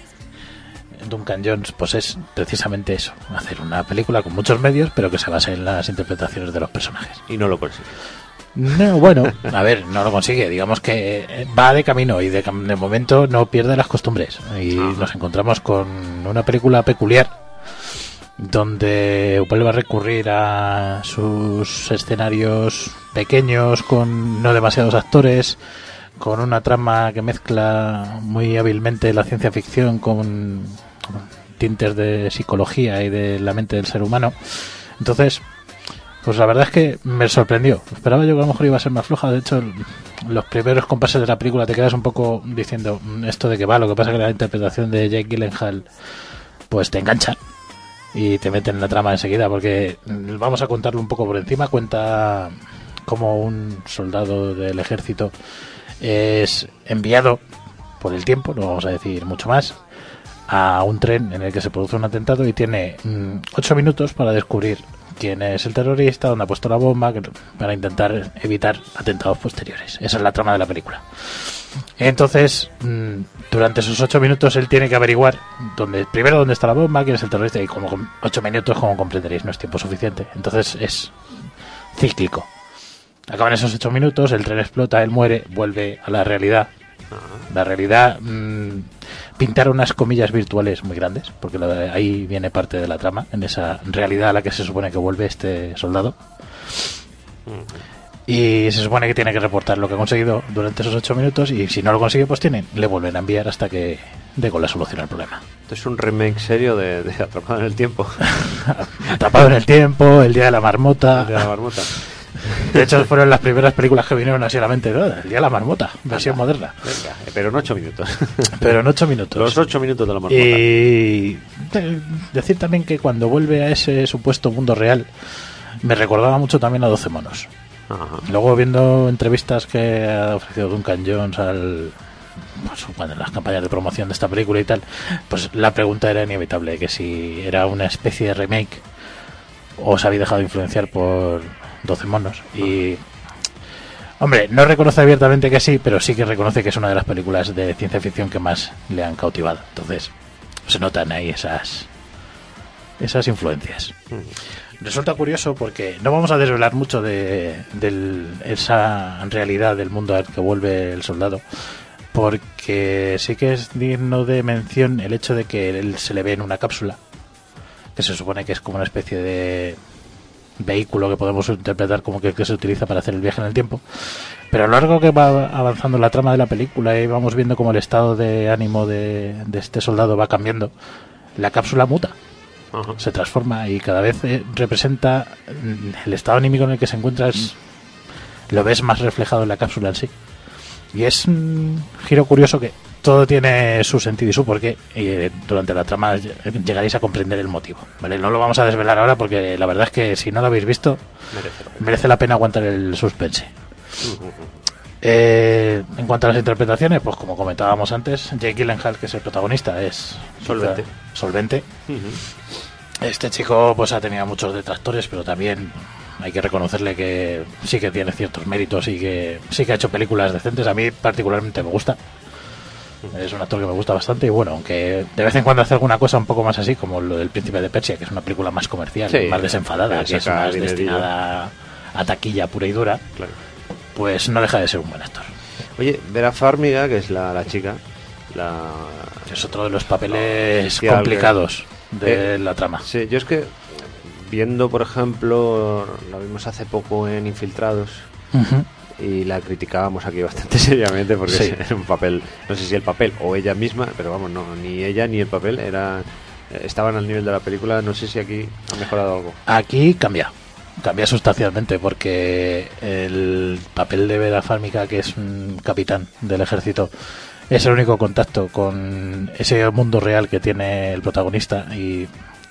Duncan Jones pues es precisamente eso, hacer una película con muchos medios, pero que se base en las interpretaciones de los personajes. Y no lo consigue. No, bueno, a ver, no lo consigue. Digamos que eh, va de camino y de, cam- de momento no pierde las costumbres. Y Ajá. nos encontramos con una película peculiar donde vuelve a recurrir a sus escenarios pequeños con no demasiados actores, con una trama que mezcla muy hábilmente la ciencia ficción con, con tintes de psicología y de la mente del ser humano. Entonces, pues la verdad es que me sorprendió. Esperaba yo que a lo mejor iba a ser más floja. De hecho, el- los primeros compases de la película te quedas un poco diciendo "Mm, esto de que va". Lo que pasa es que la interpretación de Jake Gyllenhaal pues te engancha y te mete en la trama enseguida, porque mm, vamos a contarlo un poco por encima. Cuenta como un soldado del ejército es enviado por el tiempo, no vamos a decir mucho más, a un tren en el que se produce un atentado y tiene mm, ocho minutos para descubrir quién es el terrorista, dónde ha puesto la bomba, que- para intentar evitar atentados posteriores. Esa es la trama de la película. Entonces, mm, durante esos ocho minutos él tiene que averiguar dónde, primero dónde está la bomba, quién es el terrorista, y como con ocho minutos, como comprenderéis, no es tiempo suficiente. Entonces es cíclico. Acaban esos ocho minutos, el tren explota, él muere, vuelve a la realidad. La realidad, mm, pintar unas comillas virtuales muy grandes, porque la de- ahí viene parte de la trama, en esa realidad a la que se supone que vuelve este soldado. Y se supone que tiene que reportar lo que ha conseguido durante esos ocho minutos y si no lo consigue, pues tienen, le vuelven a enviar hasta que dé con la solución al problema. Esto es un remake serio de, de Atrapado en el Tiempo. Atrapado en el Tiempo, El Día de la Marmota. El Día de la Marmota. De hecho, fueron las primeras películas que vinieron así a la mente, ¿no? El Día de la Marmota, versión Venga, moderna. Venga, pero en ocho minutos. Pero en ocho minutos. Los ocho minutos de la Marmota. Y de- decir también que cuando vuelve a ese supuesto mundo real, me recordaba mucho también a doce monos. Ajá. Luego viendo entrevistas que ha ofrecido Duncan Jones al pues, cuando en las campañas de promoción de esta película y tal, pues la pregunta era inevitable, que si era una especie de remake o se había dejado influenciar por doce monos. Y hombre, no reconoce abiertamente que sí, pero sí que reconoce que es una de las películas de ciencia ficción que más le han cautivado. Entonces se notan ahí esas esas influencias. Resulta curioso porque no vamos a desvelar mucho de, de esa realidad del mundo al que vuelve el soldado, porque sí que es digno de mención el hecho de que él se le ve en una cápsula, que se supone que es como una especie de vehículo que podemos interpretar como que, que se utiliza para hacer el viaje en el tiempo. Pero a lo largo que va avanzando la trama de la película y vamos viendo cómo el estado de ánimo de, de este soldado va cambiando, la cápsula muta. Ajá. Se transforma y cada vez eh, representa mm, el estado anímico en el que se encuentra, es, lo ves más reflejado en la cápsula en sí. Y es un giro curioso que todo tiene su sentido y su porqué, y eh, durante la trama ll- llegaréis a comprender el motivo, ¿vale? No lo vamos a desvelar ahora porque la verdad es que si no lo habéis visto Merece la pena. merece la pena aguantar el suspense. Eh, en cuanto a las interpretaciones, pues como comentábamos antes, Jake Gyllenhaal, que es el protagonista, es Solvente. solvente. Ujú. Este chico pues ha tenido muchos detractores, pero también hay que reconocerle que sí que tiene ciertos méritos y que sí que ha hecho películas decentes. A mí particularmente me gusta. Es un actor que me gusta bastante y bueno, aunque de vez en cuando hace alguna cosa un poco más así, como lo del Príncipe de Persia, que es una película más comercial, Sí, más desenfadada, que que es saca más dinerillo. destinada a taquilla pura y dura, Claro. pues no deja de ser un buen actor. Oye, Vera Farmiga, que es la, la chica, la... Es otro de los papeles Sí, algo- complicados de Eh, la trama. Sí, yo es que viendo, por ejemplo, la vimos hace poco en Infiltrados Ujú. y la criticábamos aquí bastante seriamente porque Sí. era un papel, no sé si el papel o ella misma, pero vamos, no, ni ella ni el papel era estaban al nivel de la película. No sé si aquí ha mejorado algo. Aquí cambia, cambia sustancialmente porque el papel de Vera Farmiga, que es un capitán del ejército, es el único contacto con ese mundo real que tiene el protagonista y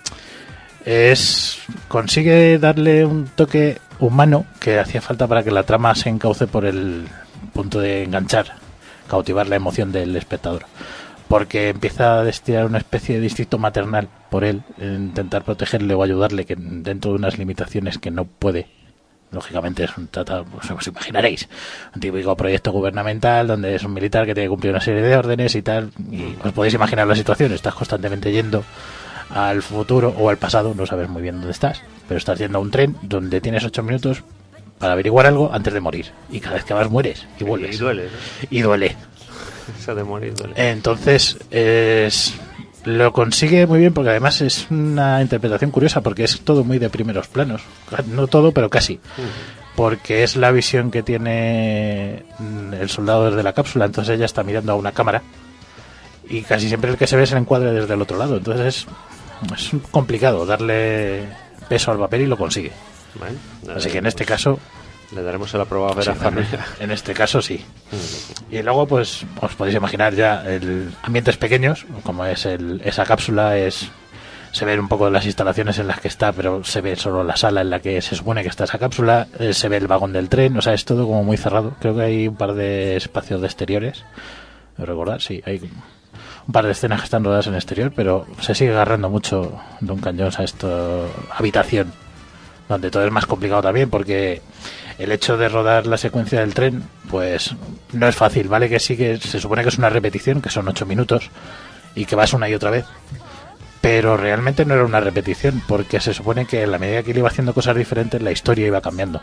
es consigue darle un toque humano que hacía falta para que la trama se encauce por el punto de enganchar, cautivar la emoción del espectador, porque empieza a destilar una especie de instinto maternal por él, intentar protegerle o ayudarle, que dentro de unas limitaciones que no puede. Lógicamente es un tratado, pues os imaginaréis, un típico proyecto gubernamental donde es un militar que tiene que cumplir una serie de órdenes y tal, y os podéis imaginar la situación. Estás constantemente yendo al futuro o al pasado, no sabes muy bien dónde estás, pero estás yendo a un tren donde tienes ocho minutos para averiguar algo antes de morir, y cada vez que vas mueres y vuelves. Y duele, ¿no? Y duele. Eso de morir duele. Entonces, es, lo consigue muy bien porque además es una interpretación curiosa porque es todo muy de primeros planos. No todo, pero casi. Porque es la visión que tiene el soldado desde la cápsula, entonces ella está mirando a una cámara y casi siempre el que se ve es el encuadre desde el otro lado. Entonces es, es complicado darle peso al papel y lo consigue. Vale. Así que en este caso... Le daremos el aprobado a Vera Sí, Farmiga. en este caso sí. Y luego pues os podéis imaginar ya el ambientes pequeños, como es el, esa cápsula, es se ven un poco de las instalaciones en las que está, pero se ve solo la sala en la que se supone que está esa cápsula, eh, se ve el vagón del tren, o sea, es todo como muy cerrado. Creo que hay un par de espacios de exteriores, ¿me recordar? Sí, hay un par de escenas que están rodadas en exterior, pero se sigue agarrando mucho Duncan Jones a esta habitación, donde todo es más complicado también, porque el hecho de rodar la secuencia del tren, pues no es fácil, ¿vale? Que sí que se supone que es una repetición, que son ocho minutos, y que vas una y otra vez. Pero realmente no era una repetición, porque se supone que en la medida que él iba haciendo cosas diferentes, la historia iba cambiando.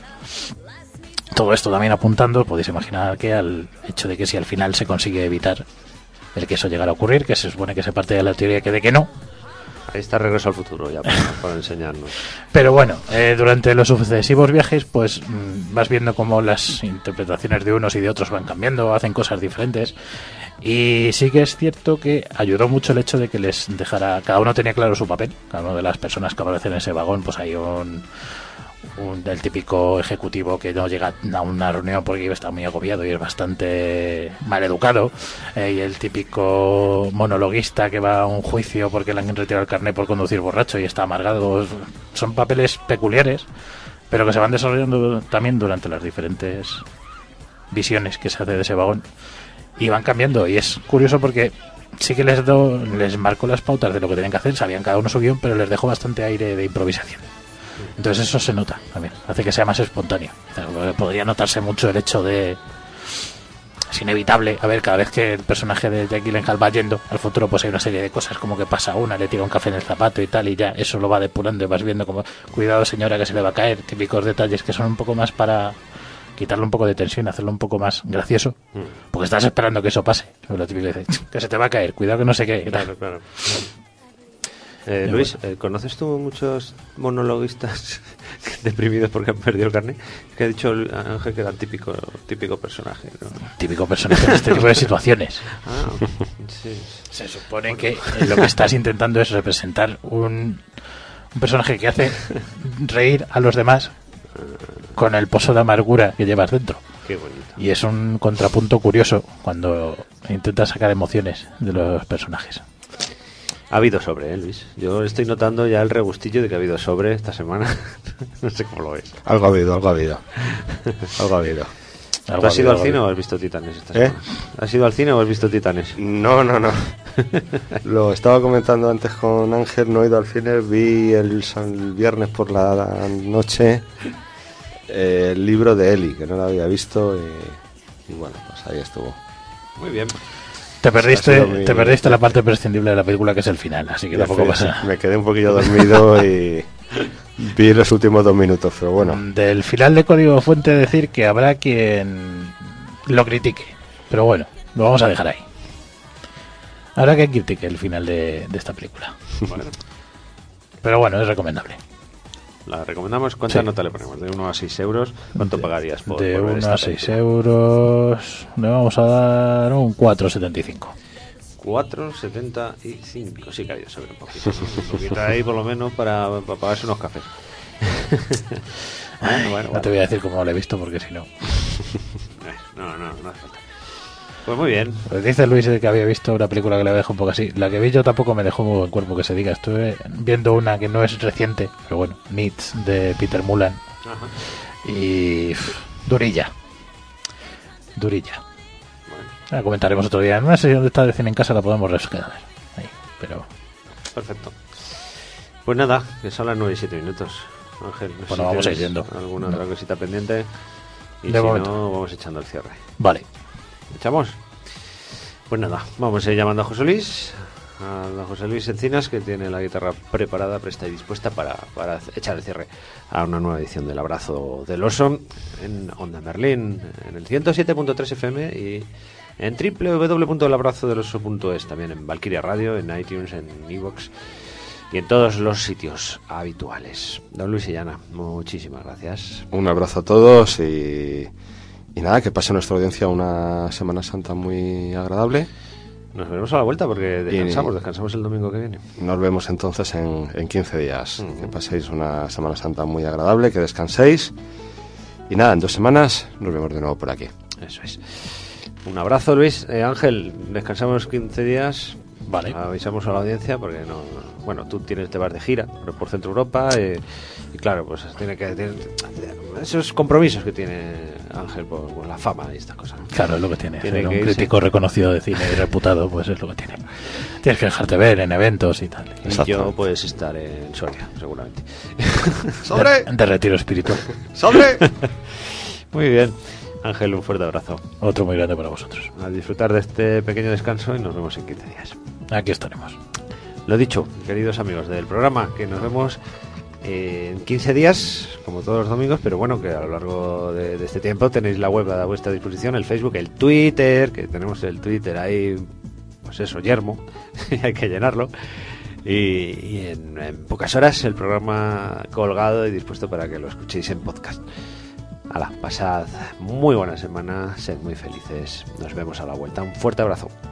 Todo esto también apuntando, podéis imaginar que al hecho de que si al final se consigue evitar el que eso llegara a ocurrir, que se supone que se parte de la teoría que de que no, Ahí está Regreso al Futuro ya para, para enseñarnos. Pero bueno, eh, durante los sucesivos viajes, pues mm, vas viendo cómo las interpretaciones de unos y de otros van cambiando, hacen cosas diferentes. Y sí que es cierto que ayudó mucho el hecho de que les dejara... Cada uno tenía claro su papel. Cada una de las personas que aparecen en ese vagón, pues hay un... un del típico ejecutivo que no llega a una reunión porque está muy agobiado y es bastante mal educado, eh, y el típico monologuista que va a un juicio porque le han retirado el carnet por conducir borracho y está amargado. Son papeles peculiares, pero que se van desarrollando también durante las diferentes visiones que se hace de ese vagón y van cambiando. Y es curioso porque sí que les do, les marco las pautas de lo que tenían que hacer, sabían cada uno su guión, pero les dejo bastante aire de improvisación. Entonces eso se nota también, hace que sea más espontáneo. Podría notarse mucho el hecho de... Es inevitable, a ver, cada vez que el personaje de Jake Gyllenhaal va yendo al futuro, pues hay una serie de cosas como que pasa una, le tira un café en el zapato y tal, y ya eso lo va depurando y vas viendo como, cuidado señora que se le va a caer, típicos detalles que son un poco más para quitarle un poco de tensión, hacerlo un poco más gracioso, porque estás esperando que eso pase. Lo típico que dice, que se te va a caer, cuidado que no sé qué. Claro, claro. Eh, Luis, eh, ¿conoces tú muchos monologuistas deprimidos porque han perdido el carnet? Es que ha dicho Ángel que era típico típico personaje, ¿no? Típico personaje en este tipo de situaciones. Ah, sí. Se supone que lo que estás intentando es representar un, un personaje que hace reír a los demás con el pozo de amargura que llevas dentro. Qué bonito. Y es un contrapunto curioso cuando intentas sacar emociones de los personajes. Ha habido sobre, ¿eh, Luis? Yo estoy notando ya el regustillo de que ha habido sobre esta semana. No sé cómo lo ves. Algo ha habido, algo ha habido. Algo ha habido. ¿Tú has ido al cine o has visto Titanes esta ¿Eh? semana? ¿Has ido al cine o has visto Titanes? No, no, no. Lo estaba comentando antes con Ángel, no he ido al cine, vi el, el viernes por la noche eh, el libro de Eli, que no lo había visto, y, y bueno, pues ahí estuvo. Muy bien. Te perdiste, muy... te perdiste la parte prescindible de la película, que es el final, así que Ya tampoco fue, pasa nada. me quedé un poquillo dormido y vi los últimos dos minutos, pero bueno. Del final de Código Fuente decir que habrá quien lo critique, pero bueno, lo vamos a dejar ahí. Habrá quien critique el final de, de esta película. Bueno. Pero bueno, es recomendable. La recomendamos. ¿Cuánta Sí. nota le ponemos? De uno a seis euros. ¿Cuánto de, pagarías por, de por ver uno esta a seis película? euros le vamos a dar un cuatro setenta y cinco. cuatro setenta y cinco. Sí que ha ido sobre un poquito. Un poquito ahí por lo menos para, para pagarse unos cafés. Bueno, bueno, No bueno. te voy a decir cómo lo he visto porque si no... Eh, No, no, no hace falta. Pues muy bien. Pues dice Luis que había visto una película que le dejó un poco así. La que vi yo tampoco me dejó muy buen cuerpo, que se diga. Estuve viendo una que no es reciente, pero bueno, Needs, de Peter Mullan. Ajá. Y... pff, durilla. Durilla. Bueno, La comentaremos otro día. En una sesión de esta de cine en casa la podemos rescatar. Ahí, pero... perfecto. Pues nada, que son las nueve y siete minutos. Ángel, no sé Bueno, si vamos a ir tienes viendo. ¿Alguna No. otra cosita pendiente? Y De si momento. no, vamos echando el cierre. Vale. ¿Echamos? Pues nada, vamos a ir llamando a José Luis, a don José Luis Encinas, que tiene la guitarra preparada, presta y dispuesta para, para echar el cierre a una nueva edición del Abrazo del Oso en Onda Merlín, en el ciento siete punto tres F M y en doble u doble u doble u punto el abrazo del oso punto es, también en Valkyria Radio, en iTunes, en iVoox y en todos los sitios habituales. Don Luis Illana, muchísimas gracias. Un abrazo a todos y, y nada, que pase nuestra audiencia una Semana Santa muy agradable. Nos veremos a la vuelta porque descansamos, Y- descansamos el domingo que viene. Nos vemos entonces en, en quince días. Ujú. Que paséis una Semana Santa muy agradable, que descanséis. Y nada, en dos semanas nos vemos de nuevo por aquí. Eso es. Un abrazo, Luis. Eh, Ángel, descansamos quince días. Vale. Avisamos a la audiencia porque no, no- bueno, tú tienes te vas de gira por, por Centro Europa eh, y claro, pues tiene que tiene- esos compromisos que tiene Ángel por, por la fama y estas cosas. Claro, es lo que tiene. Tiene Ser que un irse. crítico reconocido de cine y reputado, pues es lo que tiene. Tienes que dejarte ver en eventos y tal. Y Exacto. yo pues estaré en Soria, seguramente. ¡Sobre! De, de retiro espiritual. ¡Sobre! Muy bien. Ángel, un fuerte abrazo. Otro muy grande para vosotros. A disfrutar de este pequeño descanso y nos vemos en quince días. Aquí estaremos. Lo dicho, queridos amigos del programa, que nos vemos eh, en quince días, como todos los domingos, pero bueno, que a lo largo de, de este tiempo tenéis la web a vuestra disposición, el Facebook, el Twitter, que tenemos el Twitter ahí, pues eso, yermo, hay que llenarlo. Y, y en, en pocas horas el programa colgado y dispuesto para que lo escuchéis en podcast. Hala, pasad muy buena semana, sed muy felices. Nos vemos a la vuelta. Un fuerte abrazo.